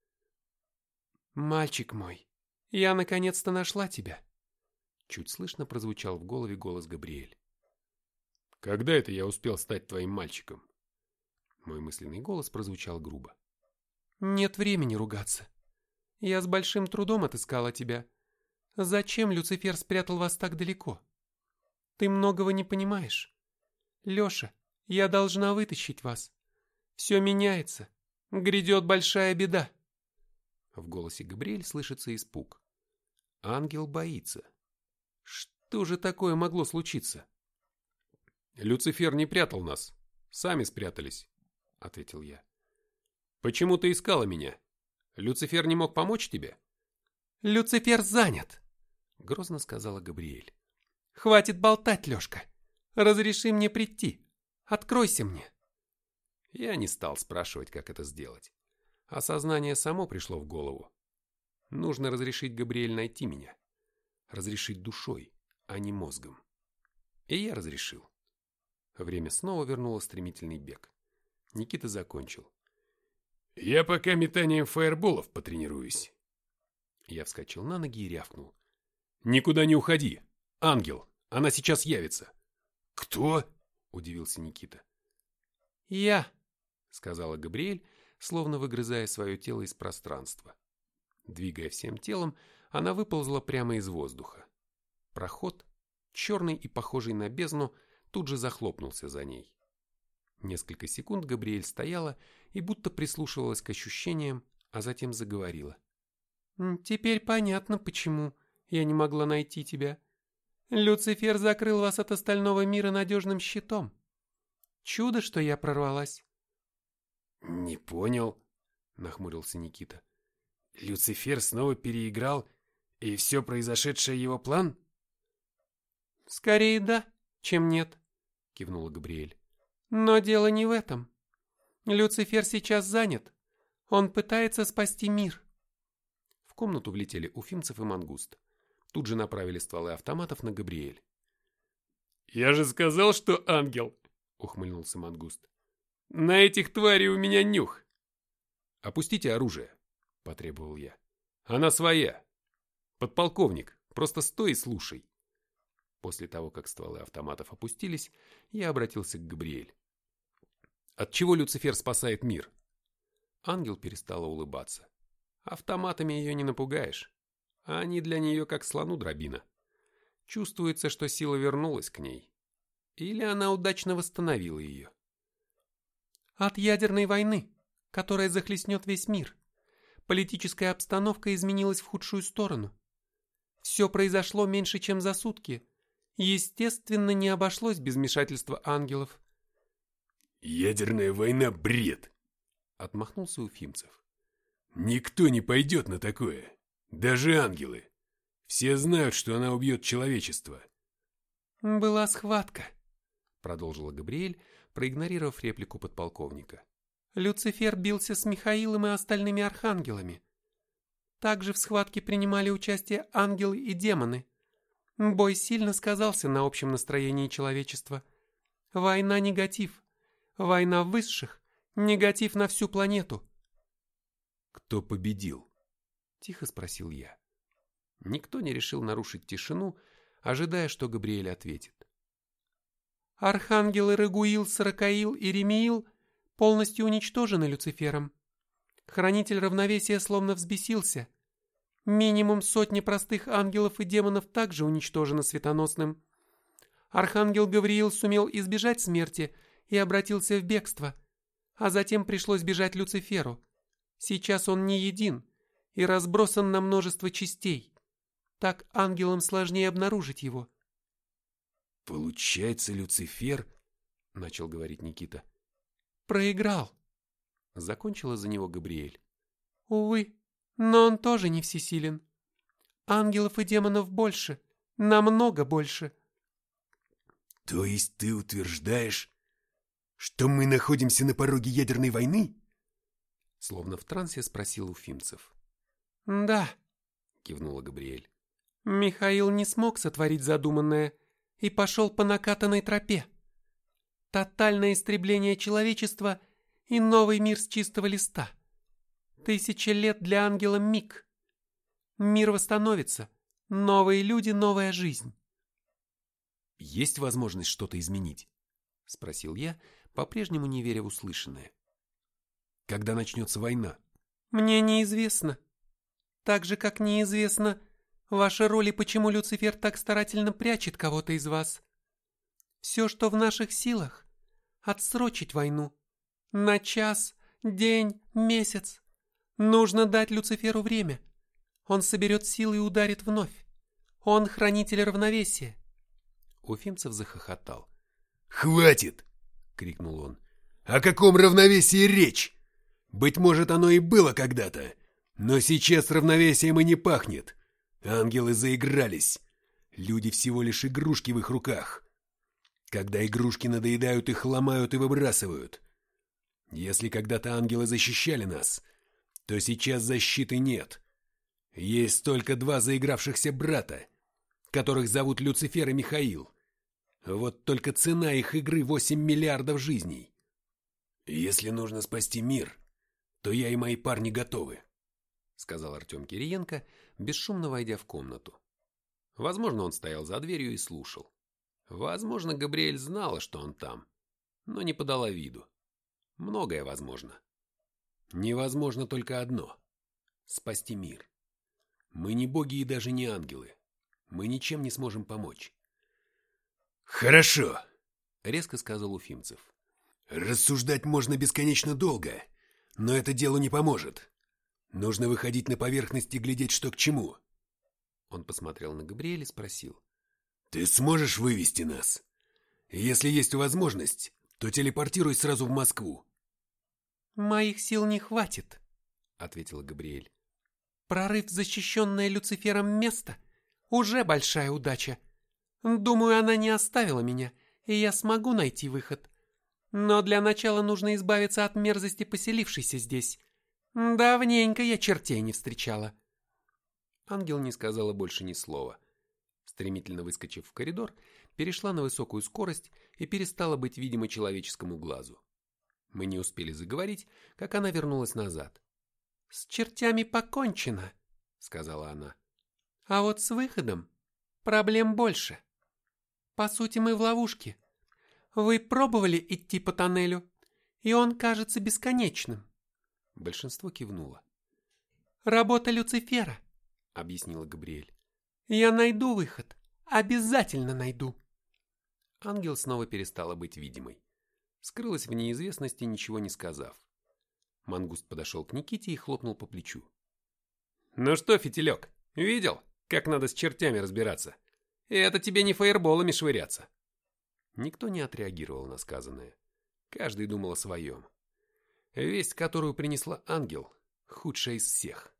«Мальчик мой, я наконец-то нашла тебя!» Чуть слышно прозвучал в голове голос Габриэль. «Когда это я успел стать твоим мальчиком?» Мой мысленный голос прозвучал грубо. «Нет времени ругаться. Я с большим трудом отыскала тебя. Зачем Люцифер спрятал вас так далеко? Ты многого не понимаешь. Леша, я должна вытащить вас. Все меняется. Грядет большая беда». В голосе Габриэль слышится испуг. Ангел боится. Что же такое могло случиться? «Люцифер не прятал нас. Сами спрятались», — ответил я. «Почему ты искала меня? Люцифер не мог помочь тебе?» «Люцифер занят», — грозно сказала Габриэль. «Хватит болтать, Лешка. Разреши мне прийти. Откройся мне». Я не стал спрашивать, как это сделать. Осознание само пришло в голову. Нужно разрешить Габриэль найти меня. Разрешить душой, а не мозгом. И я разрешил. Время снова вернуло стремительный бег. Никита закончил. «Я пока метанием фаерболов потренируюсь». Я вскочил на ноги и рявкнул. «Никуда не уходи! Ангел! Она сейчас явится!» «Кто?» — удивился Никита. «Я», — сказала Габриэль, словно выгрызая свое тело из пространства. Двигая всем телом, она выползла прямо из воздуха. Проход, черный и похожий на бездну, тут же захлопнулся за ней. Несколько секунд Габриэль стояла и будто прислушивалась к ощущениям, а затем заговорила. «Теперь понятно, почему я не могла найти тебя. Люцифер закрыл вас от остального мира надежным щитом. Чудо, что я прорвалась». «Не понял», — нахмурился Никита. «Люцифер снова переиграл, и все произошедшее его план?» «Скорее да, чем нет», — кивнула Габриэль. «Но дело не в этом. Люцифер сейчас занят. Он пытается спасти мир». В комнату влетели Уфимцев и Мангуст. Тут же направили стволы автоматов на Габриэль. «Я же сказал, что ангел!» — ухмыльнулся Мангуст. «На этих тварей у меня нюх!» «Опустите оружие!» — потребовал я. «Она своя! Подполковник, просто стой и слушай!» После того, как стволы автоматов опустились, я обратился к Габриэль. «Отчего Люцифер спасает мир?» Ангел перестала улыбаться. Автоматами ее не напугаешь. А они для нее как слону дробина. Чувствуется, что сила вернулась к ней. Или она удачно восстановила ее. «От ядерной войны, которая захлестнет весь мир. Политическая обстановка изменилась в худшую сторону. Все произошло меньше, чем за сутки. Естественно, не обошлось без вмешательства ангелов». «Ядерная война — бред!» — отмахнулся Уфимцев. «Никто не пойдет на такое. Даже ангелы. Все знают, что она убьет человечество». «Была схватка», — продолжила Габриэль, проигнорировав реплику подполковника. «Люцифер бился с Михаилом и остальными архангелами. Также в схватке принимали участие ангелы и демоны. Бой сильно сказался на общем настроении человечества. Война — негатив. Война высших — негатив на всю планету». «Кто победил?» — тихо спросил я. Никто не решил нарушить тишину, ожидая, что Габриэль ответит. «Архангелы Рагуил, Саракаил и Ремиил полностью уничтожены Люцифером. Хранитель равновесия словно взбесился. Минимум 100 простых ангелов и демонов также уничтожено светоносным. Архангел Гавриил сумел избежать смерти и обратился в бегство, а затем пришлось бежать Люциферу. Сейчас он не един, и разбросан на множество частей. Так ангелам сложнее обнаружить его. Получается, Люцифер, начал говорить Никита. Проиграл. Закончила за него Габриэль. Увы, но он тоже не всесилен. Ангелов и демонов больше, намного больше. То есть ты утверждаешь, что мы находимся на пороге ядерной войны? Словно в трансе спросил Уфимцев. Да, кивнула Габриэль. Михаил не смог сотворить задуманное и пошел по накатанной тропе. Тотальное истребление человечества и новый мир с чистого листа. 1000 лет для ангела миг. Мир восстановится. Новые люди, новая жизнь. Есть возможность что-то изменить? Спросил я, по-прежнему не веря в услышанное. Когда начнется война? Мне неизвестно. Так же, как неизвестно ваша роль и почему Люцифер так старательно прячет кого-то из вас. Все, что в наших силах, отсрочить войну. На час, день, месяц. Нужно дать Люциферу время. Он соберет силы и ударит вновь. Он хранитель равновесия. Уфимцев захохотал. «Хватит!» — крикнул он. «О каком равновесии речь? Быть может, оно и было когда-то, но сейчас равновесием и не пахнет. Ангелы заигрались. Люди всего лишь игрушки в их руках. Когда игрушки надоедают, их ломают и выбрасывают. Если когда-то ангелы защищали нас, то сейчас защиты нет. Есть только 2 заигравшихся брата, которых зовут Люцифер и Михаил. Вот только цена их игры 8 миллиардов жизней. Если нужно спасти мир, то я и мои парни готовы», — сказал Артем Кириенко, бесшумно войдя в комнату. Возможно, он стоял за дверью и слушал. Возможно, Габриэль знала, что он там, но не подала виду. Многое возможно. Невозможно только одно — спасти мир. Мы не боги и даже не ангелы. Мы ничем не сможем помочь. «Хорошо», — резко сказал Уфимцев. «Рассуждать можно бесконечно долго, но это делу не поможет. Нужно выходить на поверхность и глядеть, что к чему». Он посмотрел на Габриэль и спросил. «Ты сможешь вывести нас? Если есть возможность, то телепортируй сразу в Москву». «Моих сил не хватит», — ответила Габриэль. «Прорыв в защищенное Люцифером место уже большая удача. Думаю, она не оставила меня, и я смогу найти выход. Но для начала нужно избавиться от мерзости, поселившейся здесь. Давненько я чертей не встречала». Ангел не сказала больше ни слова. Стремительно выскочив в коридор, перешла на высокую скорость и перестала быть видимой человеческому глазу. Мы не успели заговорить, как она вернулась назад. «С чертями покончено», — сказала она. «А вот с выходом проблем больше. По сути, мы в ловушке. Вы пробовали идти по тоннелю, и он кажется бесконечным». Большинство кивнуло. «Работа Люцифера», — объяснила Габриэль. «Я найду выход. Обязательно найду». Ангел снова перестала быть видимой. Скрылась в неизвестности, ничего не сказав. Мангуст подошел к Никите и хлопнул по плечу. «Ну что, фитилек, видел, как надо с чертями разбираться? И это тебе не фаерболами швыряться». Никто не отреагировал на сказанное. Каждый думал о своем. Весть, которую принесла ангел, худшая из всех.